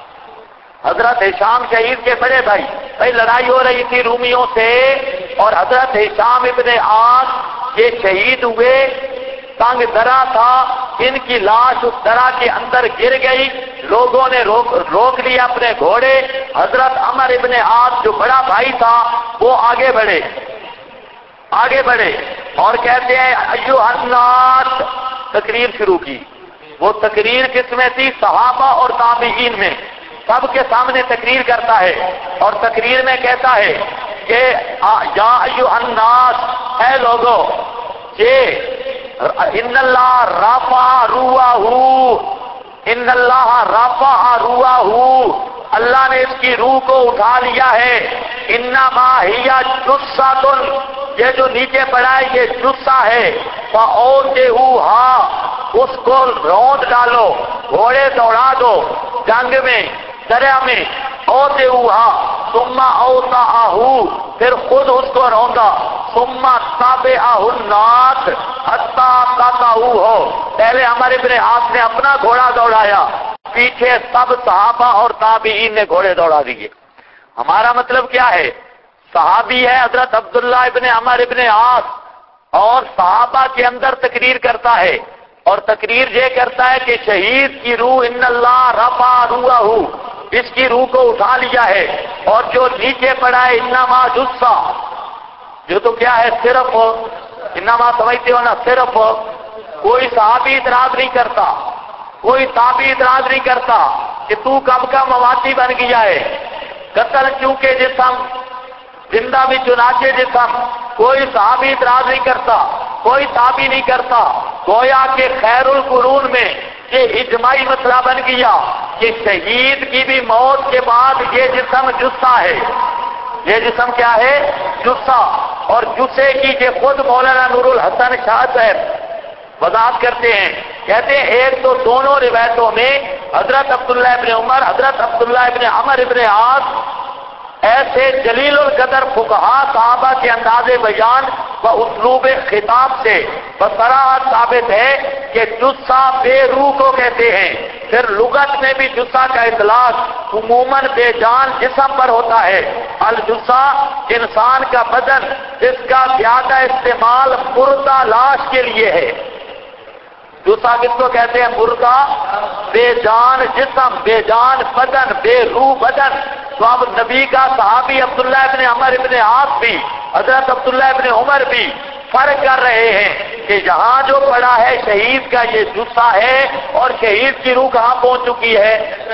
حضرت ہشام شہید کے بڑے بھائی لڑائی ہو رہی تھی رومیوں سے، اور حضرت ہشام ابن عاص یہ شہید ہوئے، تنگ درہ تھا، ان کی لاش اس درہ کے اندر گر گئی، لوگوں نے روک لیا اپنے گھوڑے، حضرت عمر ابن عاص جو بڑا بھائی تھا وہ آگے بڑھے اور کہتے ہیں ایھا الناس، تقریر شروع کی۔ وہ تقریر کس میں تھی؟ صحابہ اور تابعین میں، سب کے سامنے تقریر کرتا ہے، اور تقریر میں کہتا ہے کہ یا ایھا الناس، اے لوگو، یہ ان اللہ رفع روحہ، ان اللہ رفع روحہ، اللہ نے اس کی روح کو اٹھا لیا ہے، انما ہی جثۃ، یہ جو نیچے پڑا ہے یہ جثہ ہے، فاوضعوھا، اس کو روند ڈالو، گھوڑے دوڑا دو جنگ میں، دریا میں، اوضعوھا ثم اوضعہ، پھر خود اس کو روندا، ثم تبعہ الناس حتی قطعوہ، پہلے عمر ابن عاص نے اپنا گھوڑا دوڑایا، پیچھے سب صحابہ اور تابعین نے گھوڑے دوڑا دیے۔ ہمارا مطلب کیا ہے؟ صحابی ہے حضرت عبداللہ ابن عمر ابن عاص، اور صحابہ کے اندر تقریر کرتا ہے، اور تقریر یہ کرتا ہے کہ شہید کی روح ان اللہ رفع روحہ، اس کی روح کو اٹھا لیا ہے، اور جو نیچے پڑا ہے انما جثہ، جو تو کیا ہے صرف انما سمجھتے ہو نا، صرف کوئی صحابی اعتراض نہیں کرتا، کوئی تابعی اعتراض نہیں کرتا کہ تو کب کا مواتی بن گیا ہے، قتل چونکہ جسم زندہ بھی چنانچہ جسم، کوئی صحابی اعتراض نہیں کرتا، کوئی تابعی نہیں کرتا، گویا کہ خیر القرون میں یہ اجماعی مسئلہ بن گیا کہ شہید کی بھی موت کے بعد یہ جسم جثہ ہے، یہ جسم کیا ہے؟ جثہ، اور جثے کی کہ خود مولانا نور الحسن شاہ صاحب وضاحت کرتے ہیں، کہتے ہیں ایک تو دونوں روایتوں میں حضرت عبداللہ ابن عمر، حضرت عبداللہ ابن عمر ابن عاص ایسے جلیل القدر فقہا صحابہ کے انداز بیان و اسلوب خطاب سے بصراحت ثابت ہے کہ جثہ بے روح کو کہتے ہیں۔ پھر لغت میں بھی جثہ کا اطلاق عموماً بے جان جسم پر ہوتا ہے۔ الجثہ انسان کا بدن، جس کا زیادہ استعمال مردہ لاش کے لیے ہے۔ جثہ کس کو کہتے ہیں؟ مردہ، بے جان جسم، بے جان بدن، بے روح بدن۔ تو اب نبی کا صحابی عبداللہ ابن عمر ابن عاص بھی، حضرت عبداللہ ابن عمر بھی فرق کر رہے ہیں کہ یہاں جو پڑا ہے شہید کا یہ جثہ ہے، اور شہید کی روح کہاں پہنچ چکی ہے؟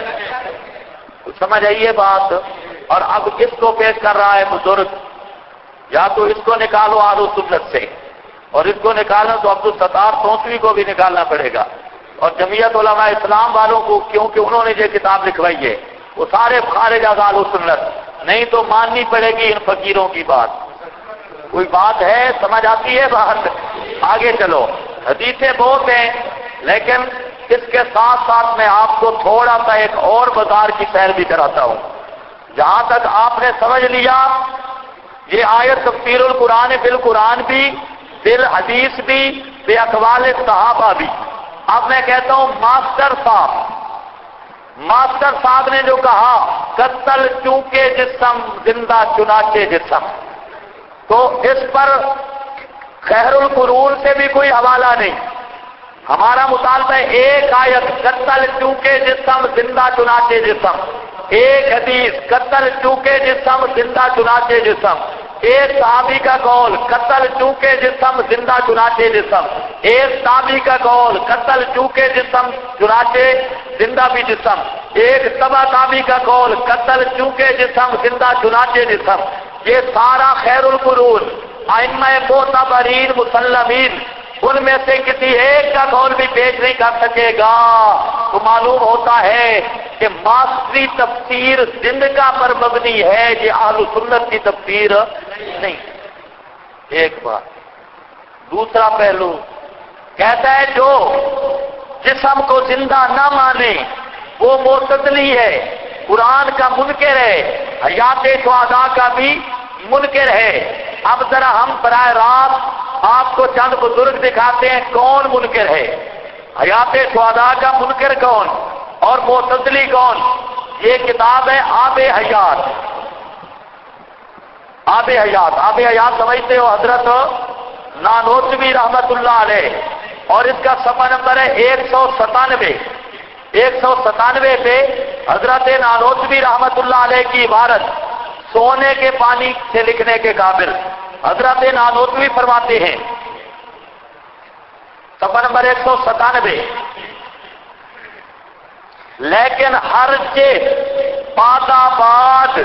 سمجھ آئیے بات؟ اور اب کس کو پیش کر رہا ہے بزرگ؟ یا تو اس کو نکالو اہل سنت سے، اور اس کو نکالنا تو عبدالستار توسوی کو بھی نکالنا پڑے گا، اور جمعیت علماء اسلام والوں کو، کیونکہ انہوں نے یہ کتاب لکھوائی ہے، وہ سارے خارج اہل سنت، نہیں تو ماننی پڑے گی ان فقیروں کی بات۔ کوئی بات ہے؟ سمجھ آتی ہے بات؟ آگے چلو، حدیثیں بہت ہیں، لیکن اس کے ساتھ ساتھ میں آپ کو تھوڑا سا ایک اور بازار کی سیر بھی کراتا ہوں۔ جہاں تک آپ نے سمجھ لیا یہ آیت تفسیر القرآن بالقرآن بھی، بالحدیث بھی، بے اقوال صحابہ بھی۔ اب میں کہتا ہوں ماسٹر صاحب نے جو کہا قتل چونکہ جسم زندہ چنانچہ جسم، تو اس پر خیر القرون سے بھی کوئی حوالہ نہیں۔ ہمارا مطالبہ ہے ایک آیت قتل چونکہ جسم زندہ چنانچہ جسم، ایک حدیث قتل چونکہ جسم زندہ چنانچہ جسم، ایک صحابی کا قول قتل چونکہ جسم زندہ چنانچہ جسم، ایک تابعی کا قول قتل چونکہ جسم چنانچہ زندہ بھی جسم، ایک تبع تابعی کا قول قتل چونکہ جسم زندہ چنانچہ جسم۔ یہ سارا خیر القرون ائمہ معتبرین مسلمین ان میں سے کسی ایک کا قول بھی پیش نہیں کر سکے گا۔ تو معلوم ہوتا ہے کہ ماسٹری تفسیر زندگاہ پر مبنی ہے، یہ اہل سنت کی تفسیر نہیں۔ ایک بات۔ دوسرا پہلو کہتا ہے جو جسم کو زندہ نہ مانے وہ معتزلی ہے، قرآن کا منکر ہے، حیات شہداء کا بھی منکر ہے۔ اب ذرا ہم براہ راست آپ کو چند بزرگ دکھاتے ہیں کون منکر ہے، حیات شہداء کا منکر کون اور معتزلی کون۔ یہ کتاب ہے آب حیات۔ آب حیات سمجھتے ہو حضرت نانوتوی رحمت اللہ علیہ، اور اس کا صفحہ نمبر ہے 197 پہ حضرت نانوتوی رحمت اللہ علیہ کی عبارت سونے کے پانی سے لکھنے کے قابل۔ حضرت نانوتوی فرماتے ہیں صفحہ نمبر 197، لیکن ہر چیز پاداباد،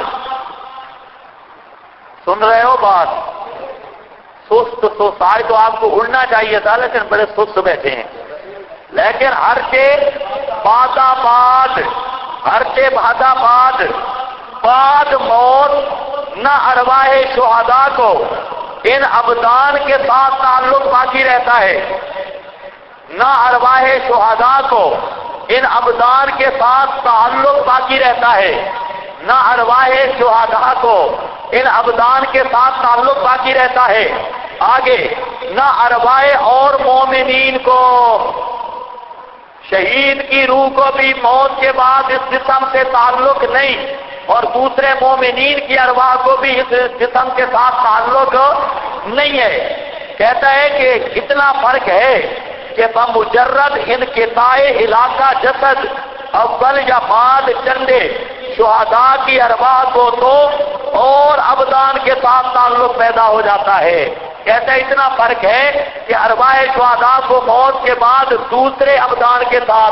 سن رہے ہو بات؟ سست آج تو آپ کو اڑنا چاہیے تھا لیکن بڑے سست بیٹھے ہیں۔ لیکن ہر چیز پاداباد، ہر چیز پاداباد، بعد موت نہ ارواح شہداء کو ان ابدان کے ساتھ تعلق باقی رہتا ہے، نہ ارواح شہداء کو ان ابدان کے ساتھ تعلق باقی رہتا ہے، نہ ارواح شہداء کو ان ابدان کے ساتھ تعلق باقی رہتا ہے۔ آگے نہ ارواح اور مومنین کو شہید کی روح کو بھی موت کے بعد اس جسم سے تعلق نہیں، اور دوسرے مومنین کی ارواح کو بھی اس جسم کے ساتھ تعلق نہیں ہے۔ کہتا ہے کہ اتنا فرق ہے کہ بمجرد انقطاع علاقہ جسد اول یا بعد چندے شہداء کی ارواح کو تو اور ابدان کے ساتھ تعلق پیدا ہو جاتا ہے۔ کہتا ہے اتنا فرق ہے کہ ارواح شہداء کو موت کے بعد دوسرے ابدان کے ساتھ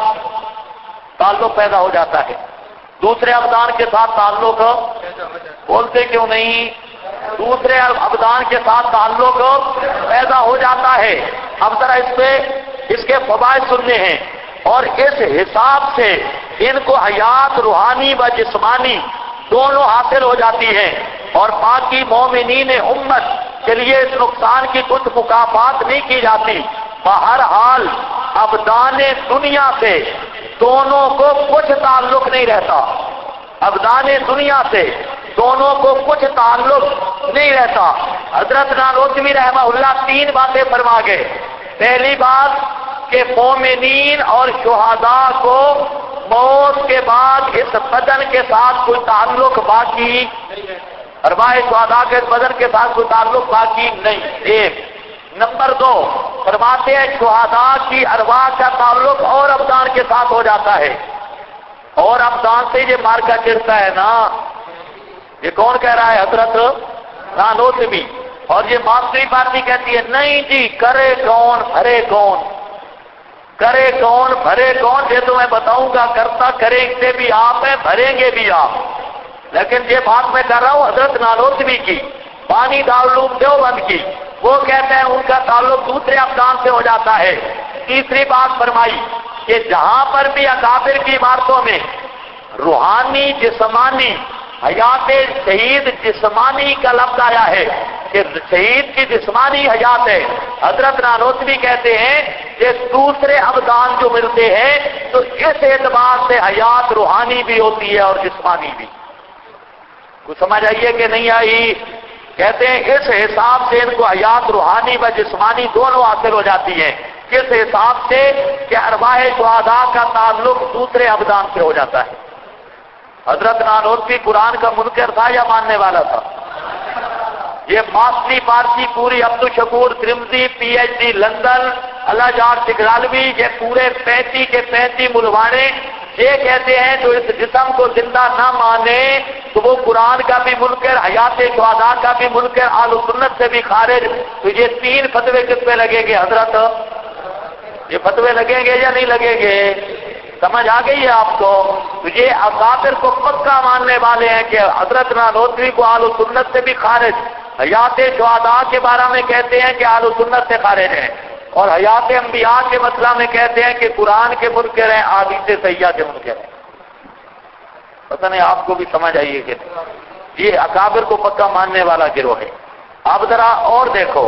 تعلق پیدا ہو جاتا ہے، دوسرے ابدان کے ساتھ تعلق، بولتے کیوں نہیں؟ دوسرے ابدان کے ساتھ تعلق پیدا ہو جاتا ہے۔ اب ذرا اس کے فوائد سننے ہیں، اور اس حساب سے ان کو حیات روحانی و جسمانی دونوں حاصل ہو جاتی ہیں، اور باقی مومنین امت کے لیے اس نقصان کی کچھ مکافات نہیں کی جاتی۔ بہرحال ابدان دنیا سے دونوں کو کچھ تعلق نہیں رہتا، ابدان دنیا سے دونوں کو کچھ تعلق نہیں رہتا۔ حضرت نانوتوی رحمہ اللہ 3 باتیں فرما گئے۔ پہلی بات کہ مومنین اور شہداء کو موت کے بعد اس بدن کے ساتھ کوئی تعلق باقی، ارواح شہداء کے بدن کے ساتھ کوئی تعلق باقی نہیں۔ ایک نمبر 2 فرماتے ہیں شہداء کی ارواح کا تعلق اور ابدان کے ساتھ ہو جاتا ہے، اور ابدان سے یہ مارکا چڑھتا ہے نا۔ یہ کون کہہ رہا ہے؟ حضرت نانوتوی۔ اور یہ معاشری پارٹی کہتی ہے نہیں جی، کرے کون بھرے کون، کرے کون بھرے کون، یہ تو میں بتاؤں گا، کرتا کریں گے بھی آپ ہیں، بھریں گے بھی آپ۔ لیکن یہ بات میں کر رہا ہوں حضرت نانوتوی کی، بانی دارالعلوم دیوبند کی، وہ کہتے ہیں ان کا تعلق دوسرے ابدان سے ہو جاتا ہے۔ تیسری بات فرمائی کہ جہاں پر بھی اکابر کی عبارتوں میں روحانی جسمانی حیات شہید جسمانی کا لفظ آیا ہے کہ شہید کی جسمانی حیات ہے، حضرت نانوتوی کہتے ہیں کہ دوسرے ابدان جو ملتے ہیں تو اس اعتبار سے حیات روحانی بھی ہوتی ہے اور جسمانی بھی۔ کچھ سمجھ آئیے کہ نہیں آئی؟ کہتے ہیں اس حساب سے ان کو حیات روحانی و جسمانی دونوں حاصل ہو جاتی ہیں۔ کس حساب سے؟ کہ ارواح شہداء کا تعلق دوسرے ابدان سے ہو جاتا ہے۔ حضرت نانوتوی قرآن کا منکر تھا یا ماننے والا تھا؟ یہ ماسٹری پارسی پوری Abdul Shakoor Tirmizi P H D London اللہ جار سگرالوی، یہ پورے 35 کے 35 ملوانے یہ کہتے ہیں جو اس جسم کو زندہ نہ مانے تو وہ قرآن کا بھی منکر، حیات شہداء کا بھی منکر، اہل سنت سے بھی خارج۔ تو یہ 3 فتوے کس پہ لگیں گے حضرت؟ یہ فتوے لگیں گے یا نہیں لگیں گے؟ سمجھ آ گئی ہے آپ کو؟ تو یہ اکابر کو پکا ماننے والے ہیں کہ حضرت نانوتوی کو اہل سنت سے بھی خارج، حیات شہداء کے بارے میں کہتے ہیں کہ اہل سنت سے خارج ہیں، اور حیات انبیاء کے مسئلہ میں کہتے ہیں کہ قرآن کے منکر ہیں، احادیث صحیحہ کے منکر ہیں۔ پتہ نہیں آپ کو بھی سمجھ آئیے کہ یہ اکابر کو پکا ماننے والا گروہ ہے۔ اب ذرا اور دیکھو،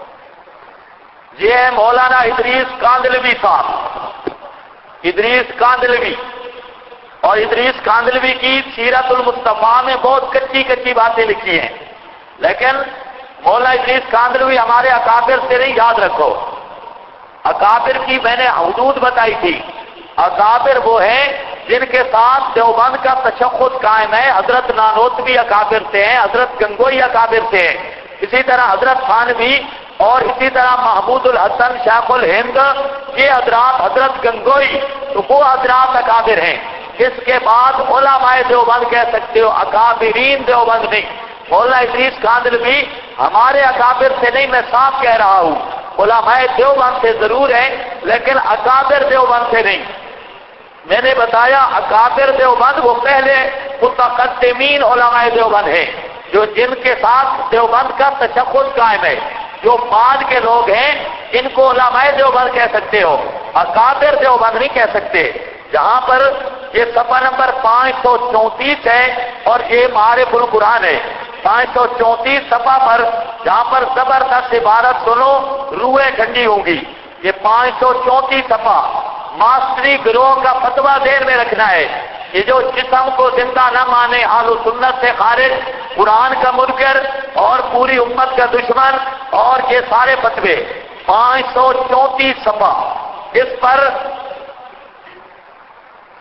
یہ ہے مولانا ادریس کاندھلوی صاحب، ادریس کاندھلوی، اور ادریس کاندھلوی کی سیرت المصطفیٰ میں بہت کچی کچی باتیں لکھی ہیں، لیکن مولانا ادریس کاندھلوی ہمارے اکابر سے نہیں، یاد رکھو۔ اکابر کی میں نے حدود بتائی تھی، اکابر وہ ہیں جن کے ساتھ دیوبند کا تشخص قائم ہے۔ حضرت نانوتوی اکابر سے ہیں، حضرت گنگوئی اکابر سے ہیں، اسی طرح حضرت تھانوی، اور اسی طرح محمود الحسن شیخ الہند، یہ حضرات حضرت گنگوئی، تو وہ حضرات اکابر ہیں۔ اس کے بعد علماء دیوبند کہہ سکتے ہو، اکابرین دیوبند نہیں۔ مولانا ادریس کاندھلوی ہمارے اکابر سے نہیں، میں صاف کہہ رہا ہوں، علماء دیوبند سے ضرور ہیں لیکن اکابر دیوبند سے نہیں۔ میں نے بتایا اکابر دیوبند وہ پہلے متقدمین علماء دیوبند ہیں، جو جن کے ساتھ دیوبند کا تشخص قائم ہے۔ جو بعد کے لوگ ہیں ان کو علماء دیوبند کہہ سکتے ہو، اکابر دیوبند نہیں کہہ سکتے۔ جہاں پر یہ صفحہ نمبر 534 ہے، اور یہ معارف القرآن ہے، 534 صفحہ پر، جہاں پر زبردست عبارت سنو، روحیں ٹھنڈی ہوں گی۔ یہ 534 صفحہ ماسٹری گروہ کا فتویٰ دیر میں رکھنا ہے کہ جو جسم کو زندہ نہ مانے، اہل سنت سے خارج، قرآن کا منکر اور پوری امت کا دشمن، اور یہ سارے فتوے 534 صفحہ۔ اس پر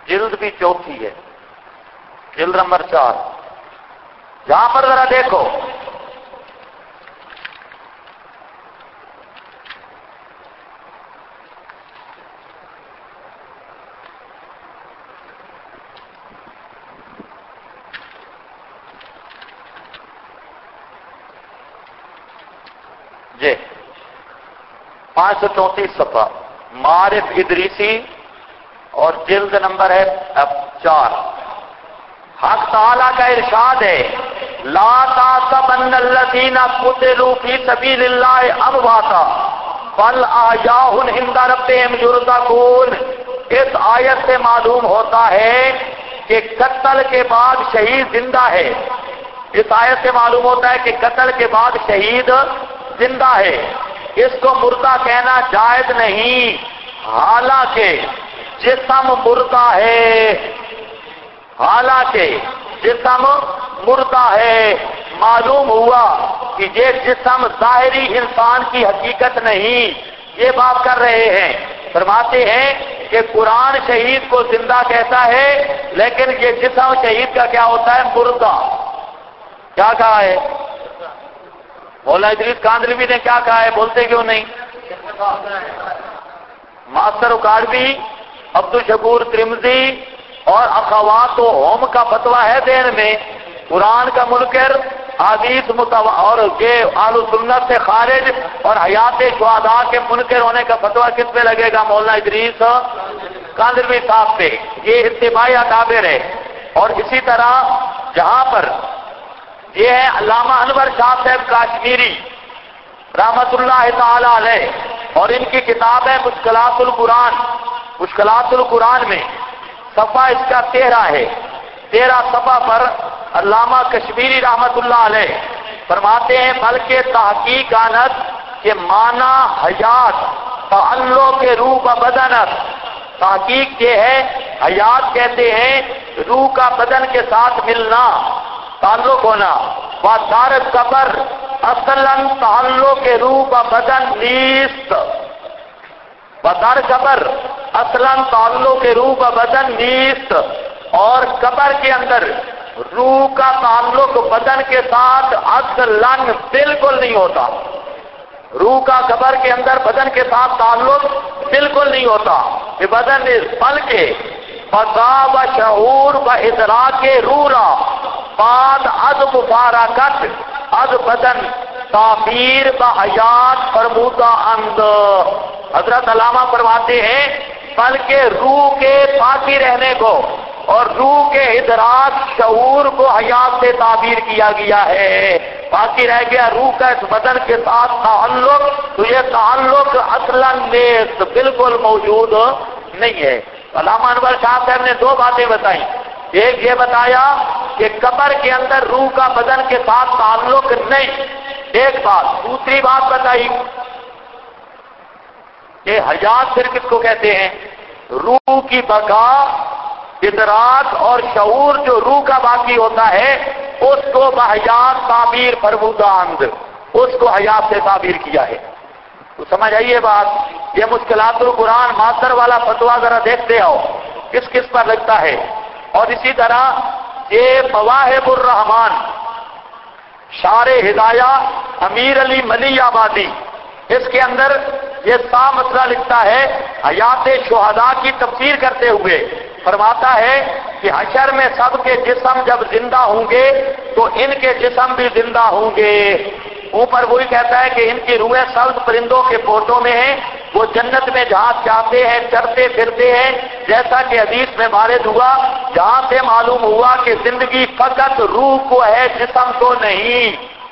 جلد بھی چوتھی ہے، جلد نمبر 4. یہاں پر ذرا دیکھو، جی 534 صفحہ معارف ادریسی اور جلد نمبر ہے 4. حق تعالیٰ کا ارشاد ہے لا تحسبن الذین قتلوا فی سبیل اللہ امواتا بل احیاء عند ربہم یرزقون. اس آیت سے معلوم ہوتا ہے کہ قتل کے بعد شہید زندہ ہے. اس آیت سے معلوم ہوتا ہے کہ قتل کے بعد شہید زندہ ہے. اس کو مردہ کہنا جائز نہیں، حالانکہ جسم مردہ ہے، حالانکہ جسم مردہ ہے. معلوم ہوا کہ یہ جسم ظاہری انسان کی حقیقت نہیں. یہ بات کر رہے ہیں، فرماتے ہیں کہ قرآن شہید کو زندہ کہتا ہے، لیکن یہ جسم شہید کا کیا ہوتا ہے؟ مردہ. کیا کہا ہے مولانا ادریس کاندھلوی نے؟ کیا کہا ہے؟ بولتے کیوں نہیں؟ ماسٹر اکاڑوی، عبدالشکور ترمذی اور اخوات و ہوم کا فتویٰ ہے دین میں قرآن کا منکر، حدیث اور یہ اہل سنت سے خارج اور حیات شہداء کے منکر ہونے کا فتویٰ کس پہ لگے گا؟ مولانا ادریس کاندھلوی صاحب پہ. یہ اتباعی اکابر ہے. اور اسی طرح جہاں پر یہ ہے علامہ انور شاہ صاحب کاشمیری رحمت اللہ تعالی علیہ، اور ان کی کتاب ہے مشکلات القرآن. مشکلات القرآن میں صفحہ اس کا 13 ہے. 13 صفحہ پر علامہ کشمیری رحمت اللہ علیہ فرماتے ہیں بلکہ تحقیق آنت کہ معنی حیات تعلق کے روح کا بدنت. تحقیق یہ ہے، حیات کہتے ہیں روح کا بدن کے ساتھ ملنا، تعلق ہونا. دار قبر اصلا تعلق کے روح کا بدن نیست. دار قبر اصلا تعلق کے روح کا بدن نیست. اور قبر کے اندر روح کا تعلق بدن کے ساتھ اصلا بالکل نہیں ہوتا. روح کا قبر کے اندر بدن کے ساتھ تعلق بالکل نہیں ہوتا. یہ بدن بلکہ فضا و شعور و ادراک روح بعد از مفارقت از بدن تعبیر با حیات فرمودہ اند. حضرت علامہ فرماتے ہیں بلکہ روح کے باقی رہنے کو اور روح کے ادراک شعور کو حیات سے تعبیر کیا گیا ہے. باقی رہ گیا روح کا اس بدن کے ساتھ تعلق، تو یہ تعلق اصلا نیست، بالکل موجود نہیں ہے. علامہ انور شاہ صاحب نے 2 باتیں بتائیں. ایک یہ بتایا کہ قبر کے اندر روح کا بدن کے ساتھ تعلق نہیں، ایک بات. دوسری بات بتائی کہ حیات پھر کس کو کہتے ہیں؟ روح کی بقا، ادراک اور شعور جو روح کا باقی ہوتا ہے اس کو بحیات تعبیر فرمودہ اند، اس کو حیات سے تعبیر کیا ہے. تو سمجھ آئیے بات. یہ مشکلات القرآن ماسٹر والا فتویٰ ذرا دیکھتے آؤ کس کس پر لگتا ہے. اور اسی طرح یہ مواہب الرحمان شار ہدایہ امیر علی ملی آبادی، اس کے اندر یہ صاف مسئلہ لکھتا ہے حیات شہداء کی تفسیر کرتے ہوئے. فرماتا ہے کہ حشر میں سب کے جسم جب زندہ ہوں گے تو ان کے جسم بھی زندہ ہوں گے. اوپر وہی کہتا ہے کہ ان کی روحیں سبز پرندوں کے پوٹوں میں ہیں، وہ جنت میں جہاں چاہتے ہیں چرتے پھرتے ہیں. جیسا کہ حدیث میں وارد ہوا، جہاں سے معلوم ہوا کہ زندگی فقط روح کو ہے، جسم کو نہیں.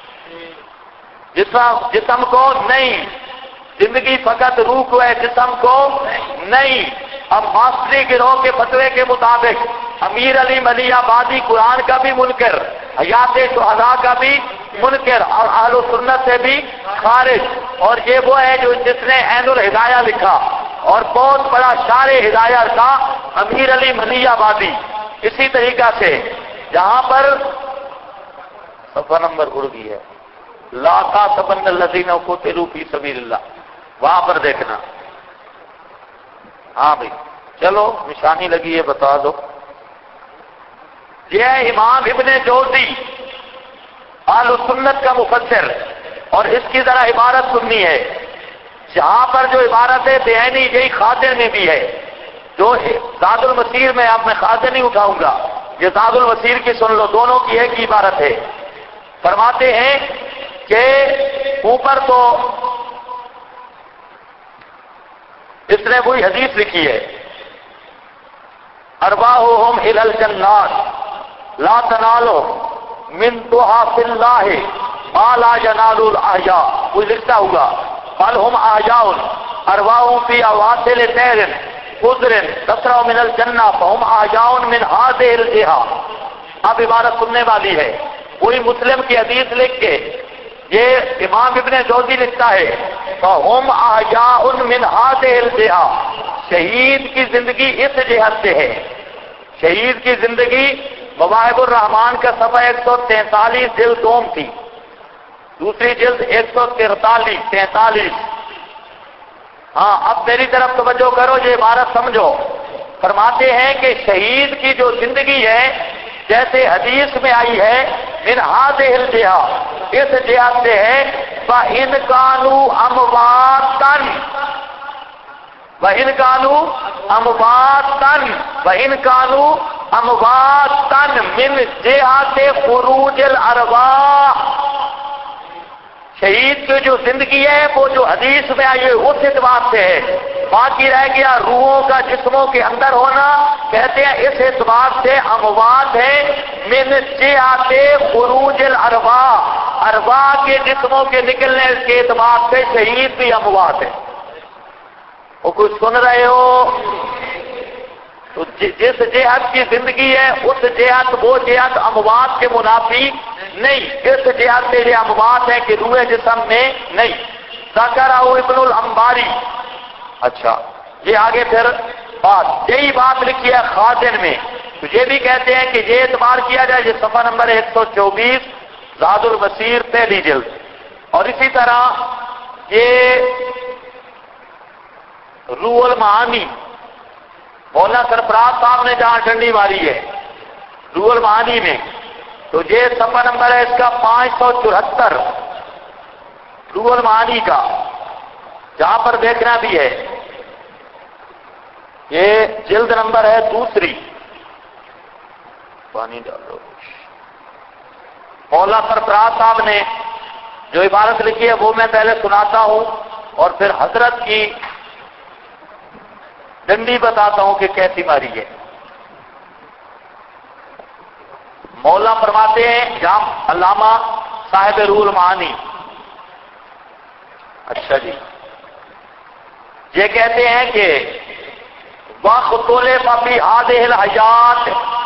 جسم کو نہیں، زندگی فقط روح کو ہے، جسم کو نہیں. اب ماسٹری گروہ کے فتوے کے مطابق امیر علی ملی آبادی قرآن کا بھی منکر، حیات شہداء کا بھی منکر اور اہل سنت سے بھی خارج. اور یہ وہ ہے جو جس نے عین الہدایہ لکھا اور بہت بڑا شار ہدایہ تھا امیر علی ملی آبادی. اسی طریقہ سے جہاں پر صفحہ نمبر اڑ گئی ہے لا تحسبن الذین قتلوا فی سبیل اللہ، وہاں پر دیکھنا. ہاں بھائی چلو نشانی لگی ہے بتا دو. یہ ہے امام ابن جوزی اہل سنت کا مفسر، اور اس کی ذرا عبارت سننی ہے. جہاں پر جو عبارت ہے بہینی یہی خاطر میں بھی ہے، جو زاد المسیر میں اب میں خاطر نہیں اٹھاؤں گا، یہ زاد المسیر کی سن لو، دونوں کی ایک ہی عبارت ہے. فرماتے ہیں کہ اوپر تو اس نے وہی حدیث لکھی ہے، ارواحهم الى الجنات لا تنالو من تحف اللہ ما لا ینال الاحیاء. کوئی لکھتا ہوگا بل هم احیاء ارواحهم فی اواصل طیر خضر تسرع من الجنہ فهم احیاء من هذه الجہا. اب عبارت سننے والی ہے، کوئی مسلم کی حدیث لکھ کے یہ امام ابن جوزی لکھتا ہے فهم احیاء من هذه الجہا. شہید کی زندگی اس جہت سے ہے. شہید کی زندگی مواہب الرحمان کا صفحہ 143 جلد دوم تھی، دوسری جلد 143. ہاں اب میری طرف توجہ کرو، یہ عبارت سمجھو. فرماتے ہیں کہ شہید کی جو زندگی ہے جیسے حدیث میں آئی ہے من هذه الجہا، اس جہت سے ہے فَإِنْ كَانُوا أَمْوَاتًا وَإِنْ كَانُوا أَمْوَاتًا وَإِنْ كَانُوا أَمْوَاتًا مِنْ جِهَةِ خُرُوجِ الْأَرْوَاحِ. شہید کی جو زندگی ہے وہ جو حدیث میں آئی ہے اس اعتبار سے ہے. باقی رہ گیا روحوں کا جسموں کے اندر ہونا، کہتے ہیں اس اعتبار سے اموات ہے من جہت خروج الارواح، ارواح کے جسموں کے نکلنے کے اعتبار سے شہید بھی اموات ہے. وہ کچھ سن رہے ہو؟ تو جس جہت کی زندگی ہے اس جہت، وہ جہت اموات کے منافی نہیں، اس جہت سے یہ اموات ہے کہ روح جسم میں نہیں. ذکرہ ابن الانباری. اچھا یہ آگے پھر بات، یہی بات لکھی ہے خازن میں. تو یہ بھی کہتے ہیں کہ یہ اعتبار کیا جائے، یہ صفحہ نمبر 124 زاد المسیر پہلی جلد. اور اسی طرح یہ روح المعانی مولانا سرفراز صاحب نے جہاں ڈنڈی ماری ہے روح المعانی میں، تو یہ صفحہ نمبر ہے اس کا 574 روح المعانی کا، جہاں پر دیکھنا بھی ہے. یہ جلد نمبر ہے دوسری. پانی ڈالو. مولانا سرفراز صاحب نے جو عبارت لکھی ہے وہ میں پہلے سناتا ہوں اور پھر حضرت کی ڈنڈی بتاتا ہوں کہ کیسی ماری ہے. مولا فرماتے ہیں جام علامہ صاحب روح المعانی. اچھا جی، یہ کہتے ہیں کہ وَخُطُلِفَ فِي هَذِهِ الْحَيَاتِ،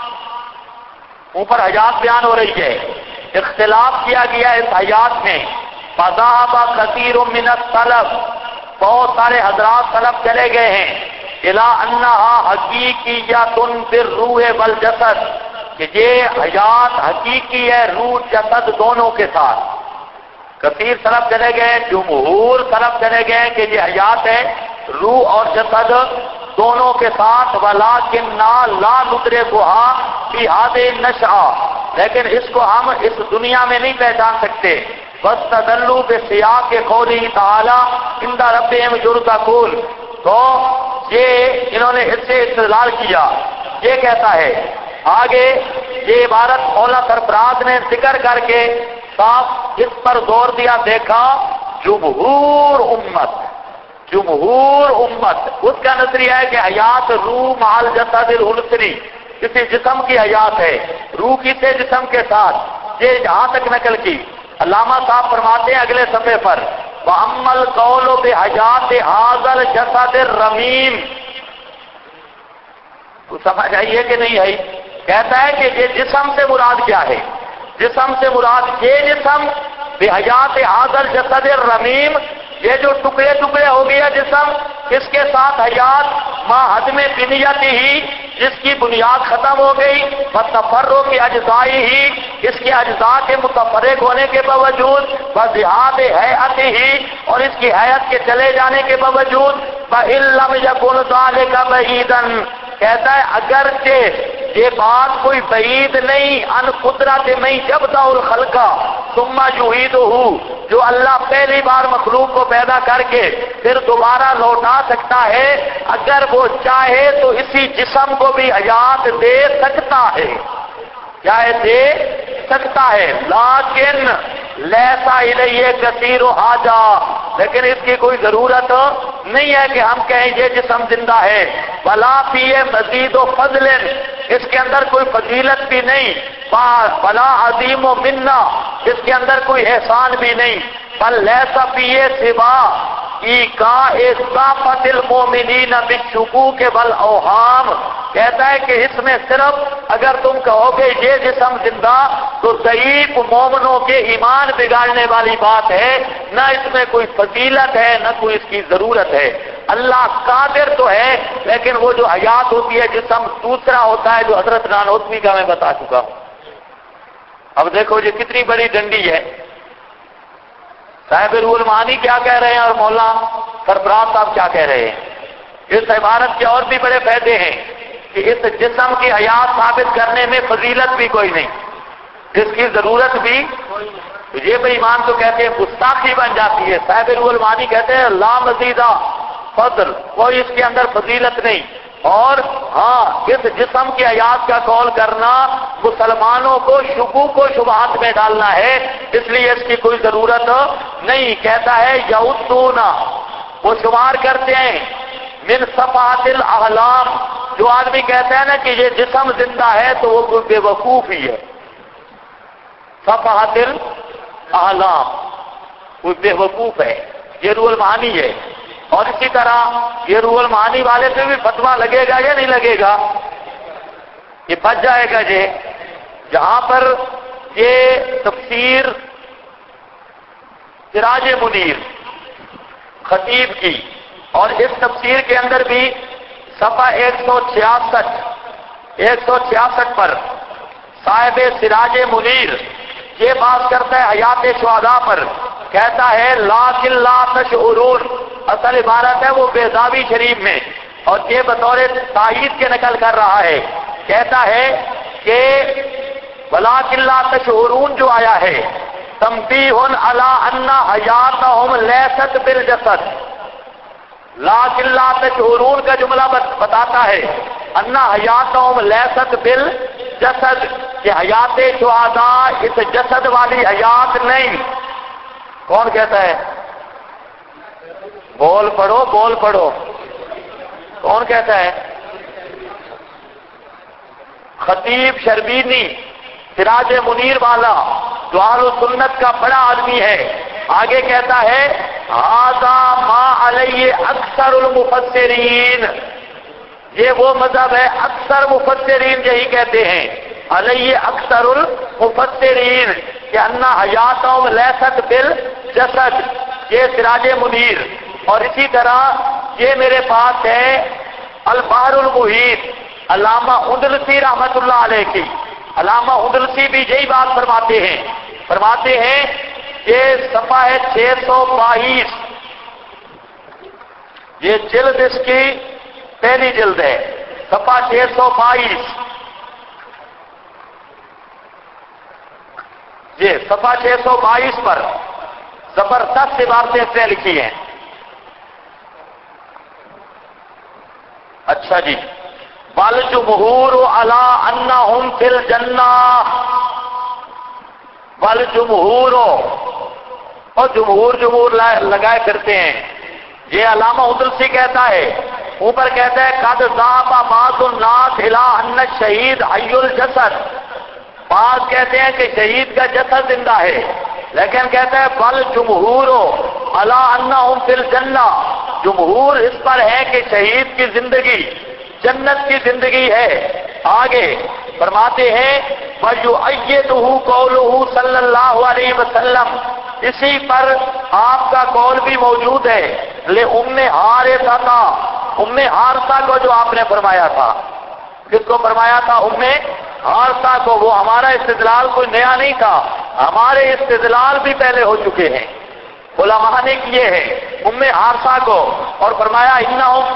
اوپر حیات بیان ہو رہی ہے، اختلاف کیا گیا اس حیات میں. فَذَهَبَ كَثِيرٌ مِّنَ السَّلَفِ، بہت سارے حضرات سلف چلے گئے ہیں، إِلَىٰ أَنَّهَا حَقِيقِيَّةٌ بِالرُّوحِ وَالْجَسَدِ، کہ یہ حیات حقیقی ہے روح جسد دونوں کے ساتھ. کثیر سلف چلے گئے، جمہور سلف چلے گئے کہ یہ حیات ہے روح اور جسد دونوں کے ساتھ. وَلَٰكِنَّا لَا نُدْرِكُهَا فِي هَٰذِهِ النَّشْأَةِ، لیکن اس کو ہم اس دنیا میں نہیں پہچان سکتے. وَاسْتَدَلُّوا بِسِيَاقِ قَوْلِهِ تَعَالَىٰ عِندَ رَبِّهِمْ يُرْزَقُونَ، تو یہ انہوں نے اس سے استدلال کیا. یہ کہتا ہے آگے، یہ عبارت مولانا سرفراز نے ذکر کر کے صاف اس پر زور دیا. دیکھا جمہور امت اس کا نظریہ ہے کہ حیات روح مع الجسد العنصری، کسی جسم کی حیات ہے، روح کسی جسم کے ساتھ. یہ جہاں تک نقل کی علامہ صاحب فرماتے ہیں اگلے صفحے پر وَأَمَّا الْقَوْلُ بِحَيَاتِ هَٰذَا الْجَسَدِ الرَّمِيمِ، تو سمجھ آئیے کہ نہیں آئی؟ کہتا ہے کہ یہ جسم سے مراد کیا ہے؟ جسم سے مراد یہ جسم بحیات هَٰذَا الْجَسَدِ الرَّمِيمِ، یہ جو ٹکڑے ٹکڑے ہو گیا جسم، اس کے ساتھ حیات ما حدم بنیتہ، جس کی بنیاد ختم ہو گئی، وتفرق اجزائہ، اس کے اجزاء کے متفرق ہونے کے باوجود، وذہاب ہیئتہ، اور اس کی حیت کے چلے جانے کے باوجود، فَإِن لَّمْ يَكُنْ ذَلِكَ بَعِيدًا، کہتا ہے اگرچہ یہ بات کوئی بعید نہیں، ان قدرت میں یبدأ الخلق ثم یعیدہ، جو اللہ پہلی بار مخلوق کو پیدا کر کے پھر دوبارہ لوٹا سکتا ہے، اگر وہ چاہے تو اسی جسم کو بھی حیات دے سکتا ہے، چاہے دے سکتا ہے، لیکن لیسا الیہ کثیر حاجہ، لیکن اس کی کوئی ضرورت نہیں ہے کہ ہم کہیں یہ جسم زندہ ہے، ولا فیہ مزید و فضل، اس کے اندر کوئی فضیلت بھی نہیں، بلا عظیم و منہ، اس کے اندر کوئی احسان بھی نہیں، بل لیسا فیہ سوا ایقاء طاقت المؤمنین بالشکوک والاوہام، کہتا ہے کہ اس میں صرف اگر تم کہو گے یہ جسم زندہ تو ضعیف مومنوں کے ایمان بگاڑنے والی بات ہے، نہ اس میں کوئی فضیلت ہے نہ کوئی اس کی ضرورت ہے۔ اللہ قادر تو ہے، لیکن وہ جو حیات ہوتی ہے جسم دوسرا ہوتا ہے جو حضرت نانوتوی کا میں بتا چکا ہوں۔ اب دیکھو یہ کتنی بڑی ڈنڈی ہے، صاحب روح المعانی کیا کہہ رہے ہیں اور مولانا سرفراز صاحب کیا کہہ رہے ہیں۔ اس عبارت کے اور بھی بڑے فائدے ہیں کہ اس جسم کی حیات ثابت کرنے میں فضیلت بھی کوئی نہیں، اس کی ضرورت بھی، تو یہ بے ایمان تو کہتے ہیں گستاخی بن جاتی ہے۔ صاحب روح المعانی کہتے ہیں لا مزیدہ فضل، کوئی اس کے اندر فضیلت نہیں، اور ہاں اس جسم کی حیات کا قول کرنا مسلمانوں کو شکوک و شبہات میں ڈالنا ہے، اس لیے اس کی کوئی ضرورت نہیں۔ کہتا ہے یعدون، وہ شمار کرتے ہیں من صفحات الاحلام، جو آدمی کہتا ہے نا کہ یہ جسم زندہ ہے تو وہ کوئی بے وقوف ہی ہے، صفحات الاحلام، کوئی بے وقوف ہے، یہ روح المعانی ہے۔ اور اسی طرح یہ روح المعانی والے پہ بھی فتویٰ لگے گا یا نہیں لگے گا؟ یہ بچ جائے گا یہ، جہاں پر یہ تفسیر سراج منیر خطیب کی، اور اس تفسیر کے اندر بھی صفحہ 166 پر صاحب سراج منیر یہ بات کرتا ہے حیات شہداء پر، کہتا ہے لیکن لا تشعرون، اصل عبارت ہے وہ بیضاوی شریف میں، اور یہ بطور تائید کے نقل کر رہا ہے، کہتا ہے کہ ولیکن لا تشعرون جو آیا ہے تنبیہ علی ان حیاتہم لیست بالجسد، لیکن لا تشعرون کا جملہ بتاتا ہے ان حیاتہم لیست بالجسد، کہ حیات شہداء اس جسد والی حیات نہیں۔ کون کہتا ہے؟ بول پڑھو بول پڑھو، کون کہتا ہے؟ خطیب شربینی سراج منیر والا جو اہل سنت کا بڑا آدمی ہے، آگے کہتا ہے ھذا ما علیہ اکثر المفسرین، یہ وہ مذہب ہے اکثر مفسرین یہی کہتے ہیں، علیہ اکثر المفسرین کہ ان حیاتہم لیست بالجسد، یہ سراج منیر۔ اور اسی طرح یہ میرے پاس ہے البحر المحیط علامہ اندلسی رحمت اللہ علیہ کی، علامہ اندلسی بھی یہی بات فرماتے ہیں کہ صفحہ ہے 622، یہ جلد اس کی پہلی جلد ہے، صفحہ 622، یہ صفحہ 622 پر زبردست عبارتیں سے لکھی ہیں۔ اچھا جی، والجمہور علی انہم فی الجنہ، والجمہور، اور جمہور لگائے پھرتے ہیں، یہ علامہ ادلسی کہتا ہے، اوپر کہتا ہے قد ذهب بعض الناس الی ان الشہید حی الجسد، بعض کہتے ہیں کہ شہید کا جسد زندہ ہے، لیکن کہتا ہے بل جمہور علی انہم فی الجنہ، جمہور اس پر ہے کہ شہید کی زندگی جنت کی زندگی ہے۔ آگے فرماتے ہیں وَيُؤَيِّدُهُ قَوْلُهُ صلی اللہ علیہ وسلم، اسی پر آپ کا قول بھی موجود ہے لِأُمِّ حارثہ، ام حارثہ کو جو آپ نے فرمایا تھا، کس کو فرمایا تھا؟ ام حارثہ کو، وہ ہمارا استدلال کوئی نیا نہیں تھا، ہمارے استدلال بھی پہلے ہو چکے ہیں، علماء نے کیے ہیں ام حارثہ کو، اور فرمایا انہم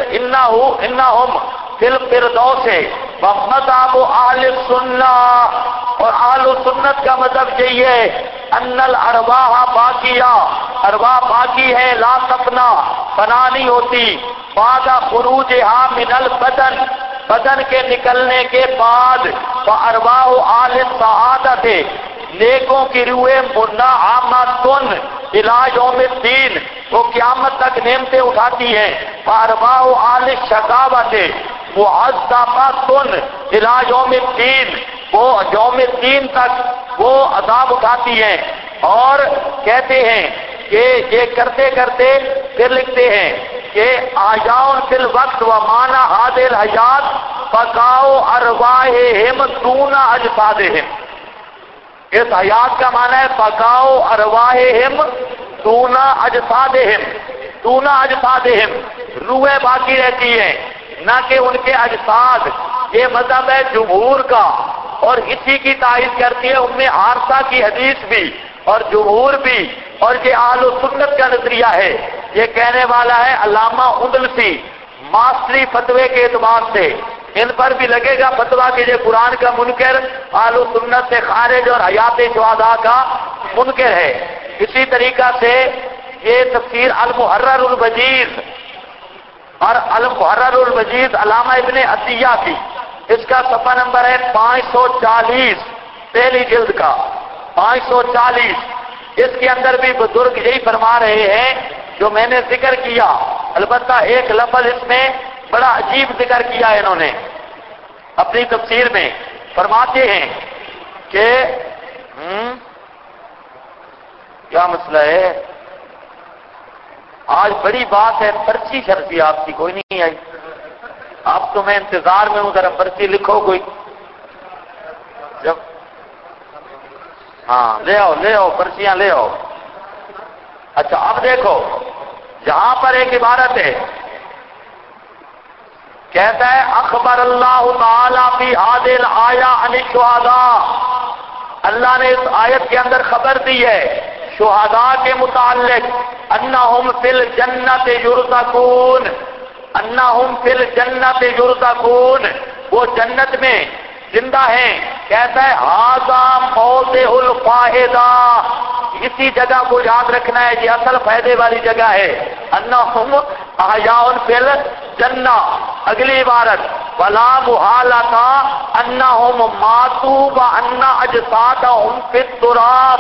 فی الفردوس ومذہب اہل السنہ، اور اہل السنت کا مذہب یہی ہے ان الارواح باقیہ، ارواح باقی ہے، لا تفنا، فنا نہیں ہوتی، بعد خروجها من البدن، بدن کے نکلنے کے بعد، فارواح اہل السعادت، نیکوں کی روحیں منعمتن الی یوم الدین، وہ قیامت تک نعمتیں اٹھاتی ہیں، فارواح اہل الشقاوت معذبتن الی یوم الدین، وہ یوم الدین تک وہ عذاب اٹھاتی ہیں۔ اور کہتے ہیں کہ یہ کرتے کرتے پھر لکھتے ہیں کہ آیاؤن فی الوقت و معنی حاضر الحیات بقاء ارواحہم دون اجسادہم، اس حیات کا معنی ہے بقاء ارواحہم دون اجسادہم، دون اجسادہم، روحیں باقی رہتی ہیں نہ کہ ان کے اجساد۔ یہ مذہب ہے جمہور کا، اور اسی کی تائید کرتی ہے ام حارثہ کی حدیث بھی اور جمہور بھی، اور یہ اہل سنت کا نظریہ ہے۔ یہ کہنے والا ہے علامہ اندلسی، ماسٹری فتوے کے اعتبار سے ان پر بھی لگے گا فتویٰ کہ یہ قرآن کا منکر، اہل سنت سے خارج اور حیات شہداء کا منکر ہے۔ اسی طریقہ سے یہ تفسیر المحرر الوجیز، اور المحرر الوجیز علامہ ابن عطیہ کی، اس کا صفحہ نمبر ہے 540، پہلی جلد کا 540۔ اس کے اندر بھی بزرگ یہی فرما رہے ہیں جو میں نے ذکر کیا، البتہ ایک لفظ اس میں بڑا عجیب ذکر کیا ہے انہوں نے اپنی تفسیر میں، فرماتے ہیں کہ کیا مسئلہ ہے؟ آج بڑی بات ہے، پرچی شرطی آپ کی کوئی نہیں آئی، اب تو میں انتظار میں ہوں، ذرا پرچی لکھو کوئی، جب ہاں لے آؤ پرچیاں لے آؤ۔ اچھا اب دیکھو جہاں پر ایک عبارت ہے، کہتا ہے اخبر اللہ تعالی فی هذه الآیہ عن الشہداء، اللہ نے اس آیت کے اندر خبر دی ہے شہداء کے متعلق، انہم فی الجنت یرزقون، انہم فی الجنت یرزقون، وہ جنت میں زندہ ہیں۔ کہتا ہے ھذا موضع الفائدہ، اسی جگہ کو یاد رکھنا ہے، یہ اصل فائدے والی جگہ ہے۔ انہم احیاء فی الجنہ، اگلی عبارت ولا محالۃ انہم ماتوا وان اجسادہم فی التراب،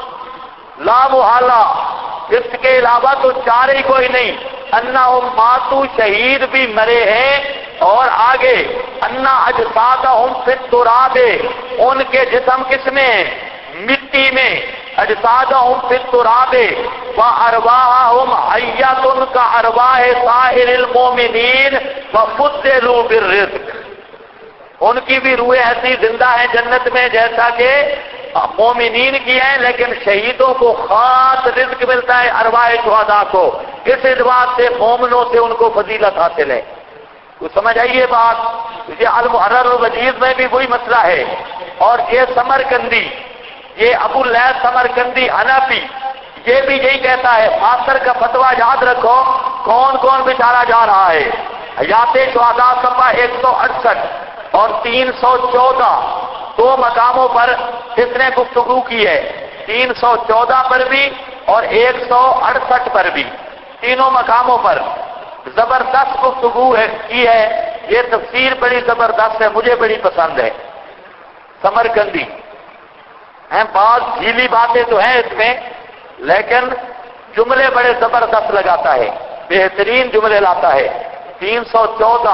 لا محالہ، اس کے علاوہ تو چارہ ہی کوئی نہیں، انہم ماتوا، شہید بھی مرے ہیں، اور آگے انا اجسادہم فی التراب، ان کے جسم کس میں؟ مٹی میں، اجسادہم فی التراب، وارواحہم حیۃ کارواح سائر المؤمنین وفضلوا بالرزق، ان کی بھی روحیں ایسی زندہ ہیں جنت میں جیسا کہ مومنین کی ہیں، لیکن شہیدوں کو خاص رزق ملتا ہے ارواح شہداء کو، اس اعتبار سے مومنوں سے ان کو فضیلت حاصل ہے۔ تو سمجھ آئیے بات، یہ المحرر الوجیز میں بھی وہی مسئلہ ہے، اور یہ سمرقندی، یہ ابو اللیث سمرقندی حنفی، یہ بھی یہی کہتا ہے۔ ماسٹر کا فتویٰ یاد رکھو کون کون بچارا جا رہا ہے، حیات شہداء صفحہ 168 اور 314، دو مقاموں پر اس نے گفتگو کی ہے، 314 پر بھی اور 168 پر بھی، تینوں مقاموں پر زبردست گفتگو کی ہے۔ یہ تفسیر بڑی زبردست ہے، مجھے بڑی پسند ہے، سمرقندی ہیں۔ بعض ڈھیلی باتیں تو ہیں اس میں، لیکن جملے بڑے زبردست لگاتا ہے، بہترین جملے لاتا ہے۔ 314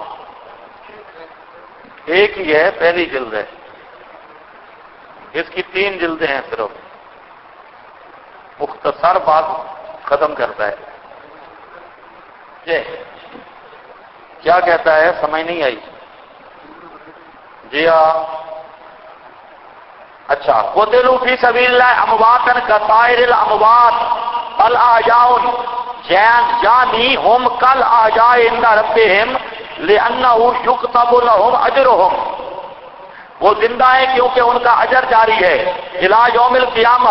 ایک ہی ہے، پہلی جلد ہے، اس کی 3 جلدیں ہیں، صرف مختصر بات ختم کرتا ہے۔ کیا کہتا ہے سمجھ نہیں آئی؟ جی ہاں، اچھا قتلوا فی سبیل اللہ امواتا کسائر الاموات بل احیاء یعنی ہم کالاحیاء عند ربہم لانہ یکتب لهم اجرهم، وہ زندہ ہیں کیونکہ ان کا اجر جاری ہے، الی یوم القیامہ،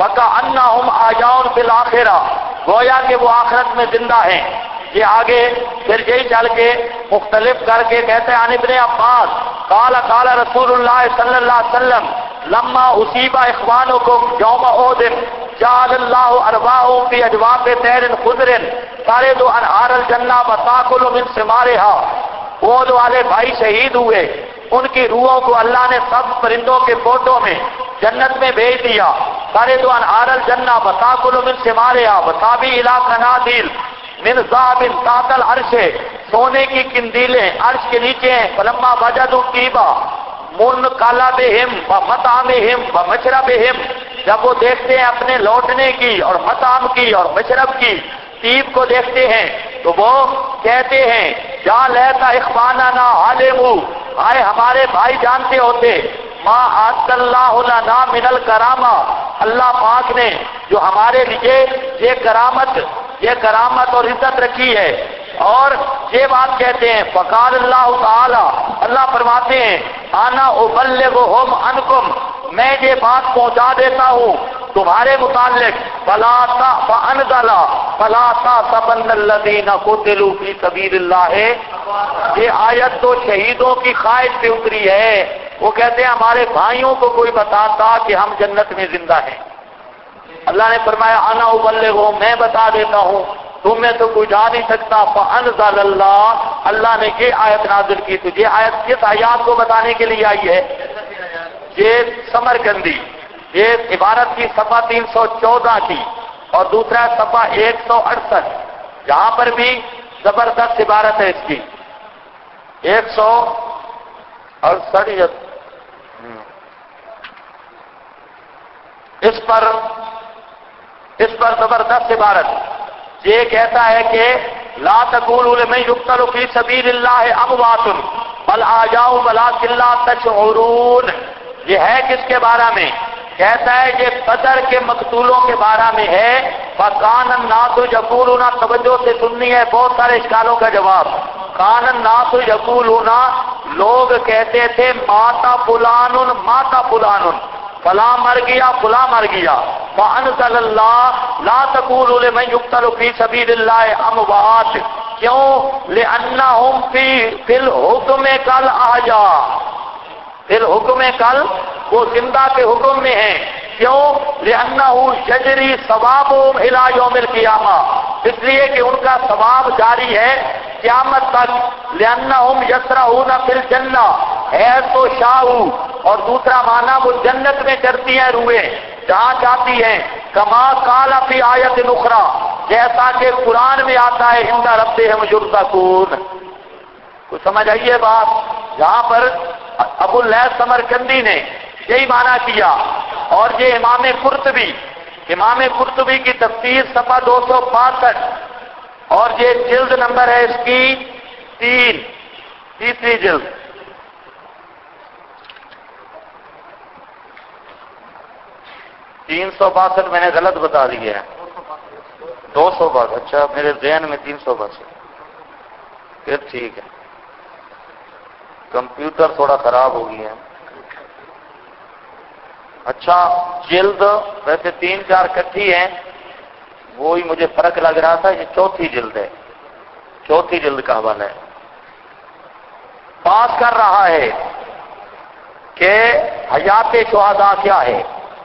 فَكَأَنَّهُمْ أَحْيَاءٌ فِي الْآخِرَةِ، گویا کہ وہ آخرت میں زندہ ہیں۔ یہ آگے پھر یہی چل کے مختلف کر کے کہتے ہیں عن ابن عباس قال قال رسول اللہ صلی اللہ علیہ وسلم لما اصیب اخوانکم یوم احد جعل اللہ ارواحهم فی اجواف طیر خضر ترد انہار الجنہ وتاکل من ثمارها، وہ جو والے بھائی شہید ہوئے ان کی روحوں کو اللہ نے سب پرندوں کے پودوں میں جنت میں بھیج دیا۔ ترد انہار الجنہ وتاکل من ثمارها وتابی الی قنادیل من ذهب تحت العرش، سونے کی قندیلیں عرش کے نیچے ہیں۔ فلما وجدوا طیبا منقلبہم ومطعمہم ومشربہم، جب وہ دیکھتے ہیں اپنے لوٹنے کی اور مطعم کی اور مشرب کی طیب کو دیکھتے ہیں تو وہ کہتے ہیں یا لیت اخواننا علموا، آئے ہمارے بھائی جانتے ہوتے ما اعطى اللہ لنا من الکرامہ، اللہ پاک نے جو ہمارے لیے یہ کرامت اور عزت رکھی ہے۔ اور یہ بات کہتے ہیں فقال اللہ تعالی، اللہ فرماتے ہیں انا ابلغهم عنکم، میں یہ بات پہنچا دیتا ہوں تمہارے متعلق۔ فانزل فلا تحسبن الذین قتلوا فی سبیل اللہ، یہ آیت تو شہیدوں کی خواہش پہ اتری ہے۔ وہ کہتے ہیں ہمارے بھائیوں کو کوئی بتاتا کہ ہم جنت میں زندہ ہیں، اللہ نے فرمایا انا ابلغهم، میں بتا دیتا ہوں، تم میں تو کوئی جا نہیں سکتا۔ فانزل اللہ، اللہ نے یہ آیت نازل کی۔ تو یہ آیت کس آیات کو بتانے کے لیے آئی ہے؟ یہ سمرقندی، یہ عبارت کی صفحہ 314 کی اور دوسرا صفحہ 168، جہاں پر بھی زبردست عبارت ہے اس کی 168 اس پر زبردست عبارت یہ کہتا ہے کہ لا تقولوا لمن يقتل في سبيل الله اموات بل احياء ولكن لا تشعرون، یہ ہے کس کے بارے میں؟ کہتا ہے یہ بدر کے مقتولوں کے بارے میں ہے۔ فَكَانَ النَّاسُ يَقُولُونَ، توجہ سے سننی ہے بہت سارے اشکالوں کا جواب۔ كَانَ النَّاسُ يَقُولُونَ، لوگ کہتے تھے ماتا فلان ماتا فلان، فلاں مر گیا فلاں مر گیا۔ فَأَنزَلَ اللَّهُ لَا تَقُولُوا لِمَن يُقْتَلُ فِي سَبِيلِ اللَّهِ أَمْوَاتٌ، کیوں؟ لِأَنَّهُمْ فِي الْحُكْمِ كَالْأَحْيَاءِ، فی الحکم کل، وہ زندہ کے حکم میں ہیں۔ کیوں؟ لِأَنَّهُ يَجْرِي ثَوَابُهُمْ إِلَى يَوْمِ الْقِيَامَةِ، اس لیے کہ ان کا ثواب جاری ہے قیامت تک۔ لِأَنَّهُمْ يَسْرَعُونَ فِي الْجَنَّةِ حَيْثُ شَاءُوا، اور دوسرا معنی وہ جنت میں چرتی ہیں روحیں جہاں چاہتی ہیں۔ کما قال فی آیت اخری، جیسا کہ قرآن میں آتا ہے عند ربہم یرزقون۔ کچھ سمجھ آئیے بات؟ یہاں پر ابو اللیث سمرقندی نے یہی معنی کیا، اور یہ امام قرطبی کی تفسیر صفحہ 265 اور یہ جلد نمبر ہے اس کی تیسری جلد۔ 362 میں نے غلط بتا دیا ہے، 262، اچھا میرے ذہن میں 362، پھر ٹھیک ہے، کمپیوٹر تھوڑا خراب ہو گیا ہے۔ اچھا جلد ویسے 3-4 کٹھی ہیں، وہی مجھے فرق لگ رہا تھا، یہ چوتھی جلد ہے، چوتھی جلد کا حوالہ ہے۔ بات کر رہا ہے کہ حیات شہداء کیا ہے؟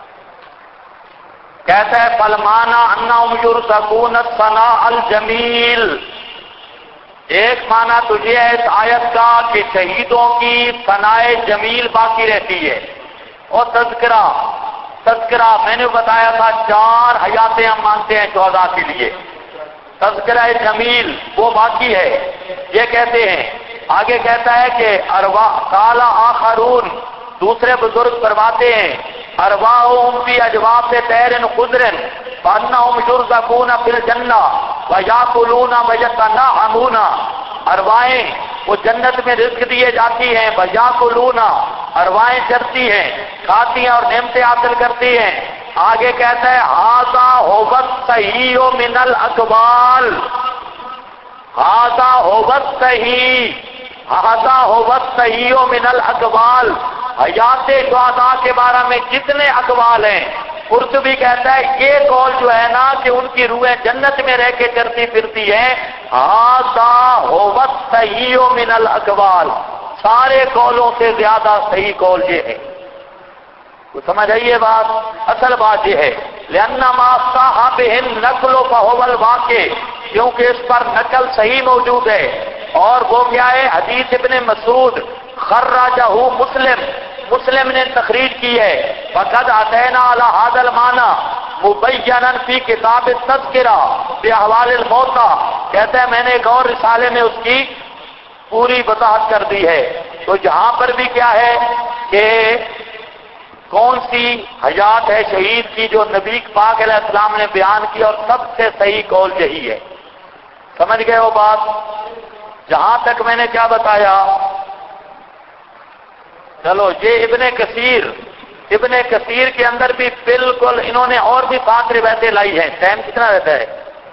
کہتا ہے فَالْمَانَا أَنَّهُمْ يُرْزَقُونَ الثَّنَاءَ الْجَمِيلَ، ایک معنی تو یہ ہے اس آیت کا کہ شہیدوں کی ثناء جمیل باقی رہتی ہے، اور تذکرہ میں نے بتایا تھا 4 حیاتیں ہم مانتے ہیں شہداء کے لیے، تذکرہ جمیل وہ باقی ہے۔ یہ کہتے ہیں، آگے کہتا ہے کہ قال آخرون، دوسرے بزرگ فرماتے ہیں ارواحهم فی اجواف طیر خضر فانہم یرزقون فی الجنہ ویاکلون ویتنعمون، ارواحیں وہ جنت میں رزق دیے جاتی ہیں، ویاکلون، ارواحیں چرتی ہیں، کھاتی ہیں اور نعمتیں حاصل کرتی ہیں۔ آگے کہتا ہے ھذا ھو الصحیح من الاقوال، ھذا ھو الصحیح من الاقوال، حیات شہداء کے بارے میں جتنے اقوال ہیں قرطبی کہتا ہے یہ قول جو ہے نا کہ ان کی روحیں جنت میں رہ کے چلتی پھرتی ہیں، ھذا ھو الصحیح من الاقوال، سارے قولوں سے زیادہ صحیح قول یہ ہے۔ تو سمجھ آئیے بات، اصل بات یہ ہے لِأَنَّمَا صَحَّ بِهِ النَّقْلُ فَهُوَ الْوَاقِعُ، کیونکہ اس پر نقل صحیح موجود ہے، اور وہ کیا ہے؟ حدیث ابن مسعود خرجہ مسلم نے تخریج کی ہے، فَقَدْ أَتَيْنَا عَلَى هَذَا الْمَعْنَى مُبَيَّنًا فِي كِتَابِ التَّذْكِرَةِ بِأَحْوَالِ الْمَوتَى، کہتے ہیں میں نے ایک اور رسالے میں اس کی پوری وضاحت کر دی ہے۔ تو جہاں پر بھی کیا ہے کہ کون سی حیات ہے شہید کی جو نبی پاک علیہ السلام نے بیان کی، اور سب سے صحیح قول یہی ہے۔ سمجھ گئے وہ بات؟ جہاں تک میں نے کیا بتایا، چلو یہ ابن کثیر کے اندر بھی بالکل انہوں نے اور بھی 5 روایتیں لائی ہیں۔ ٹائم کتنا رہتا ہے؟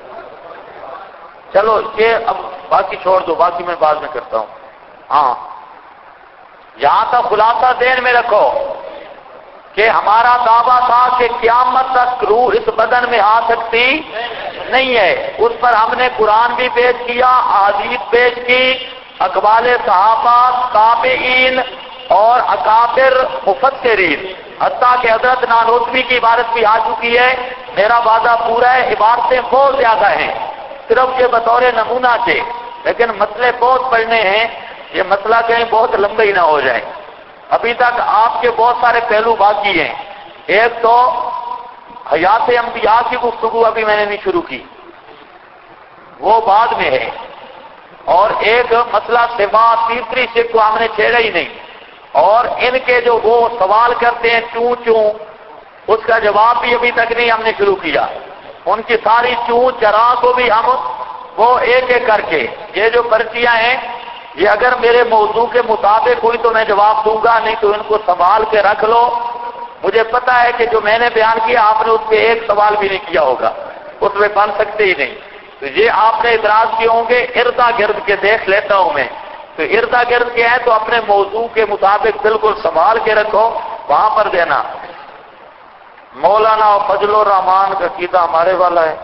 چلو یہ اب باقی چھوڑ دو، باقی میں بعد میں کرتا ہوں۔ ہاں، یہاں تک خلاصہ ذہن میں رکھو کہ ہمارا دعویٰ تھا کہ قیامت تک روح اس بدن میں آ سکتی نہیں ہے۔ اس پر ہم نے قرآن بھی پیش کیا، احادیث پیش کی، اقوال صحابہ، تابعین اور اکابر مفسرین، حتیٰ کہ حضرت نانوتوی کی عبارت بھی آ چکی ہے۔ میرا وعدہ پورا ہے، عبارتیں بہت زیادہ ہیں، صرف یہ بطور نمونہ تھے، لیکن مسئلے بہت پڑھنے ہیں، یہ مسئلہ کہیں بہت لمبے ہی نہ ہو جائے۔ ابھی تک آپ کے بہت سارے پہلو باقی ہیں۔ ایک تو حیات انبیاء کی گفتگو ابھی میں نے نہیں شروع کی، وہ بعد میں ہے، اور ایک مسئلہ صفات، تیسری شک کو ہم نے چھیڑا ہی نہیں، اور ان کے جو وہ سوال کرتے ہیں چوں اس کا جواب بھی ابھی تک نہیں ہم نے شروع کیا۔ ان کی ساری چراں کو بھی ہم وہ ایک ایک کر کے، یہ جو پرچیاں ہیں یہ اگر میرے موضوع کے مطابق ہوئی تو میں جواب دوں گا، نہیں تو ان کو سنبھال کے رکھ لو۔ مجھے پتا ہے کہ جو میں نے بیان کیا آپ نے اس پہ ایک سوال بھی نہیں کیا ہوگا، اس میں بن سکتے ہی نہیں، تو یہ آپ نے اعتراض کیے ہوں گے۔ اردا گرد کے دیکھ لیتا ہوں میں، تو اردا گرد کے ہیں تو اپنے موضوع کے مطابق بالکل سنبھال کے رکھو، وہاں پر دینا۔ مولانا فضل الرحمان کا عقیدہ ہمارے والا ہے،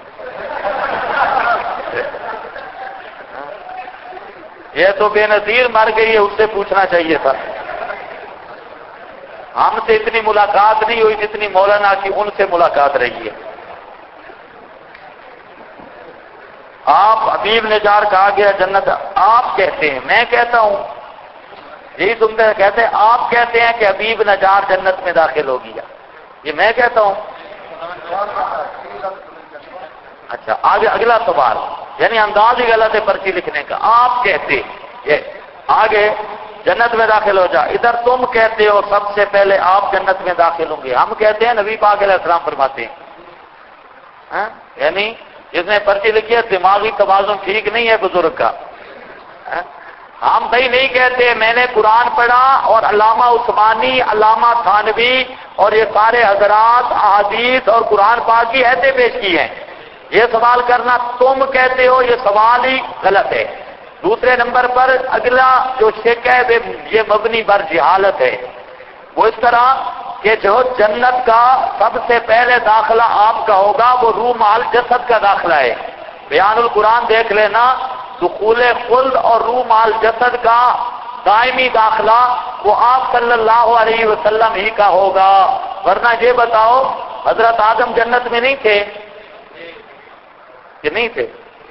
یہ تو بے نظیر مر گئی ہے، اس سے پوچھنا چاہیے تھا۔ ہم سے اتنی ملاقات نہیں ہوئی جتنی مولانا کی ان سے ملاقات رہی ہے۔ آپ حبیب نجار کہا گیا جنت، آپ کہتے ہیں، میں کہتا ہوں یہی تم کہتے ہیں، آپ کہتے ہیں کہ حبیب نجار جنت میں داخل ہو گیا، یہ میں کہتا ہوں۔ اچھا، آگے اگلا سوال، یعنی انداز ہی غلط ہے پرچی لکھنے کا۔ آپ کہتے یہ آگے جنت میں داخل ہو جا، ادھر تم کہتے ہو سب سے پہلے آپ جنت میں داخل ہوں گے، ہم کہتے ہیں نبی پاک علیہ السلام فرماتے ہیں۔ یعنی جس نے پرچی لکھی ہے دماغی توازن ٹھیک نہیں ہے بزرگ کا۔ ہم بھائی نہیں کہتے، میں نے قرآن پڑھا اور علامہ عثمانی، علامہ تھانوی اور یہ سارے حضرات احادیث اور قرآن پاک کی ایسے پیش کی ہیں۔ یہ سوال کرنا تم کہتے ہو، یہ سوال ہی غلط ہے۔ دوسرے نمبر پر اگلا جو شک ہے یہ مبنی بر جہالت ہے، وہ اس طرح کہ جو جنت کا سب سے پہلے داخلہ آپ کا ہوگا وہ روح مال جسد کا داخلہ ہے۔ بیان القرآن دیکھ لینا، دخول خلد اور روح مال جسد کا دائمی داخلہ وہ آپ صلی اللہ علیہ وسلم ہی کا ہوگا، ورنہ یہ بتاؤ حضرت آدم جنت میں نہیں تھے کہ نہیں تھے؟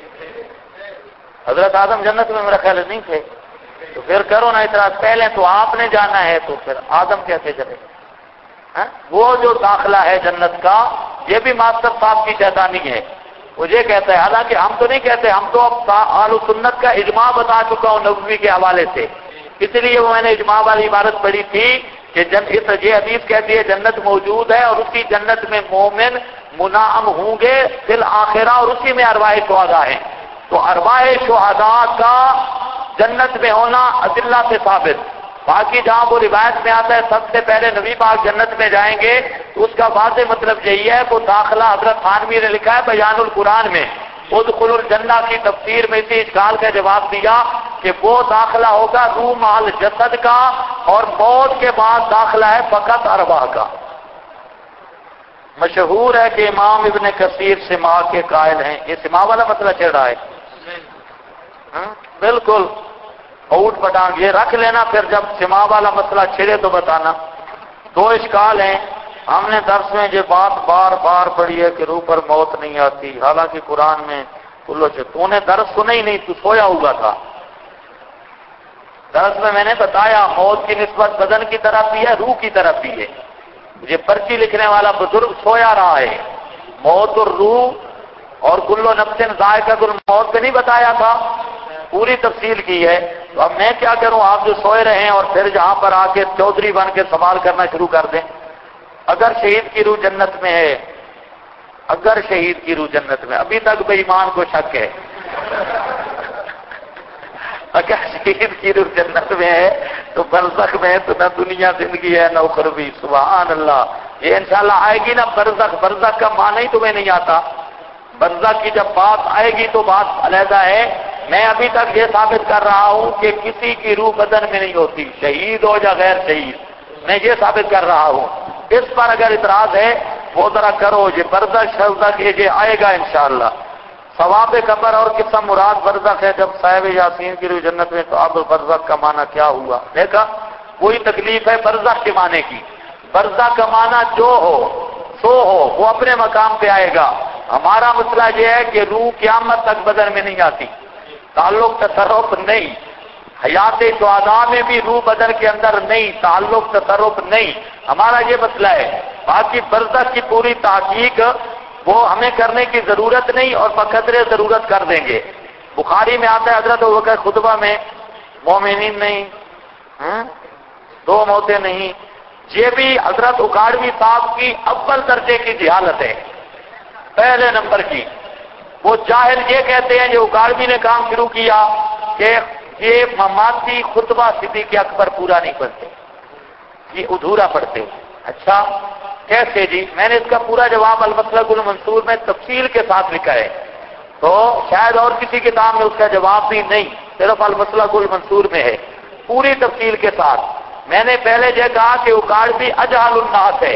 حضرت آدم جنت میں میرا خیال نہیں تھے، تو پھر کرو نا اعتراض، پہلے تو آپ نے جانا ہے تو پھر آدم کیسے چلے؟ وہ جو داخلہ ہے جنت کا یہ بھی ماسٹر صاحب کی شیطانی ہے، وہ یہ کہتا ہے، حالانکہ ہم تو نہیں کہتے، ہم تو اب اہل سنت کا اجماع بتا چکا ہوں نبوی کے حوالے سے، اس لیے وہ میں نے اجماع والی عبارت پڑھی تھی کہ یہ حدیث کہتی ہے جنت موجود ہے اور اسی جنت میں مومن منعم ہوں گے فی الآخرہ، اور اسی میں ارواح شہداء ہیں۔ تو ارواح شہداء کا جنت میں ہونا ادلہ سے ثابت۔ باقی جہاں وہ روایت میں آتا ہے سب سے پہلے نبی پاک جنت میں جائیں گے، تو اس کا واضح مطلب یہی ہے، وہ داخلہ حضرت تھانوی نے لکھا ہے بیان القرآن میں، ادخلوا الجنہ کی تفسیر میں اسی اشکال کا جواب دیا کہ وہ داخلہ ہوگا روح مال جسد کا، اور موت کے بعد داخلہ ہے فقط ارواح کا۔ مشہور ہے کہ امام ابن کثیر سما کے قائل ہیں. یہ سما والا مسئلہ چل رہا ہے. بالکل اوٹ پٹانگ یہ رکھ لینا، پھر جب سما والا مسئلہ چھڑے تو بتانا. دو اشکال ہیں. ہم نے درس میں یہ بات بار بار پڑھی ہے کہ روح پر موت نہیں آتی، حالانکہ قرآن میں کلو تو نے درس سنا ہی نہیں، تو سویا ہوا تھا. درس میں نے بتایا موت کی نسبت بدن کی طرف بھی ہے، روح کی طرف بھی ہے. یہ پرچی لکھنے والا بزرگ سویا رہا ہے. موت اور روح اور کلو نفس ذائقۃ الموت پہ نہیں بتایا تھا، پوری تفصیل کی ہے. تو اب میں کیا کروں، آپ جو سوئے رہے ہیں اور پھر جہاں پر آ کے چودھری بن کے سوال کرنا شروع کر دیں. اگر شہید کی روح جنت میں ہے، اگر شہید کی روح جنت میں، ابھی تک بے ایمان کو شک ہے. اگر شہید کی روح جنت میں ہے تو برزخ میں تو نہ دنیا زندگی ہے نہ اخروی. سبحان اللہ. یہ انشاءاللہ آئے گی نا برزخ. برزخ کا معنی ہی تمہیں نہیں آتا. برزخ کی جب بات آئے گی تو بات علیحدہ ہے. میں ابھی تک یہ ثابت کر رہا ہوں کہ کسی کی روح بدن میں نہیں ہوتی، شہید ہو یا غیر شہید. میں یہ ثابت کر رہا ہوں. اس پر اگر اعتراض ہے وہ ذرا کرو. یہ برزخ شرزخ یہ آئے گا انشاءاللہ. ثواب قبر اور قسم مراد برزخ ہے. جب صاحب یاسین کی روح جنت میں تو اب برزخ کا معنی کیا ہوا؟ دیکھا کوئی تکلیف ہے برزخ کے معنی کی. برزخ کا معنی جو ہو سو ہو، وہ اپنے مقام پہ آئے گا. ہمارا مسئلہ یہ ہے کہ روح قیامت تک بدن میں نہیں آتی، تعلق تصرف نہیں. حیات شہداء میں بھی روح بدن کے اندر نہیں، تعلق تصرف نہیں. ہمارا یہ مسئلہ ہے. باقی برزخ کی پوری تحقیق وہ ہمیں کرنے کی ضرورت نہیں، اور بقدر ضرورت کر دیں گے. بخاری میں آتا ہے حضرت ابوبکر خطبہ میں مومنین نہیں، دو موتیں نہیں. یہ بھی حضرت اکاڑوی صاحب کی اول درجے کی جہالت ہے، پہلے نمبر کی. وہ جاہل یہ کہتے ہیں، جو اکاڑوی نے کام شروع کیا کہ یہ مماتی خطبہ صدیق اکبر پورا نہیں پڑھتے، یہ ادھورا پڑھتے. اچھا کیسے جی؟ میں نے اس کا پورا جواب المسلک المنصور میں تفصیل کے ساتھ لکھا ہے، تو شاید اور کسی کتاب میں اس کا جواب بھی نہیں، صرف المسلک المنصور میں ہے پوری تفصیل کے ساتھ. میں نے پہلے یہ کہا کہ اکاڑوی اجہل الناس ہے.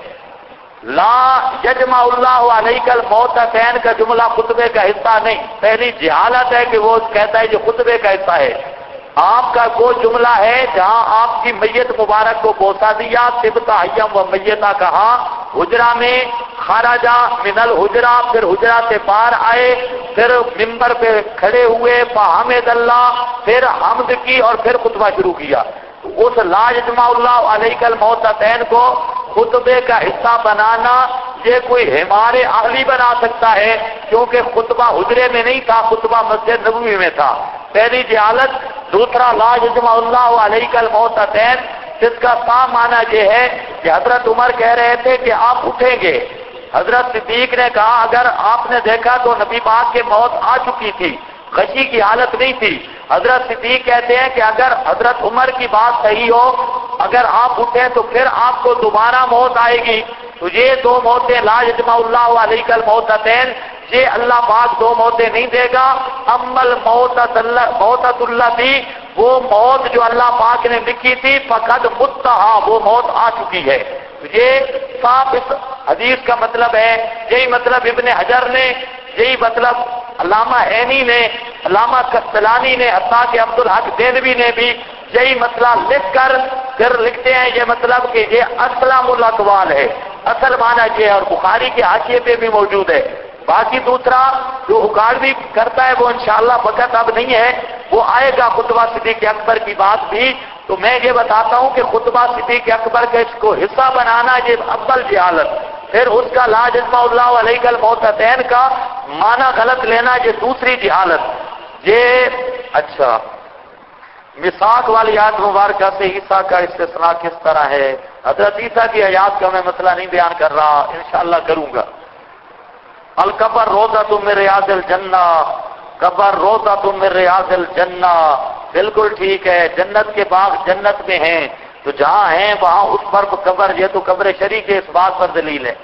لا یجمع اللہ علیک الموتتین کا جملہ خطبے کا حصہ نہیں. پہلی جہالت ہے کہ وہ کہتا ہے جو خطبے کا حصہ ہے. آپ کا وہ جملہ ہے جہاں آپ کی میت مبارک کو بوسا دیا، طبت حیم و میتہ کہا، حجرہ میں خرجا من الحجرہ، پھر حجرہ سے باہر آئے، پھر منبر پہ کھڑے ہوئے، فحمد اللہ، پھر حمد کی، اور پھر خطبہ شروع کیا. اس لا یجمع اللہ علیک الموتتین کو خطبے کا حصہ بنانا یہ کوئی ہمارے اہلی بنا سکتا ہے، کیونکہ خطبہ حجرے میں نہیں تھا، خطبہ مسجد نبوی میں تھا. پہلی جہالت. دوسرا لا یجمع اللہ علیک الموتتین، جس کا صاف معنی یہ ہے کہ حضرت عمر کہہ رہے تھے کہ آپ اٹھیں گے. حضرت صدیق نے کہا اگر آپ نے دیکھا تو نبی پاک کے موت آ چکی تھی، غشی کی حالت نہیں تھی. حضرت صدیق کہتے ہیں کہ اگر حضرت عمر کی بات صحیح ہو، اگر آپ اٹھیں تو پھر آپ کو دوبارہ موت آئے گی. تو یہ دو موتیں لا یجمع اللہ علیک الموتتین، یہ اللہ پاک دو موتیں نہیں دے گا. امل موتت اللہ بھی، وہ موت جو اللہ پاک نے لکھی تھی، فقد متہا، وہ موت آ چکی ہے. یہ صاف اس حدیث کا مطلب ہے. یہی مطلب ابن حجر نے، یہی مطلب علامہ عینی نے، علامہ کستلانی نے، حتیٰ کہ عبدالحق دہلوی نے بھی یہی مسئلہ لکھ کر پھر لکھتے ہیں یہ مطلب کہ یہ اسلم الاقوال ہے، اصل معنی یہ ہے، اور بخاری کے حاشیے پہ بھی موجود ہے. باقی دوسرا جو اکاڑوی کرتا ہے وہ انشاءاللہ وقت اب نہیں ہے، وہ آئے گا خطبہ صدیق اکبر کی بات بھی. تو میں یہ بتاتا ہوں کہ خطبہ صدیق اکبر کا اس کو حصہ بنانا یہ اول جہالت. پھر اس کا لا یجمع اللہ علیک الموتتین کا معنی غلط لینا یہ دوسری جہالت. یہ اچھا مساق والی آیت مبارکہ سے عیسیٰ کا استثناء کس طرح ہے؟ حضرت عیسیٰ کی حیات کا میں مسئلہ نہیں بیان کر رہا، انشاءاللہ کروں گا. القبر روضۃ من ریاض الجنہ، قبر روضۃ من ریاض الجنہ، بالکل ٹھیک ہے. جنت کے باغ جنت میں ہیں، تو جہاں ہیں وہاں اس پر قبر، یہ تو قبر شریف کے اس بات پر دلیل ہے.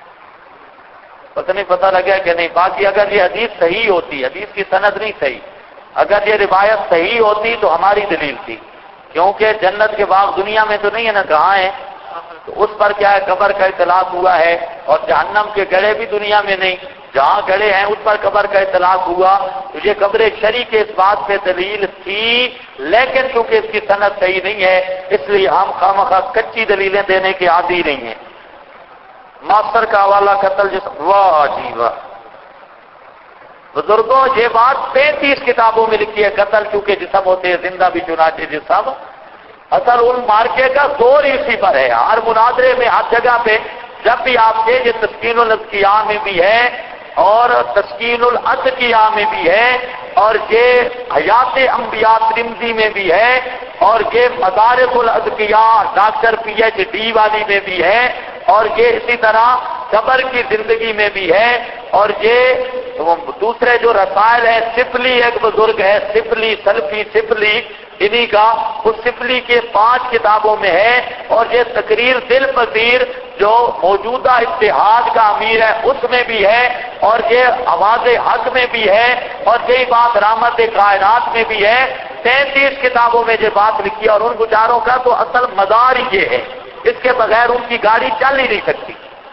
پتہ نہیں پتہ لگا کہ نہیں. باقی اگر یہ حدیث صحیح ہوتی، حدیث کی سند نہیں صحیح، اگر یہ روایت صحیح ہوتی تو ہماری دلیل تھی، کیونکہ جنت کے باغ دنیا میں تو نہیں ہے نا، کہاں ہیں؟ تو اس پر کیا ہے قبر کا اطلاق ہوا ہے، اور جہنم کے گڑھے بھی دنیا میں نہیں، جہاں گڑھے ہیں اس پر قبر کا اطلاق ہوا. تو یہ قبر شرعی کے اس بات پہ دلیل تھی، لیکن چونکہ اس کی سند صحیح نہیں ہے اس لیے ہم خامخواہ کچی دلیلیں دینے کے عادی نہیں ہیں. ماسٹر کا حوالہ قتل جسم، واہ جی واہ بزرگوں، یہ بات 35 کتابوں میں لکھی ہے. قتل چونکہ جسم ہوتے ہیں، زندہ بھی چنانچہ جسم. اصل ان مارکے کا زور اسی پر ہے. ہر مناظرے میں ہر جگہ پہ جب بھی آپ سے یہ تسکین الاذکیاء میں بھی ہے اور تسکین الادقیاء میں بھی ہے اور یہ حیات انبیاء ترمذی میں بھی ہے اور یہ مدارک الادقیاء ڈاکٹر پی ایچ ڈی والی میں بھی ہے اور یہ اسی طرح قبر کی زندگی میں بھی ہے اور یہ دوسرے جو رسائل ہیں، سفلی ایک بزرگ ہے، سفلی سلفی سفلی انہی کا، اس سفلی کے 5 کتابوں میں ہے. اور یہ تقریر دل پذیر جو موجودہ اتحاد کا امیر ہے اس میں بھی ہے اور یہ آواز حق میں بھی ہے اور یہی بات رحمت کائنات میں بھی ہے. 33 کتابوں میں یہ بات لکھی ہے اور ان گزاروں کا تو اصل مدار یہ ہے، اس کے بغیر ان کی گاڑی چل ہی نہیں سکتی.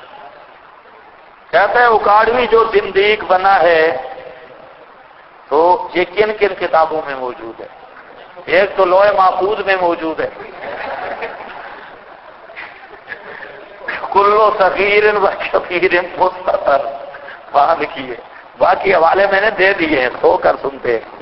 کہتا ہے اکاڑوی جو زندیق بنا ہے تو یہ کن کن کتابوں میں موجود ہے؟ ایک تو لوح محفوظ میں موجود ہے، کلو صغیر و کبیر مستطر وہاں لکھی ہے. باقی حوالے میں نے دے دیے ہیں، سو کر سنتے ہیں.